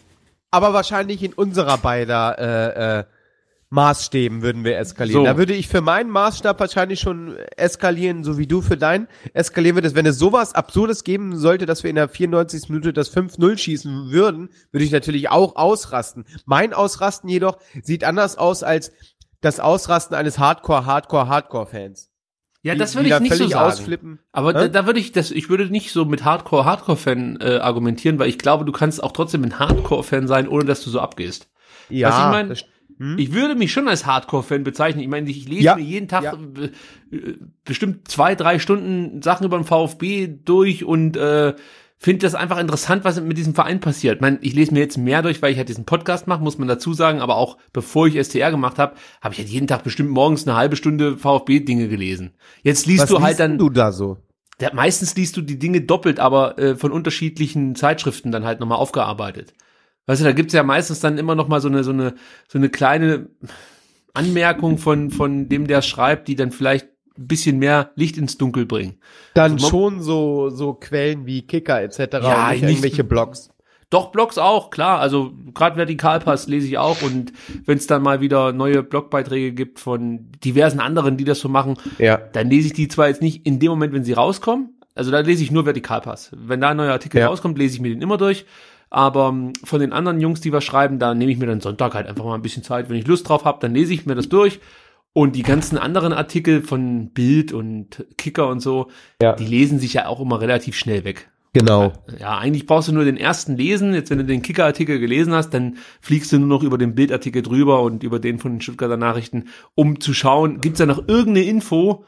[SPEAKER 4] aber wahrscheinlich in unserer beider äh, äh, Maßstäben würden wir eskalieren.
[SPEAKER 6] So.
[SPEAKER 4] Da würde ich für meinen Maßstab wahrscheinlich schon eskalieren, so wie du für deinen eskalieren würdest. Wenn es sowas Absurdes geben sollte, dass wir in der vierundneunzigsten Minute das fünf null schießen würden, würde ich natürlich auch ausrasten. Mein Ausrasten jedoch sieht anders aus als das Ausrasten eines Hardcore, Hardcore, Hardcore-Fans.
[SPEAKER 6] ja,
[SPEAKER 4] Die-
[SPEAKER 6] das würde
[SPEAKER 4] die
[SPEAKER 6] ich
[SPEAKER 4] da
[SPEAKER 6] nicht so
[SPEAKER 4] völlig
[SPEAKER 6] sagen.
[SPEAKER 4] ausflippen.
[SPEAKER 6] Aber da,
[SPEAKER 4] Hä?
[SPEAKER 6] da würde ich das, ich würde nicht so mit Hardcore, Hardcore-Fan äh, argumentieren, weil ich glaube, du kannst auch trotzdem ein Hardcore-Fan sein, ohne dass du so abgehst.
[SPEAKER 4] Ja,
[SPEAKER 6] Was ich mein?
[SPEAKER 4] das- hm?
[SPEAKER 6] Ich würde mich schon als Hardcore-Fan bezeichnen. Ich meine, ich lese
[SPEAKER 4] Ja,
[SPEAKER 6] mir jeden Tag
[SPEAKER 4] ja.
[SPEAKER 6] äh, bestimmt zwei, drei Stunden Sachen über den VfB durch und äh, finde das einfach interessant, was mit diesem Verein passiert. Ich meine, ich lese mir jetzt mehr durch, weil ich halt diesen Podcast mache, muss man dazu sagen, aber auch bevor ich S T R gemacht habe, habe ich halt jeden Tag bestimmt morgens eine halbe Stunde VfB-Dinge gelesen. Jetzt liest
[SPEAKER 4] Was
[SPEAKER 6] du halt
[SPEAKER 4] liest
[SPEAKER 6] dann,
[SPEAKER 4] denn du da so?
[SPEAKER 6] ja, meistens liest du die Dinge doppelt, aber äh, von unterschiedlichen Zeitschriften dann halt nochmal aufgearbeitet. Weißt du, da gibt's ja meistens dann immer noch mal so eine so eine so eine kleine Anmerkung von von dem, der schreibt, die dann vielleicht ein bisschen mehr Licht ins Dunkel bringen.
[SPEAKER 4] Dann
[SPEAKER 6] Also man-
[SPEAKER 4] schon so so Quellen wie Kicker et cetera
[SPEAKER 6] Ja,
[SPEAKER 4] und nicht
[SPEAKER 6] nicht-
[SPEAKER 4] irgendwelche Blogs.
[SPEAKER 6] Doch, Blogs auch, klar. Also gerade Vertikalpass lese ich auch und wenn es dann mal wieder neue Blogbeiträge gibt von diversen anderen, die das so machen,
[SPEAKER 4] Ja.
[SPEAKER 6] dann lese ich die zwar jetzt nicht in dem Moment, wenn sie rauskommen, also da lese ich nur Vertikalpass. Wenn da ein neuer Artikel
[SPEAKER 4] Ja.
[SPEAKER 6] rauskommt, lese ich mir den immer durch. Aber ähm, von den anderen Jungs, die was schreiben, da nehme ich mir dann Sonntag halt einfach mal ein bisschen Zeit. Wenn ich Lust drauf habe, dann lese ich mir das durch. Und die ganzen anderen Artikel von Bild und Kicker und so,
[SPEAKER 4] Ja.
[SPEAKER 6] die lesen sich ja auch immer relativ schnell weg.
[SPEAKER 4] Genau.
[SPEAKER 6] Ja, eigentlich brauchst du nur den ersten lesen. Jetzt, wenn du den Kicker-Artikel gelesen hast, dann fliegst du nur noch über den Bildartikel drüber und über den von den Stuttgarter Nachrichten, um zu schauen, gibt's da noch irgendeine Info,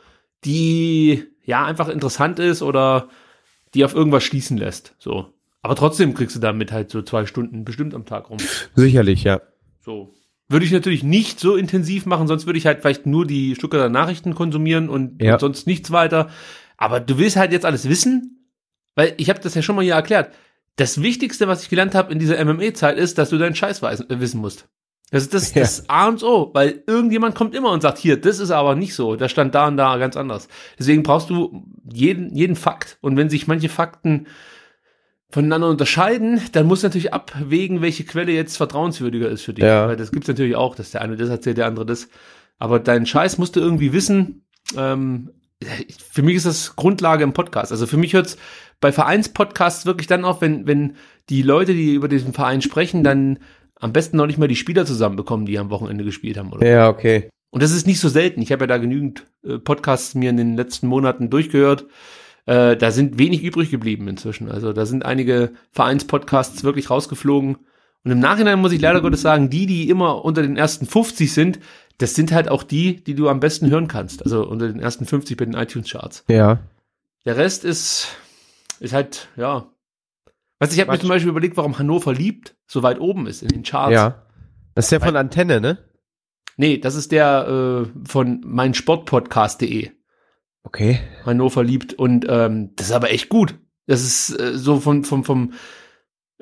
[SPEAKER 6] die ja einfach interessant ist oder die auf irgendwas schließen lässt. So. Aber trotzdem kriegst du damit halt so zwei Stunden bestimmt am Tag rum.
[SPEAKER 4] Sicherlich, ja.
[SPEAKER 6] So. Würde ich natürlich nicht so intensiv machen, sonst würde ich halt vielleicht nur die Stuttgarter Nachrichten konsumieren und,
[SPEAKER 4] Ja.
[SPEAKER 6] und sonst nichts weiter. Aber du willst halt jetzt alles wissen, weil ich habe das ja schon mal hier erklärt. Das Wichtigste, was ich gelernt habe in dieser M M E-Zeit, ist, dass du deinen Scheiß weiß, äh, wissen musst. Das ist das,
[SPEAKER 4] Ja.
[SPEAKER 6] das A und O, weil irgendjemand kommt immer und sagt, hier, das ist aber nicht so, das stand da und da ganz anders. Deswegen brauchst du jeden, jeden Fakt. Und wenn sich manche Fakten voneinander unterscheiden, dann musst du natürlich abwägen, welche Quelle jetzt vertrauenswürdiger ist für dich.
[SPEAKER 4] Ja.
[SPEAKER 6] Weil das gibt's natürlich auch, dass der eine das erzählt, der andere das. Aber deinen Scheiß musst du irgendwie wissen. Ähm, für mich ist das Grundlage im Podcast. Also für mich hört's bei Vereinspodcasts wirklich dann auf, wenn, wenn die Leute, die über diesen Verein sprechen, dann am besten noch nicht mal die Spieler zusammenbekommen, die am Wochenende gespielt haben. Oder?
[SPEAKER 4] Ja, okay.
[SPEAKER 6] Und das ist nicht so selten. Ich habe ja da genügend äh, Podcasts mir in den letzten Monaten durchgehört. Äh, da sind wenig übrig geblieben inzwischen. Also da sind einige Vereinspodcasts wirklich rausgeflogen. Und im Nachhinein muss ich leider Gottes sagen, die, die immer unter den ersten fünfzig sind, das sind halt auch die, die du am besten hören kannst. Also unter den ersten fünfzig bei den iTunes-Charts.
[SPEAKER 4] Ja.
[SPEAKER 6] Der Rest ist, ist halt, ja. Weißt du, ich habe mir
[SPEAKER 4] Quatsch.
[SPEAKER 6] zum Beispiel überlegt, warum Hannover liebt so weit oben ist in den Charts.
[SPEAKER 4] Ja. Das ist ja von Antenne, ne?
[SPEAKER 6] Nee, das ist der äh, von meinsportpodcast punkt de.
[SPEAKER 4] Okay.
[SPEAKER 6] Hannover liebt und ähm, das ist aber echt gut. Das ist äh, so von vom vom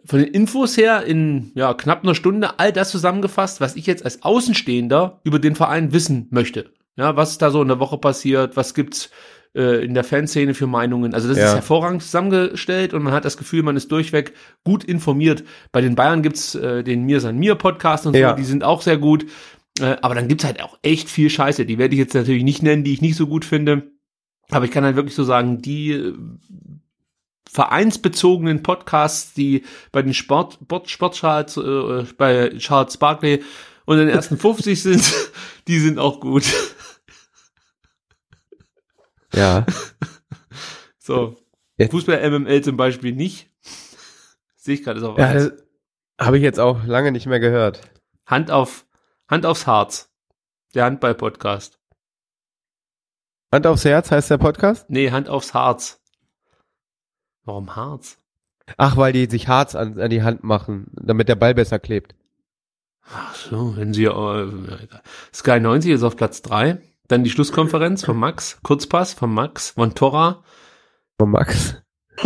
[SPEAKER 6] von den Infos her in ja, knapp einer Stunde all das zusammengefasst, was ich jetzt als Außenstehender über den Verein wissen möchte. Ja, was ist da so in der Woche passiert, was gibt's äh, in der Fanszene für Meinungen. Also das
[SPEAKER 4] Ja.
[SPEAKER 6] ist hervorragend zusammengestellt und man hat das Gefühl, man ist durchweg gut informiert. Bei den Bayern gibt's äh, den Mir San Mir Podcast und so,
[SPEAKER 4] Ja.
[SPEAKER 6] die sind auch sehr gut. Äh, aber dann gibt's halt auch echt viel Scheiße. Die werde ich jetzt natürlich nicht nennen, die ich nicht so gut finde. Aber ich kann halt wirklich so sagen, die äh, vereinsbezogenen Podcasts, die bei den Sport, Sport Sportcharts, äh, bei Charles Barkley und den ersten fünfzig sind, die sind auch gut.
[SPEAKER 4] Ja.
[SPEAKER 6] So.
[SPEAKER 4] Jetzt-
[SPEAKER 6] Fußball-M M L zum Beispiel nicht. Sehe ich gerade so.
[SPEAKER 4] Ja, das habe ich jetzt auch lange nicht mehr gehört.
[SPEAKER 6] Hand auf, Hand aufs Harz. Der Handball-Podcast.
[SPEAKER 4] Hand aufs Herz heißt der Podcast?
[SPEAKER 6] Nee, Hand aufs Harz. Warum Harz?
[SPEAKER 4] Ach, weil die sich Harz an, an die Hand machen, damit der Ball besser klebt.
[SPEAKER 6] Ach so, wenn sie, äh, Sky neunzig ist auf Platz drei. Dann die Schlusskonferenz von Max, Kurzpass von Max, von Torra,
[SPEAKER 4] Von Max.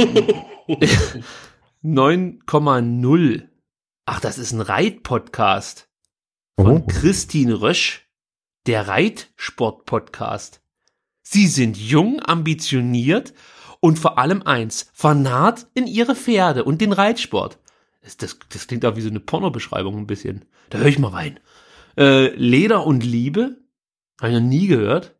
[SPEAKER 6] neun Komma null. Ach, das ist ein Reit-Podcast von
[SPEAKER 4] Oh.
[SPEAKER 6] Christine Rösch, der Reitsport-Podcast. Sie sind jung, ambitioniert und vor allem eins, vernarrt in ihre Pferde und den Reitsport. Das, das, das klingt auch wie so eine Pornobeschreibung ein bisschen. Da höre ich mal rein. Äh, Leder und Liebe? Habe ich noch nie gehört.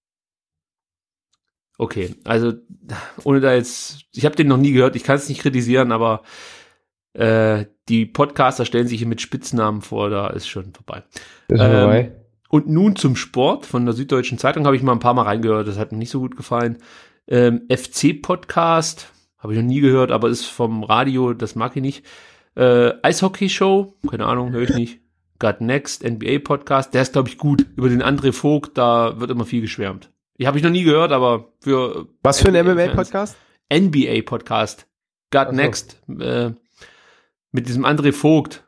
[SPEAKER 6] Okay, also ohne da jetzt, ich habe den noch nie gehört, ich kann es nicht kritisieren, aber äh, die Podcaster stellen sich hier mit Spitznamen vor, da ist schon vorbei.
[SPEAKER 4] Ist schon
[SPEAKER 6] Ähm,
[SPEAKER 4] vorbei.
[SPEAKER 6] Und nun zum Sport von der Süddeutschen Zeitung, habe ich mal ein paar Mal reingehört, das hat mir nicht so gut gefallen. Ähm, F C-Podcast, habe ich noch nie gehört, aber ist vom Radio, das mag ich nicht. Äh, Eishockey-Show, keine Ahnung, höre ich nicht. Got Next, N B A-Podcast, der ist, glaube ich, gut. Über den André Vogt, da wird immer viel geschwärmt. Die habe ich noch nie gehört, aber für
[SPEAKER 4] Was für ein
[SPEAKER 6] N B
[SPEAKER 4] M M
[SPEAKER 6] A-Fans.
[SPEAKER 4] A-Podcast?
[SPEAKER 6] N B A-Podcast. Got
[SPEAKER 4] Ach so.
[SPEAKER 6] Next. Äh, mit diesem André Vogt.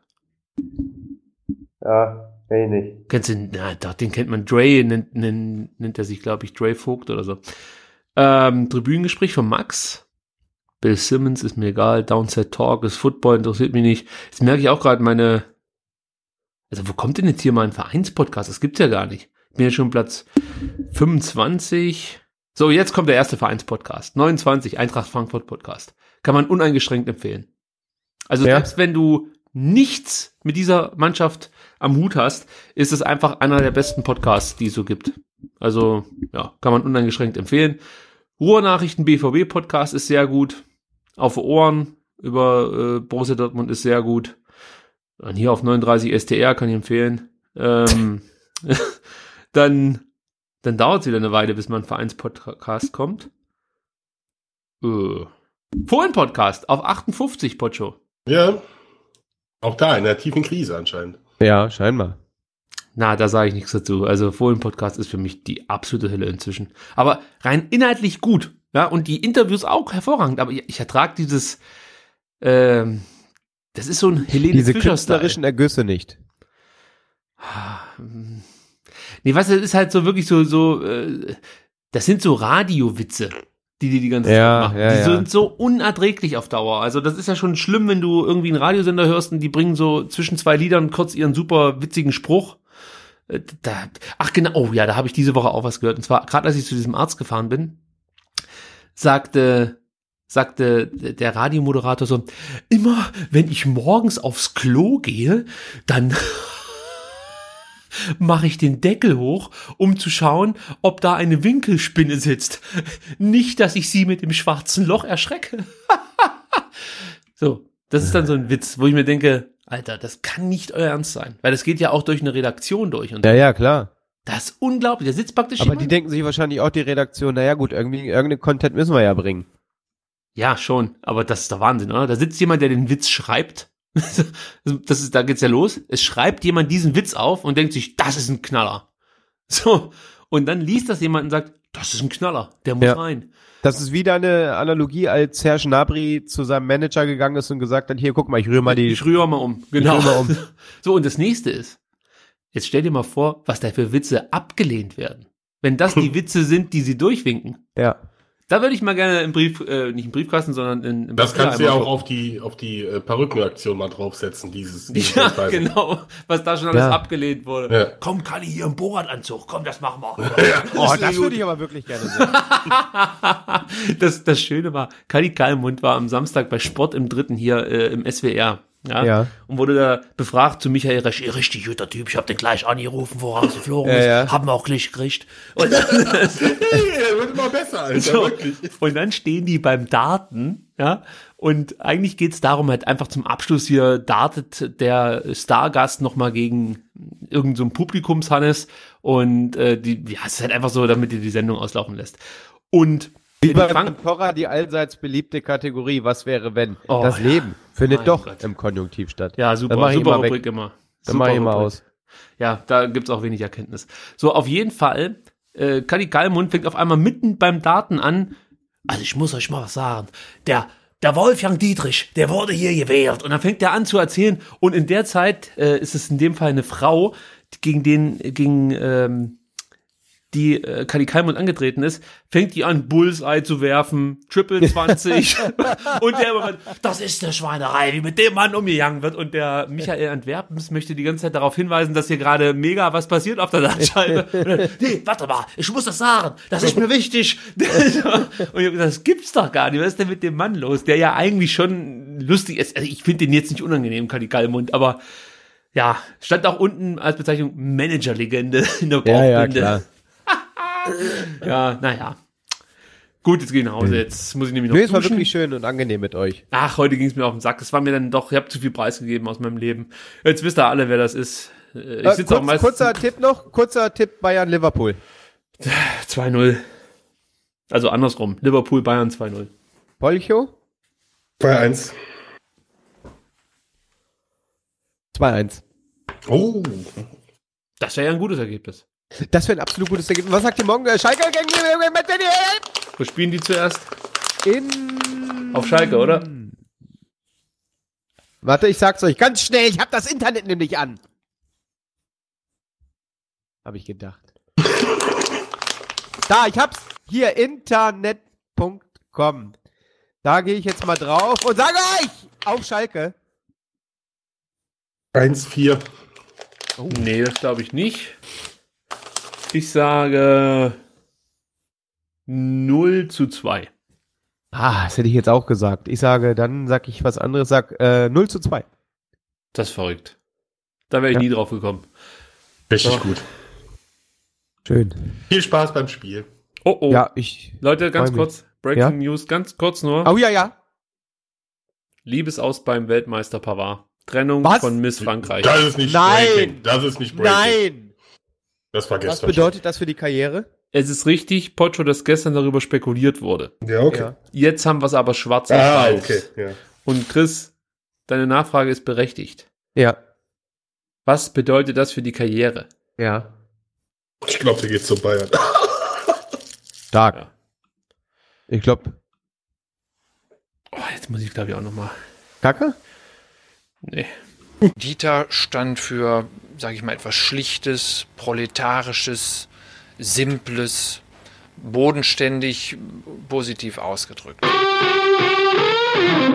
[SPEAKER 4] Ja, nee, nicht.
[SPEAKER 6] Kennst du, na, doch, den kennt man. Dre nennt, nennt, nennt er sich, glaube ich, Dre Vogt oder so. Ähm, Tribünengespräch von Max. Bill Simmons ist mir egal. Downset Talk ist Football, interessiert mich nicht. Jetzt merke ich auch gerade meine, also wo kommt denn jetzt hier mal ein Vereinspodcast? Das gibt's ja gar nicht. Ich bin jetzt schon Platz fünfundzwanzig. So, jetzt kommt der erste Vereinspodcast. neunundzwanzig, Eintracht Frankfurt Podcast. Kann man uneingeschränkt empfehlen. Also
[SPEAKER 4] Ja.
[SPEAKER 6] selbst wenn du nichts mit dieser Mannschaft am Hut hast, ist es einfach einer der besten Podcasts, die es so gibt. Also, ja, kann man uneingeschränkt empfehlen. Ruhrnachrichten B V B Podcast ist sehr gut. Auf Ohren über äh, Borussia Dortmund ist sehr gut. Und hier auf neununddreißig S T R kann ich empfehlen. Ähm, dann, dann dauert es wieder eine Weile, bis man Vereinspodcast kommt. Äh. Fohlen-Podcast auf achtundfünfzig, Pocho.
[SPEAKER 5] Ja. Auch da in der tiefen Krise anscheinend.
[SPEAKER 4] Ja, scheinbar.
[SPEAKER 6] Na, da sage ich nichts dazu. Also Fohlen-Podcast ist für mich die absolute Hölle inzwischen. Aber rein inhaltlich gut. Ja, und die Interviews auch hervorragend. Aber ich, ich ertrage dieses, ähm, das ist so ein Helene
[SPEAKER 4] Diese
[SPEAKER 6] Fischer-Style.
[SPEAKER 4] künstlerischen Ergüsse nicht.
[SPEAKER 6] Nee, was, das ist halt so wirklich so, so, äh, das sind so Radiowitze, die die die ganze
[SPEAKER 4] Ja,
[SPEAKER 6] Zeit machen.
[SPEAKER 4] ja,
[SPEAKER 6] die
[SPEAKER 4] ja.
[SPEAKER 6] sind so unerträglich auf Dauer. Also das ist ja schon schlimm, wenn du irgendwie einen Radiosender hörst und die bringen so zwischen zwei Liedern kurz ihren super witzigen Spruch. Äh, Da, ach genau, oh ja, da habe ich diese Woche auch was gehört. Und zwar, gerade als ich zu diesem Arzt gefahren bin, sagte, sagte der Radiomoderator so, immer wenn ich morgens aufs Klo gehe, dann mache ich den Deckel hoch, um zu schauen, ob da eine Winkelspinne sitzt. Nicht, dass ich sie mit dem schwarzen Loch erschrecke. So, das ist dann so ein Witz, wo ich mir denke, Alter, das kann nicht euer Ernst sein. Weil das geht ja auch durch eine Redaktion durch. Und
[SPEAKER 4] Ja, ja, klar.
[SPEAKER 6] das ist unglaublich. Da sitzt praktisch
[SPEAKER 4] Aber
[SPEAKER 6] jemand.
[SPEAKER 4] die denken sich wahrscheinlich auch die Redaktion, naja gut, irgendwie irgendeinen Content müssen wir ja bringen.
[SPEAKER 6] Ja, schon. Aber das ist der Wahnsinn, oder? Da sitzt jemand, der den Witz schreibt. Das ist, da geht's ja los. Es schreibt jemand diesen Witz auf und denkt sich, das ist ein Knaller. So. Und dann liest das jemand und sagt, das ist ein Knaller. Der muss
[SPEAKER 4] Ja.
[SPEAKER 6] rein.
[SPEAKER 4] Das ist wieder eine Analogie, als Serge Gnabry zu seinem Manager gegangen ist und gesagt hat, hier, guck mal, ich rühre mal die...
[SPEAKER 6] Ich rühre mal um. Genau.
[SPEAKER 4] rühre mal um.
[SPEAKER 6] So, und das nächste ist, jetzt stell dir mal vor, was da für Witze abgelehnt werden. Wenn das die Witze sind, die sie durchwinken.
[SPEAKER 4] Ja.
[SPEAKER 6] Da würde ich mal gerne im Brief, äh, nicht im Briefkasten, sondern in, im
[SPEAKER 5] Das
[SPEAKER 6] Papier
[SPEAKER 5] kannst du ja
[SPEAKER 6] einmal
[SPEAKER 5] auch auf die, auf die äh, Perückenaktion mal draufsetzen, dieses. dieses
[SPEAKER 6] Ja,
[SPEAKER 5] Entscheidung.
[SPEAKER 6] genau, was da schon alles
[SPEAKER 4] Ja.
[SPEAKER 6] abgelehnt wurde.
[SPEAKER 5] Ja.
[SPEAKER 6] Komm, Kalli, hier im Borat-Anzug, komm, das machen wir.
[SPEAKER 4] Oh, das würde ich aber wirklich gerne sehen.
[SPEAKER 6] das, das Schöne war, Kalli Kalmund war am Samstag bei Sport im Dritten hier äh, im S W R. Ja,
[SPEAKER 4] Ja.
[SPEAKER 6] Und wurde da befragt zu Michael Resch, "Ihr richtig guter Typ, ich hab den gleich angerufen, wo er geflogen
[SPEAKER 4] Ja,
[SPEAKER 6] ist,
[SPEAKER 4] ja.
[SPEAKER 6] haben wir auch gleich gekriegt. Und,
[SPEAKER 5] Hey, der wird immer besser, Alter,
[SPEAKER 6] so,
[SPEAKER 5] wirklich.
[SPEAKER 6] und dann stehen die beim Darten, ja, und eigentlich geht's darum, halt einfach zum Abschluss hier dartet der Stargast nochmal gegen irgend so ein Publikumshannes und äh, die, ja, es ist halt einfach so, damit ihr die Sendung auslaufen lässt. Und
[SPEAKER 4] Wie
[SPEAKER 6] die
[SPEAKER 4] bei
[SPEAKER 6] Frank-
[SPEAKER 4] Cora die allseits beliebte Kategorie, was wäre wenn?
[SPEAKER 6] Oh,
[SPEAKER 4] das
[SPEAKER 6] ja.
[SPEAKER 4] Leben findet
[SPEAKER 6] Mein
[SPEAKER 4] doch
[SPEAKER 6] Gott.
[SPEAKER 4] im Konjunktiv statt.
[SPEAKER 6] Ja,
[SPEAKER 4] Dann
[SPEAKER 6] super,
[SPEAKER 4] mach ich
[SPEAKER 6] super
[SPEAKER 4] immer weg.
[SPEAKER 6] Rubrik immer.
[SPEAKER 4] Dann mach ich
[SPEAKER 6] Super
[SPEAKER 4] immer
[SPEAKER 6] Rubrik.
[SPEAKER 4] aus.
[SPEAKER 6] Ja, da gibt's auch wenig Erkenntnis. So, auf jeden Fall, äh, Kalli Kalmund fängt auf einmal mitten beim Daten an. Also ich muss euch mal was sagen. Der, der Wolfgang Dietrich, der wurde hier gewählt. Und dann fängt er an zu erzählen. Und in der Zeit äh, ist es in dem Fall eine Frau, die gegen den, gegen ähm, die äh, Kalli Kalmund angetreten ist, fängt die an, Bullseye zu werfen, Triple zwanzig. Und der immer, das ist eine Schweinerei, wie mit dem Mann umgegangen wird. Und der Michael Antwerpens möchte die ganze Zeit darauf hinweisen, dass hier gerade mega was passiert auf der Dartscheibe. Und dann, nee, warte mal, ich muss das sagen, das ist mir wichtig. Und ich hab gesagt, das gibt's doch gar nicht. Was ist denn mit dem Mann los? Der ja eigentlich schon lustig ist. Also ich finde den jetzt nicht unangenehm, Kalli Kalmund, aber ja, stand auch unten als Bezeichnung Managerlegende in der
[SPEAKER 4] Ja, ja,
[SPEAKER 6] Bauchbinde.
[SPEAKER 4] klar.
[SPEAKER 6] Ja, naja. Gut, jetzt geh ich nach Hause. Jetzt muss ich nämlich noch
[SPEAKER 4] Nee, es war
[SPEAKER 6] duschen.
[SPEAKER 4] wirklich schön und angenehm mit euch.
[SPEAKER 6] Ach, heute ging es mir auf den Sack. Es war mir dann doch, ich habe zu viel preisgegeben aus meinem Leben. Jetzt wisst ihr alle, wer das ist. Äh, Ich
[SPEAKER 4] Äh,
[SPEAKER 6] sitze auch
[SPEAKER 4] kurz,
[SPEAKER 6] meistens
[SPEAKER 4] kurzer Tipp noch, kurzer Tipp Bayern-Liverpool.
[SPEAKER 6] zwei null. Also andersrum. Liverpool, Bayern zwei null.
[SPEAKER 4] Polcho?
[SPEAKER 5] zwei eins.
[SPEAKER 4] zwei eins.
[SPEAKER 5] Oh.
[SPEAKER 6] Das wäre ja ein gutes Ergebnis.
[SPEAKER 4] Das wäre ein absolut gutes Ergebnis. Was sagt ihr morgen? Äh, Schalke gegen
[SPEAKER 6] Wo spielen die zuerst?
[SPEAKER 4] in...
[SPEAKER 6] Auf Schalke, oder?
[SPEAKER 4] Warte, ich sag's euch ganz schnell. Ich hab das Internet nämlich an. Hab ich gedacht. Da, ich hab's. Hier, internet punkt com. Da gehe ich jetzt mal drauf und sage euch, auf Schalke.
[SPEAKER 5] eins vier.
[SPEAKER 6] Oh. Nee, das glaube ich nicht. Ich sage null zu zwei.
[SPEAKER 4] Ah, das hätte ich jetzt auch gesagt. Ich sage, dann sag ich was anderes, sag äh, null zu zwei.
[SPEAKER 6] Das ist verrückt. Da wäre ich
[SPEAKER 4] Ja.
[SPEAKER 6] nie drauf gekommen.
[SPEAKER 5] Richtig
[SPEAKER 6] So.
[SPEAKER 5] gut.
[SPEAKER 4] Schön.
[SPEAKER 5] Viel Spaß beim Spiel.
[SPEAKER 6] Oh, oh.
[SPEAKER 4] Ja, ich...
[SPEAKER 6] Leute, ganz
[SPEAKER 4] Freu mich.
[SPEAKER 6] kurz. Breaking
[SPEAKER 4] Ja?
[SPEAKER 6] News, ganz kurz nur.
[SPEAKER 4] Oh ja, ja.
[SPEAKER 6] Liebesaus beim Weltmeister Pavard. Trennung
[SPEAKER 4] Was?
[SPEAKER 6] von Miss Frankreich.
[SPEAKER 5] Das ist nicht
[SPEAKER 4] Nein.
[SPEAKER 5] Breaking. Das ist nicht Breaking.
[SPEAKER 4] Nein.
[SPEAKER 5] Das war
[SPEAKER 4] Was
[SPEAKER 5] gestern.
[SPEAKER 4] bedeutet das für die Karriere?
[SPEAKER 6] Es ist richtig, Pocho, dass gestern darüber spekuliert wurde.
[SPEAKER 5] schon. Ja, okay.
[SPEAKER 4] Ja.
[SPEAKER 6] Jetzt haben wir es aber schwarz auf
[SPEAKER 5] Ah,
[SPEAKER 6] weiß.
[SPEAKER 5] okay. Ja.
[SPEAKER 6] Und Chris, deine Nachfrage ist berechtigt.
[SPEAKER 4] Ja.
[SPEAKER 6] Was bedeutet das für die Karriere?
[SPEAKER 4] Ja.
[SPEAKER 5] Ich glaube, der geht zu Bayern.
[SPEAKER 4] Stark.
[SPEAKER 6] Ja.
[SPEAKER 4] Ich glaube,
[SPEAKER 6] Oh, jetzt muss ich, glaube ich, auch nochmal.
[SPEAKER 4] Kacke?
[SPEAKER 6] Nee.
[SPEAKER 8] Dieter stand für, sage ich mal, etwas Schlichtes, Proletarisches, Simples, bodenständig, positiv ausgedrückt.